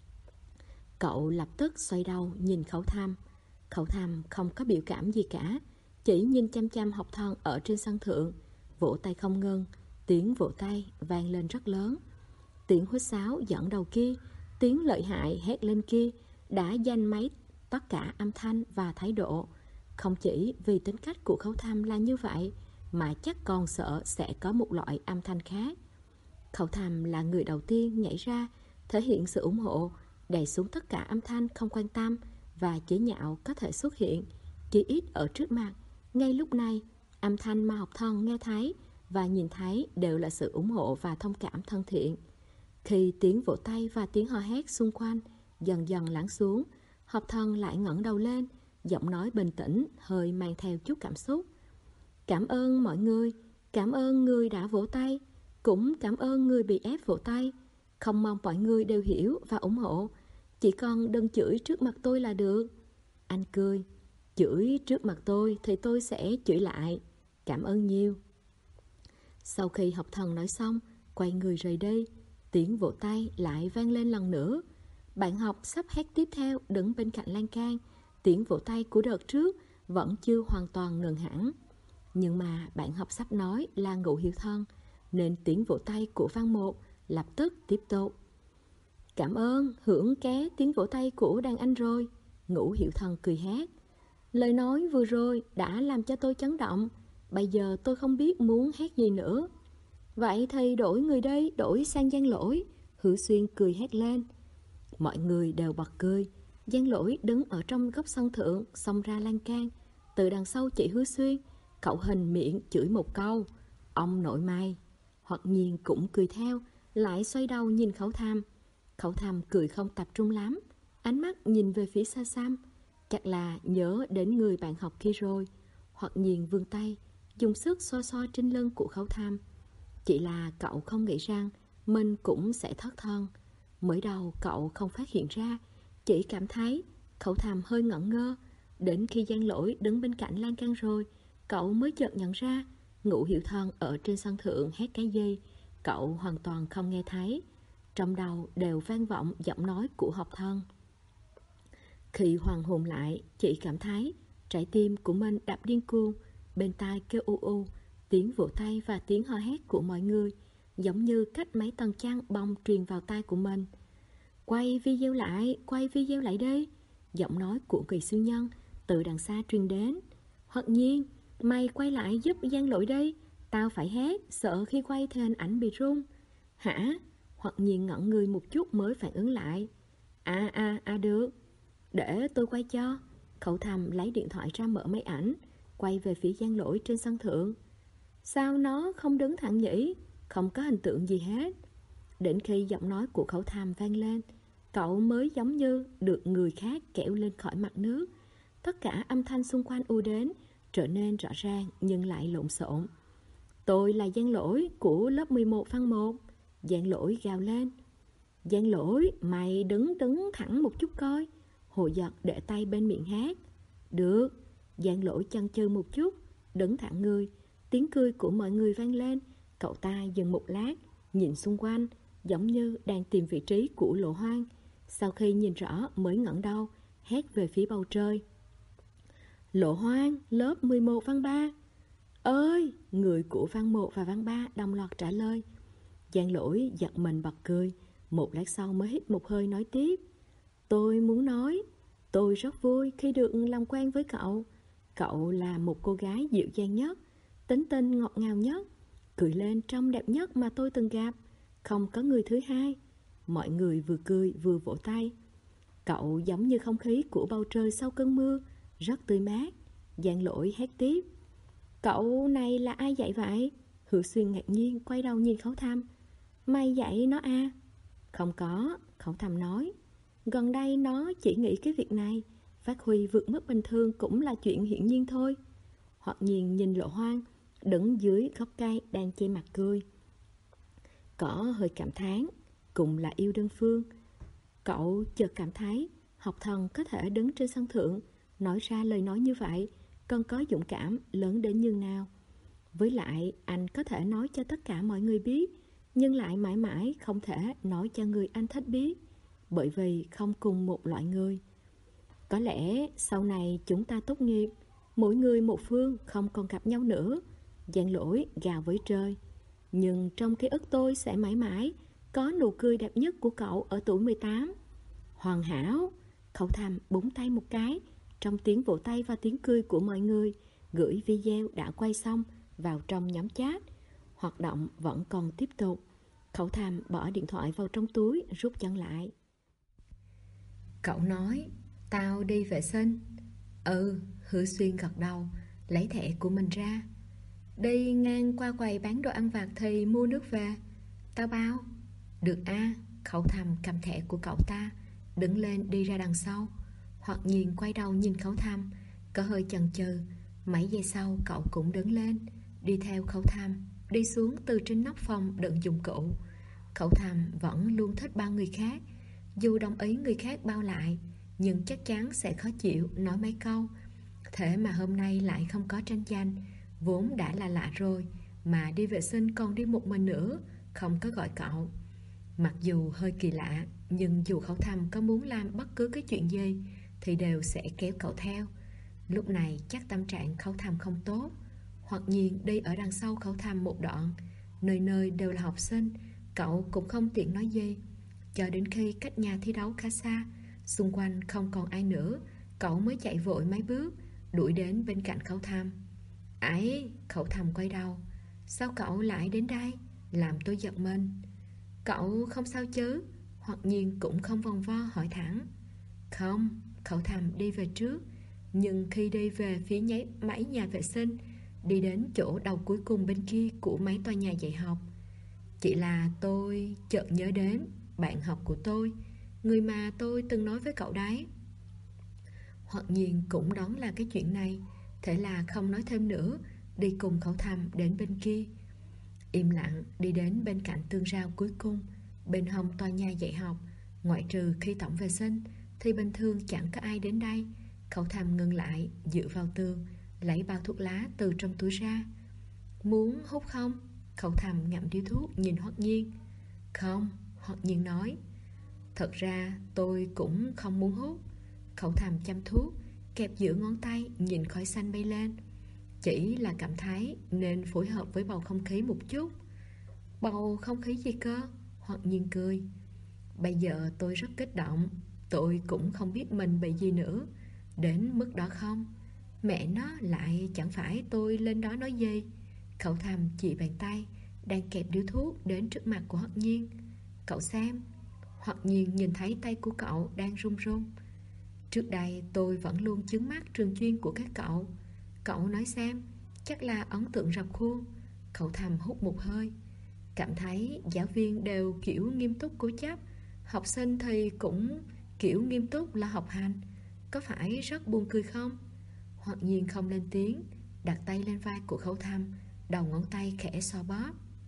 Cậu lập tức xoay đầu nhìn Khẩu Thầm. Khẩu Thầm không có biểu cảm gì cả, chỉ nhìn chăm chăm học thần ở trên sân thượng, vỗ tay không ngừng. Tiếng vỗ tay vang lên rất lớn. Tiếng huýt sáo dẫn đầu kia, tiếng lợi hại hét lên kia đã danh mấy tất cả âm thanh và thái độ. Không chỉ vì tính cách của Khẩu Thầm là như vậy, mà chắc còn sợ sẽ có một loại âm thanh khác. Khẩu Thầm là người đầu tiên nhảy ra, thể hiện sự ủng hộ, đè xuống tất cả âm thanh không quan tâm và chế nhạo có thể xuất hiện, chỉ ít ở trước mặt. Ngay lúc này, âm thanh mà học thần nghe thấy và nhìn thấy đều là sự ủng hộ và thông cảm thân thiện. Khi tiếng vỗ tay và tiếng hò hét xung quanh dần dần lắng xuống, học thần lại ngẩng đầu lên, giọng nói bình tĩnh, hơi mang theo chút cảm xúc. Cảm ơn mọi người, cảm ơn người đã vỗ tay, cũng cảm ơn người bị ép vỗ tay. Không mong mọi người đều hiểu và ủng hộ, chỉ còn đừng chửi trước mặt tôi là được. Anh cười, chửi trước mặt tôi thì tôi sẽ chửi lại. Cảm ơn nhiều. Sau khi học thần nói xong, quay người rời đi. Tiếng vỗ tay lại vang lên lần nữa. Bạn học sắp hát tiếp theo đứng bên cạnh lan can. Tiếng vỗ tay của đợt trước vẫn chưa hoàn toàn ngừng hẳn. Nhưng mà bạn học sắp nói là Ngũ Hiểu Thân, nên tiếng vỗ tay của Văn Một lập tức tiếp tục. Cảm ơn, hưởng ké tiếng vỗ tay của đàn anh rồi. Ngũ Hiểu Thân cười hát. Lời nói vừa rồi đã làm cho tôi chấn động. Bây giờ tôi không biết muốn hát gì nữa. Vậy thì đổi người đây, đổi sang Giang Lỗi. Hứa Xuyên cười hét lên. Mọi người đều bật cười. Giang Lỗi đứng ở trong góc sân thượng, xông ra lan can. Từ đằng sau chị Hứa Xuyên, cậu hình miệng chửi một câu. Ông nội mày. Hoặc Nhiên cũng cười theo, lại xoay đầu nhìn Khẩu Tham. Khẩu Tham cười không tập trung lắm, ánh mắt nhìn về phía xa xăm. Chắc là nhớ đến người bạn học kia rồi. Hoặc Nhiên vươn tay, dùng sức xoa xoa trên lưng của Khẩu Tham. Chỉ là cậu không nghĩ rằng mình cũng sẽ thất thân. Mới đầu cậu không phát hiện ra, chỉ cảm thấy Khẩu Tham hơi ngẩn ngơ. Đến khi Giang Lỗi đứng bên cạnh lan can rồi, cậu mới chợt nhận ra Ngũ Hiểu Thân ở trên sân thượng hét cái gì, cậu hoàn toàn không nghe thấy. Trong đầu đều vang vọng giọng nói của học thân. Khi hoàn hồn lại, chị cảm thấy trái tim của mình đập điên cuồng, bên tai kêu u u, tiếng vỗ tay và tiếng hò hét của mọi người giống như cách mấy tầng chăn bông truyền vào tai của mình. Quay video lại đi. Giọng nói của người siêu nhân từ đằng xa truyền đến. Hoặc Nhiên, mày quay lại giúp Giang Lỗi đi. Tao phải hét, sợ khi quay thì hình ảnh bị rung. Hả? Hoặc Nhiên ngẩn người một chút mới phản ứng lại. Được. Để tôi quay cho. Khẩu Thầm lấy điện thoại ra mở máy ảnh, quay về phía Giang Lỗi trên sân thượng. Sao nó không đứng thẳng nhỉ? Không có hình tượng gì hết. Đến khi giọng nói của Khẩu Tham vang lên, cậu mới giống như được người khác kéo lên khỏi mặt nước. Tất cả âm thanh xung quanh ùa đến, trở nên rõ ràng nhưng lại lộn xộn. Tôi là Giang Lỗi của lớp 11 văn 1. Giang Lỗi gào lên. Giang Lỗi, mày đứng thẳng một chút coi. Hồ Giật để tay bên miệng hát. Được. Giang Lỗi chần chừ một chút, đứng thẳng người. Tiếng cười của mọi người vang lên. Cậu ta dừng một lát, nhìn xung quanh, giống như đang tìm vị trí của Lộ Hoang. Sau khi nhìn rõ mới ngẩng đầu, hét về phía bầu trời. Lộ Hoang, lớp 11 văn 3. Ơi! Người của văn 1 và văn 3 đồng loạt trả lời. Giang Lỗi giật mình bật cười. Một lát sau mới hít một hơi nói tiếp. Tôi muốn nói, tôi rất vui khi được làm quen với cậu. Cậu là một cô gái dịu dàng nhất, tính tình ngọt ngào nhất, cười lên trông đẹp nhất mà tôi từng gặp. Không có người thứ hai. Mọi người vừa cười vừa vỗ tay. Cậu giống như không khí của bầu trời sau cơn mưa, rất tươi mát. Giang Lỗi hét tiếp. Cậu này là ai dạy vậy? Hứa Xuyên ngạc nhiên quay đầu nhìn Khẩu Tham. Mày dạy nó à? Không có, Khẩu Tham nói. Gần đây nó chỉ nghĩ cái việc này, phát huy vượt mức bình thường cũng là chuyện hiển nhiên thôi. Hoặc Nhiên nhìn Lộ Hoang đứng dưới gốc cây đang che mặt cười, có hơi cảm thán. Cùng là yêu đơn phương, cậu chợt cảm thấy học thần có thể đứng trên sân thượng nói ra lời nói như vậy còn có dũng cảm lớn đến như nào. Với lại anh có thể nói cho tất cả mọi người biết, nhưng lại mãi mãi không thể nói cho người anh thích biết, bởi vì không cùng một loại người. Có lẽ sau này chúng ta tốt nghiệp, mỗi người một phương, không còn gặp nhau nữa. Giang Lỗi gào với trời. Nhưng trong ký ức tôi sẽ mãi mãi có nụ cười đẹp nhất của cậu ở tuổi 18. Hoàn hảo. Khẩu Tham búng tay một cái, trong tiếng vỗ tay và tiếng cười của mọi người, gửi video đã quay xong vào trong nhóm chat. Hoạt động vẫn còn tiếp tục. Khẩu Tham bỏ điện thoại vào trong túi, rút chân lại. Cậu nói, tao đi vệ sinh. Hứa Xuyên gật đầu, lấy thẻ của mình ra. Đi ngang qua quầy bán đồ ăn vặt thì mua nước về. Tao bao. Được a. Khẩu Tham cầm thẻ của cậu ta, đứng lên đi ra đằng sau. Hoặc Nhiên quay đầu nhìn Khẩu Tham, có hơi chần chừ. Mấy giây sau cậu cũng đứng lên, đi theo Khẩu Tham, đi xuống từ trên nóc phòng đựng dụng cụ. Khẩu Tham vẫn luôn thích bao người khác. Dù đồng ý người khác bao lại, nhưng chắc chắn sẽ khó chịu nói mấy câu. Thế mà hôm nay lại không có tranh giành, vốn đã là lạ rồi, mà đi vệ sinh còn đi một mình nữa, không có gọi cậu. Mặc dù hơi kỳ lạ, nhưng dù Khẩu Thầm có muốn làm bất cứ cái chuyện gì thì đều sẽ kéo cậu theo. Lúc này chắc tâm trạng Khẩu Thầm không tốt. Hoặc nhiên đi ở đằng sau Khẩu Thầm một đoạn, nơi nơi đều là học sinh, cậu cũng không tiện nói gì. Cho đến khi cách nhà thi đấu khá xa, xung quanh không còn ai nữa, cậu mới chạy vội mấy bước, đuổi đến bên cạnh Khẩu Thầm. Ấy, Khẩu Thầm quay đầu. Sao cậu lại đến đây? Làm tôi giật mình. Cậu không sao chứ? Hoặc nhiên cũng không vòng vo hỏi thẳng. Không, Khẩu Thầm đi về trước. Nhưng khi đi về phía mấy nhà vệ sinh, đi đến chỗ đầu cuối cùng bên kia của mấy tòa nhà dạy học, chỉ là tôi chợt nhớ đến bạn học của tôi, người mà tôi từng nói với cậu đấy. Hoặc nhiên cũng đoán là cái chuyện này, thế là không nói thêm nữa, đi cùng Khẩu Thầm đến bên kia. Im lặng đi đến bên cạnh tường rào cuối cùng, bên hông tòa nhà dạy học. Ngoại trừ khi tổng vệ sinh thì bình thường chẳng có ai đến đây. Khẩu Thầm ngừng lại, dựa vào tường, lấy bao thuốc lá từ trong túi ra. Muốn hút không? Khẩu Thầm ngậm điếu thuốc nhìn Hoắc Nhiên. Không, Hoắc Nhiên nói. Thật ra tôi cũng không muốn hút. Khẩu Thầm chăm thuốc, kẹp giữa ngón tay nhìn khói xanh bay lên. Chỉ là cảm thấy nên phối hợp với bầu không khí một chút. Bầu không khí gì cơ? Hoắc Nhiên cười. Bây giờ tôi rất kích động. Tôi cũng không biết mình bị gì nữa. Đến mức đó không? Mẹ nó lại chẳng phải tôi lên đó nói gì. Khẩu Thầm chỉ bàn tay đang kẹp điếu thuốc đến trước mặt của Hoắc Nhiên. Cậu xem. Hoắc Nhiên nhìn thấy tay của cậu đang run run. Trước đây tôi vẫn luôn chướng mắt trường chuyên của các cậu. Cậu nói xem, chắc là ấn tượng rập khuôn. Khẩu Thầm hút một hơi. Cảm thấy giáo viên đều kiểu nghiêm túc cố chấp, học sinh thì cũng kiểu nghiêm túc là học hành. Có phải rất buồn cười không? Hoặc nhiên không lên tiếng, đặt tay lên vai của Khẩu Thầm, đầu ngón tay khẽ xoa bóp.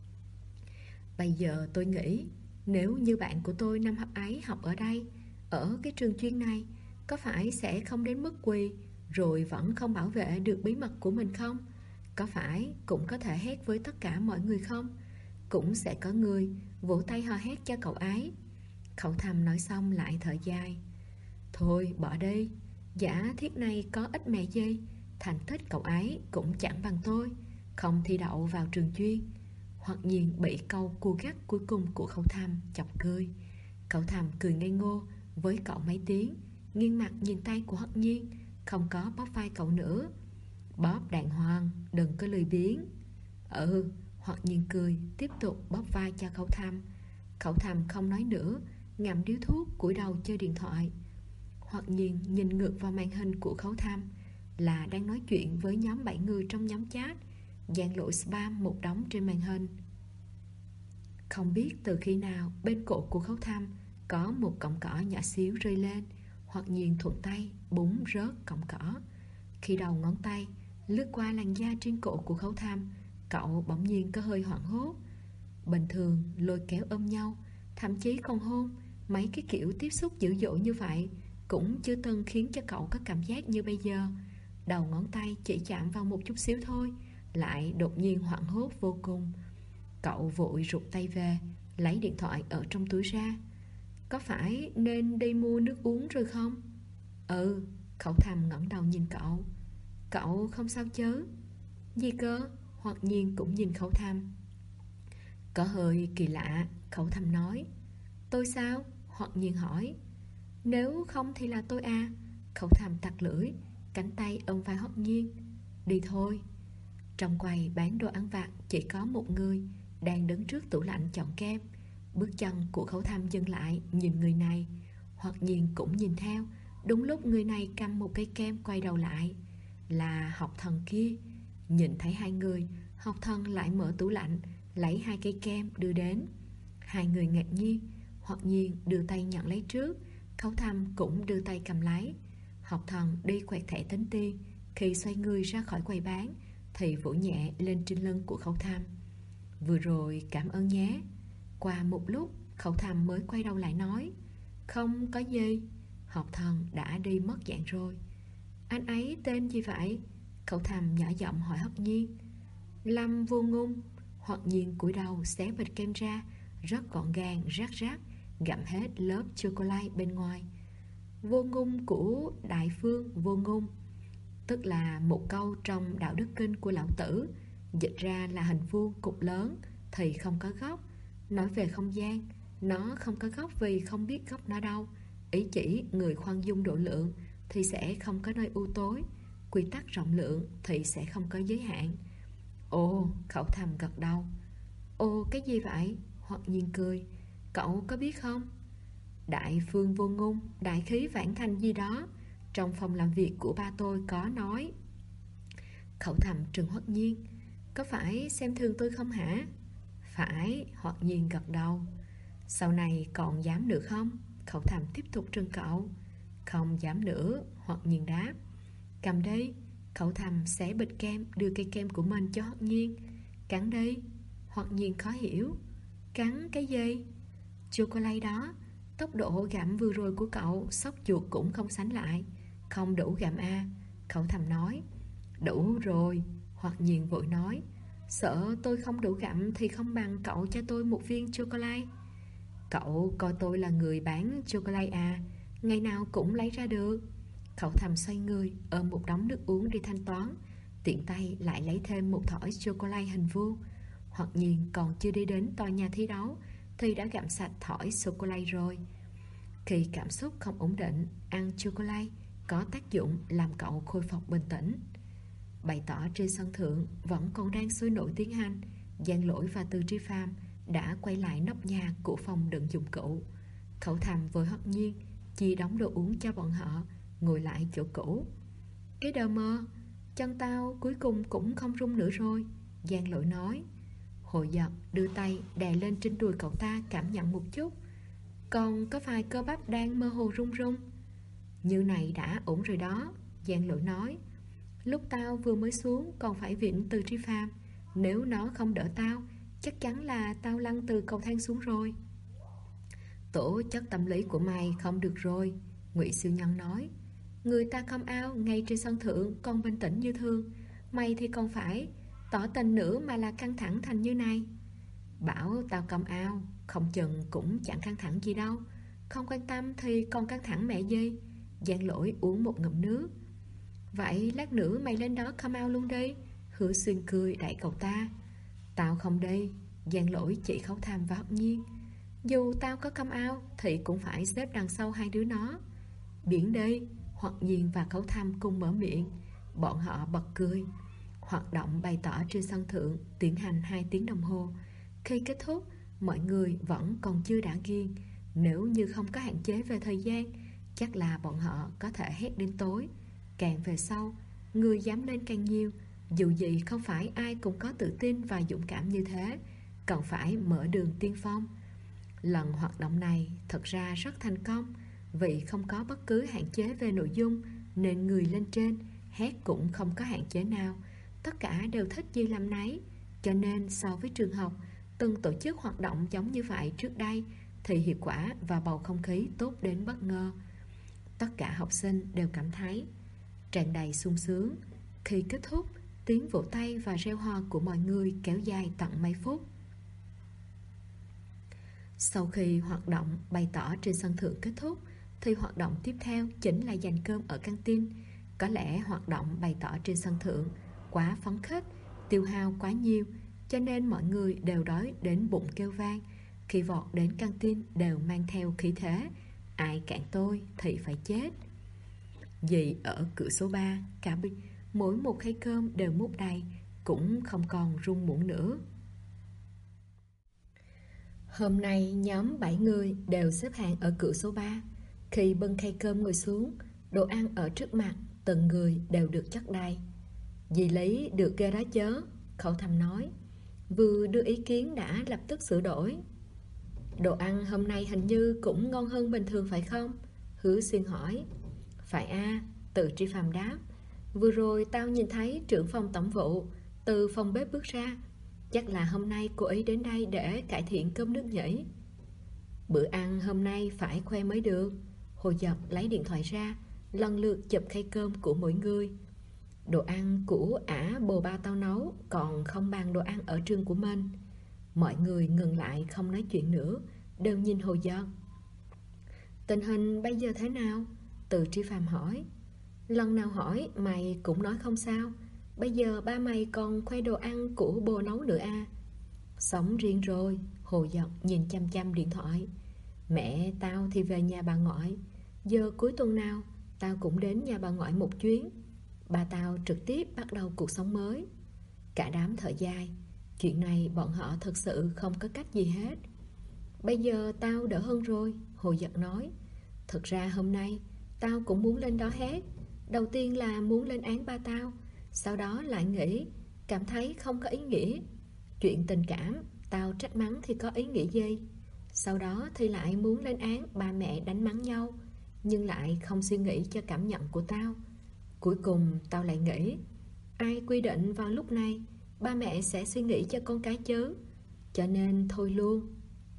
Bây giờ tôi nghĩ, nếu như bạn của tôi năm ấy học ở đây, ở cái trường chuyên này, có phải sẽ không đến mức quỳ, rồi vẫn không bảo vệ được bí mật của mình không? Có phải cũng có thể hét với tất cả mọi người không? Cũng sẽ có người vỗ tay hò hét cho cậu ấy. Khẩu Thầm nói xong lại thở dài. Thôi bỏ đi, giả thiết này có ích mẹ gì, thành tích cậu ấy cũng chẳng bằng tôi, không thi đậu vào trường chuyên. Hoặc nhiên bị câu cua gắt cuối cùng của Khẩu Thầm chọc cười. Khẩu Thầm cười ngây ngô với cậu mấy tiếng, nghiêng mặt nhìn tay của Hoắc Nhiên, không có bóp vai cậu nữa. Bóp đàng hoàng, đừng có lười biếng. Hoắc Nhiên cười, tiếp tục bóp vai cho Khẩu Thầm. Khẩu Thầm không nói nữa, ngậm điếu thuốc, cúi đầu chơi điện thoại. Hoắc Nhiên nhìn ngược vào màn hình của Khẩu Thầm, là đang nói chuyện với nhóm 7 người trong nhóm chat, dàn lỗi spam một đống trên màn hình. Không biết từ khi nào bên cổ của Khẩu Thầm có một cọng cỏ nhỏ xíu rơi lên. Hoắc Nhiên thuận tay búng rớt cọng cỏ. Khi đầu ngón tay lướt qua làn da trên cổ của Khẩu Thầm, cậu bỗng nhiên có hơi hoảng hốt. Bình thường lôi kéo ôm nhau, thậm chí còn hôn, mấy cái kiểu tiếp xúc dữ dội như vậy cũng chưa từng khiến cho cậu có cảm giác như bây giờ. Đầu ngón tay chỉ chạm vào một chút xíu thôi, lại đột nhiên hoảng hốt vô cùng. Cậu vội rụt tay về, lấy điện thoại ở trong túi ra. Có phải nên đi mua nước uống rồi không? Khẩu Thầm ngẩng đầu nhìn cậu. Cậu không sao chứ? Gì cơ? Hoặc nhiên cũng nhìn Khẩu Thầm. Có hơi kỳ lạ, Khẩu Thầm nói. Tôi sao? Hoặc nhiên hỏi. Nếu không thì là tôi à? Khẩu Thầm tặc lưỡi, cánh tay ôm vai Hoặc nhiên. Đi thôi. Trong quầy bán đồ ăn vặt chỉ có một người đang đứng trước tủ lạnh chọn kem. Bước chân của Khẩu Thầm dừng lại nhìn người này. Hoặc nhiên cũng nhìn theo. Đúng lúc người này cầm một cây kem quay đầu lại, là học thần kia. Nhìn thấy hai người, học thần lại mở tủ lạnh, lấy hai cây kem đưa đến. Hai người ngạc nhiên. Hoặc nhiên đưa tay nhận lấy trước, Khẩu Thầm cũng đưa tay cầm lấy. Học thần đi quẹt thẻ tính tiền. Khi xoay người ra khỏi quầy bán thì vỗ nhẹ lên trên lưng của Khẩu Thầm. Vừa rồi cảm ơn nhé. Qua một lúc Khẩu Thầm mới quay đầu lại nói. Không có gì. Học thần đã đi mất dạng rồi. Anh ấy tên gì vậy? Khẩu Thầm nhỏ giọng hỏi Hoắc Nhiên. Lâm Vô Ngôn hoặc nhiên cúi đầu xé bịch kem ra, rất gọn gàng, rát rát, gặm hết lớp chocolate bên ngoài. Vô ngôn của Đại Phương Vô Ngôn, tức là một câu trong Đạo Đức Kinh của Lão Tử, dịch ra là hình vuông cục lớn thì không có góc. Nói về không gian, nó không có góc vì không biết góc nó đâu. Ý chỉ người khoan dung độ lượng thì sẽ không có nơi u tối, quy tắc rộng lượng thì sẽ không có giới hạn. Ồ, Khẩu Thầm gật đầu. Ồ, cái gì vậy? Hoặc nhiên cười. Cậu có biết không? Đại Phương Vô Ngôn, đại khí vãng thành gì đó, trong phòng làm việc của ba tôi có nói. Khẩu Thầm trừng Hoắc Nhiên. Có phải xem thường tôi không hả? Phải, Hoắc Nhiên gật đầu. Sau này còn dám nữa không? Khẩu Thầm tiếp tục trừng cậu. Không dám nữa, Hoắc Nhiên đáp. Cầm đi. Khẩu Thầm xé bịch kem, đưa cây kem của mình cho Hoắc Nhiên. Cắn đi. Hoắc Nhiên khó hiểu. Cắn cái gì? Chocolate đó. Tốc độ gặm vừa rồi của cậu xóc chuột cũng không sánh lại. Không đủ gặm à? Khẩu Thầm nói. Đủ rồi, Hoắc Nhiên vội nói. Sợ tôi không đủ gặm thì không bằng cậu cho tôi một viên chocolate. Cậu coi tôi là người bán chocolate à? Ngày nào cũng lấy ra được. Khẩu Thầm xoay người, ôm một đống nước uống đi thanh toán, tiện tay lại lấy thêm một thỏi chocolate hình vuông. Hoắc Nhiên còn chưa đi đến tòa nhà thi đấu thì đã gặm sạch thỏi chocolate rồi. Khi cảm xúc không ổn định, ăn chocolate có tác dụng làm cậu khôi phục bình tĩnh. Bày tỏ trên sân thượng vẫn còn đang sôi nổi tiến hành. Giang Lỗi và Từ Tri Phàm đã quay lại nóc nhà của phòng đựng dụng cụ. Khẩu Thầm với Hoắc Nhiên chia đóng đồ uống cho bọn họ, ngồi lại chỗ cũ. Cái đờ mơ, chân tao cuối cùng cũng không rung nữa rồi, Giang Lỗi nói. Hội giật đưa tay đè lên trên đùi cậu ta cảm nhận một chút. Còn có vài cơ bắp đang mơ hồ rung rung. Như này đã ổn rồi đó, Giang Lỗi nói. Lúc tao vừa mới xuống còn phải vịn Từ Tri Phàm. Nếu nó không đỡ tao, chắc chắn là tao lăn từ cầu thang xuống rồi. Tổ chất tâm lý của mày không được rồi, Ngụy Siêu Nhân nói. Người ta come out ngay trên sân thượng còn bình tĩnh như thường, mày thì còn phải tỏ tình nữa mà là căng thẳng thành như này. Bảo tao come out, không chừng cũng chẳng căng thẳng gì đâu. Không quan tâm thì còn căng thẳng mẹ gì. Giang Lỗi uống một ngụm nước. Vậy lát nữa mày lên đó come out luôn đi, Hứa Xuyên cười đẩy cậu ta. Tao không đi, Giang Lỗi chỉ Khẩu Thầm và Hoắc Nhiên. Dù tao có come out thì cũng phải xếp đằng sau hai đứa nó. Biển đi, Hoắc Nhiên và Khẩu Thầm cùng mở miệng. Bọn họ bật cười. Hoạt động bày tỏ trên sân thượng tiến hành 2 tiếng đồng hồ. Khi kết thúc, mọi người vẫn còn chưa đã ghiền. Nếu như không có hạn chế về thời gian, chắc là bọn họ có thể hét đến tối. Càng về sau, người dám lên càng nhiều. Dù gì không phải ai cũng có tự tin và dũng cảm như thế, cần phải mở đường tiên phong. Lần hoạt động này thật ra rất thành công, vì không có bất cứ hạn chế về nội dung nên người lên trên hét cũng không có hạn chế nào. Tất cả đều thích gì làm nấy. Cho nên so với trường học từng tổ chức hoạt động giống như vậy trước đây thì hiệu quả và bầu không khí tốt đến bất ngờ. Tất cả học sinh đều cảm thấy tràn đầy sung sướng. Khi kết thúc, tiếng vỗ tay và reo hò của mọi người kéo dài tận mấy phút. Sau khi hoạt động bày tỏ trên sân thượng kết thúc thì hoạt động tiếp theo chính là dành cơm ở căng tin. Có lẽ hoạt động bày tỏ trên sân thượng quá phấn khích, tiêu hao quá nhiều, cho nên mọi người đều đói đến bụng kêu vang. Khi vọt đến căng tin đều mang theo khí thế ai cản tôi thì phải chết. Dì ở cửa số 3 cả mỗi một khay cơm đều múc đầy, cũng không còn rung muỗng nữa. Hôm nay nhóm 7 người đều xếp hàng ở cửa số 3. Khi bưng khay cơm ngồi xuống, đồ ăn ở trước mặt từng người đều được chất đầy. Dì lấy được ghê đó chớ, Khẩu Thầm nói. Vừa đưa ý kiến đã lập tức sửa đổi. Đồ ăn hôm nay hình như cũng ngon hơn bình thường phải không? Hứa Xuyên hỏi. Phải a, Từ Tri Phàm đáp. Vừa rồi tao nhìn thấy trưởng phòng tổng vụ từ phòng bếp bước ra. Chắc là hôm nay cô ấy đến đây để cải thiện cơm nước nhỉ. Bữa ăn hôm nay phải khoe mới được. Hồ Dật lấy điện thoại ra, lần lượt chụp khay cơm của mỗi người. Đồ ăn của ả bồ ba tao nấu còn không bằng đồ ăn ở trường của mình. Mọi người ngừng lại không nói chuyện nữa, đều nhìn Hồ Giật. Tình hình bây giờ thế nào? Từ Tri Phàm hỏi. Lần nào hỏi mày cũng nói không sao. Bây giờ ba mày còn khoe đồ ăn của bồ nấu nữa à? Sống riêng rồi. Hồ Giật nhìn chăm chăm điện thoại. Mẹ tao thì về nhà bà ngoại. Giờ cuối tuần nào tao cũng đến nhà bà ngoại một chuyến. Ba tao trực tiếp bắt đầu cuộc sống mới. Cả đám thở dài. Chuyện này bọn họ thực sự không có cách gì hết. Bây giờ tao đỡ hơn rồi, Hồ Giật nói. Thực ra hôm nay tao cũng muốn lên đó hết. Đầu tiên là muốn lên án ba tao, sau đó lại nghĩ, cảm thấy không có ý nghĩa. Chuyện tình cảm, tao trách mắng thì có ý nghĩa gì? Sau đó thì lại muốn lên án ba mẹ đánh mắng nhau, nhưng lại không suy nghĩ cho cảm nhận của tao. Cuối cùng tao lại nghĩ, ai quy định vào lúc này ba mẹ sẽ suy nghĩ cho con cái chứ? Cho nên thôi luôn.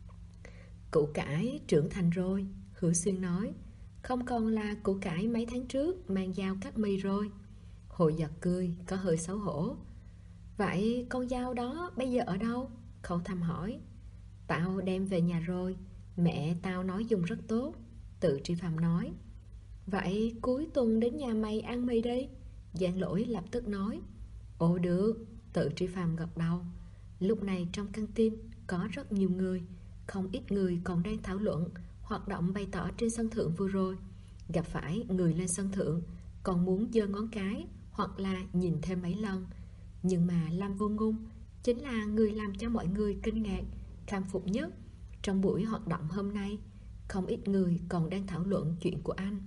Củ cải trưởng thành rồi, Hữu Xuyên nói. Không còn là củ cải mấy tháng trước mang dao cắt mì rồi. Hồ Giật cười, có hơi xấu hổ. Vậy con dao đó bây giờ ở đâu? Khâu Thăm hỏi. Tao đem về nhà rồi, mẹ tao nói dùng rất tốt, Từ Tri Phàm nói. Vậy cuối tuần đến nhà mày ăn mì đi, Giang Lỗi lập tức nói. Ồ được, Từ Tri Phàm gật đầu. Lúc này trong căng tin có rất nhiều người, không ít người còn đang thảo luận hoạt động bày tỏ trên sân thượng vừa rồi. Gặp phải người lên sân thượng còn muốn giơ ngón cái hoặc là nhìn thêm mấy lần. Nhưng mà Lâm Vô Ngôn chính là người làm cho mọi người kinh ngạc, khâm phục nhất. Trong buổi hoạt động hôm nay, không ít người còn đang thảo luận chuyện của anh.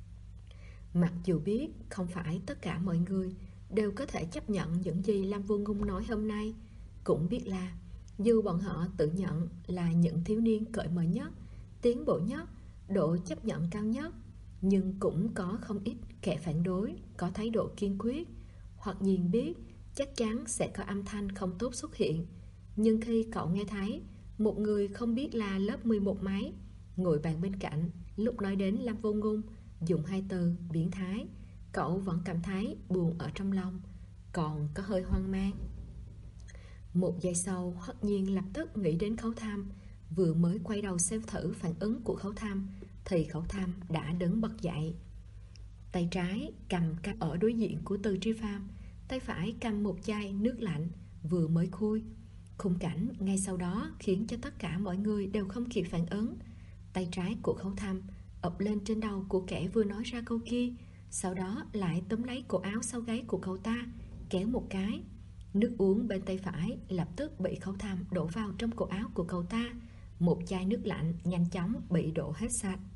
Mặc dù biết không phải tất cả mọi người đều có thể chấp nhận những gì Lâm Vô Ngôn nói hôm nay, cũng biết là dù bọn họ tự nhận là những thiếu niên cởi mở nhất, tiến bộ nhất, độ chấp nhận cao nhất, nhưng cũng có không ít kẻ phản đối, có thái độ kiên quyết, hoặc nhìn biết chắc chắn sẽ có âm thanh không tốt xuất hiện. Nhưng khi cậu nghe thấy một người không biết là lớp 11 mấy ngồi bàn bên cạnh, lúc nói đến Lâm Vô Ngôn dùng hai từ biến thái, cậu vẫn cảm thấy buồn ở trong lòng, còn có hơi hoang mang. Một giây sau, Hoắc Nhiên lập tức nghĩ đến Khấu Thăm. Vừa mới quay đầu xem thử phản ứng của Khấu Thăm thì Khấu Thăm đã đứng bật dậy. Tay trái cầm cặp ở đối diện của Từ Tri Phàm, tay phải cầm một chai nước lạnh vừa mới khui. Khung cảnh ngay sau đó khiến cho tất cả mọi người đều không kịp phản ứng. Tay trái của Khấu Thăm ập lên trên đầu của kẻ vừa nói ra câu kia, sau đó lại túm lấy cổ áo sau gáy của cậu ta, kéo một cái. Nước uống bên tay phải lập tức bị Khấu Thăm đổ vào trong cổ áo của cậu ta. Một chai nước lạnh nhanh chóng bị đổ hết sạch.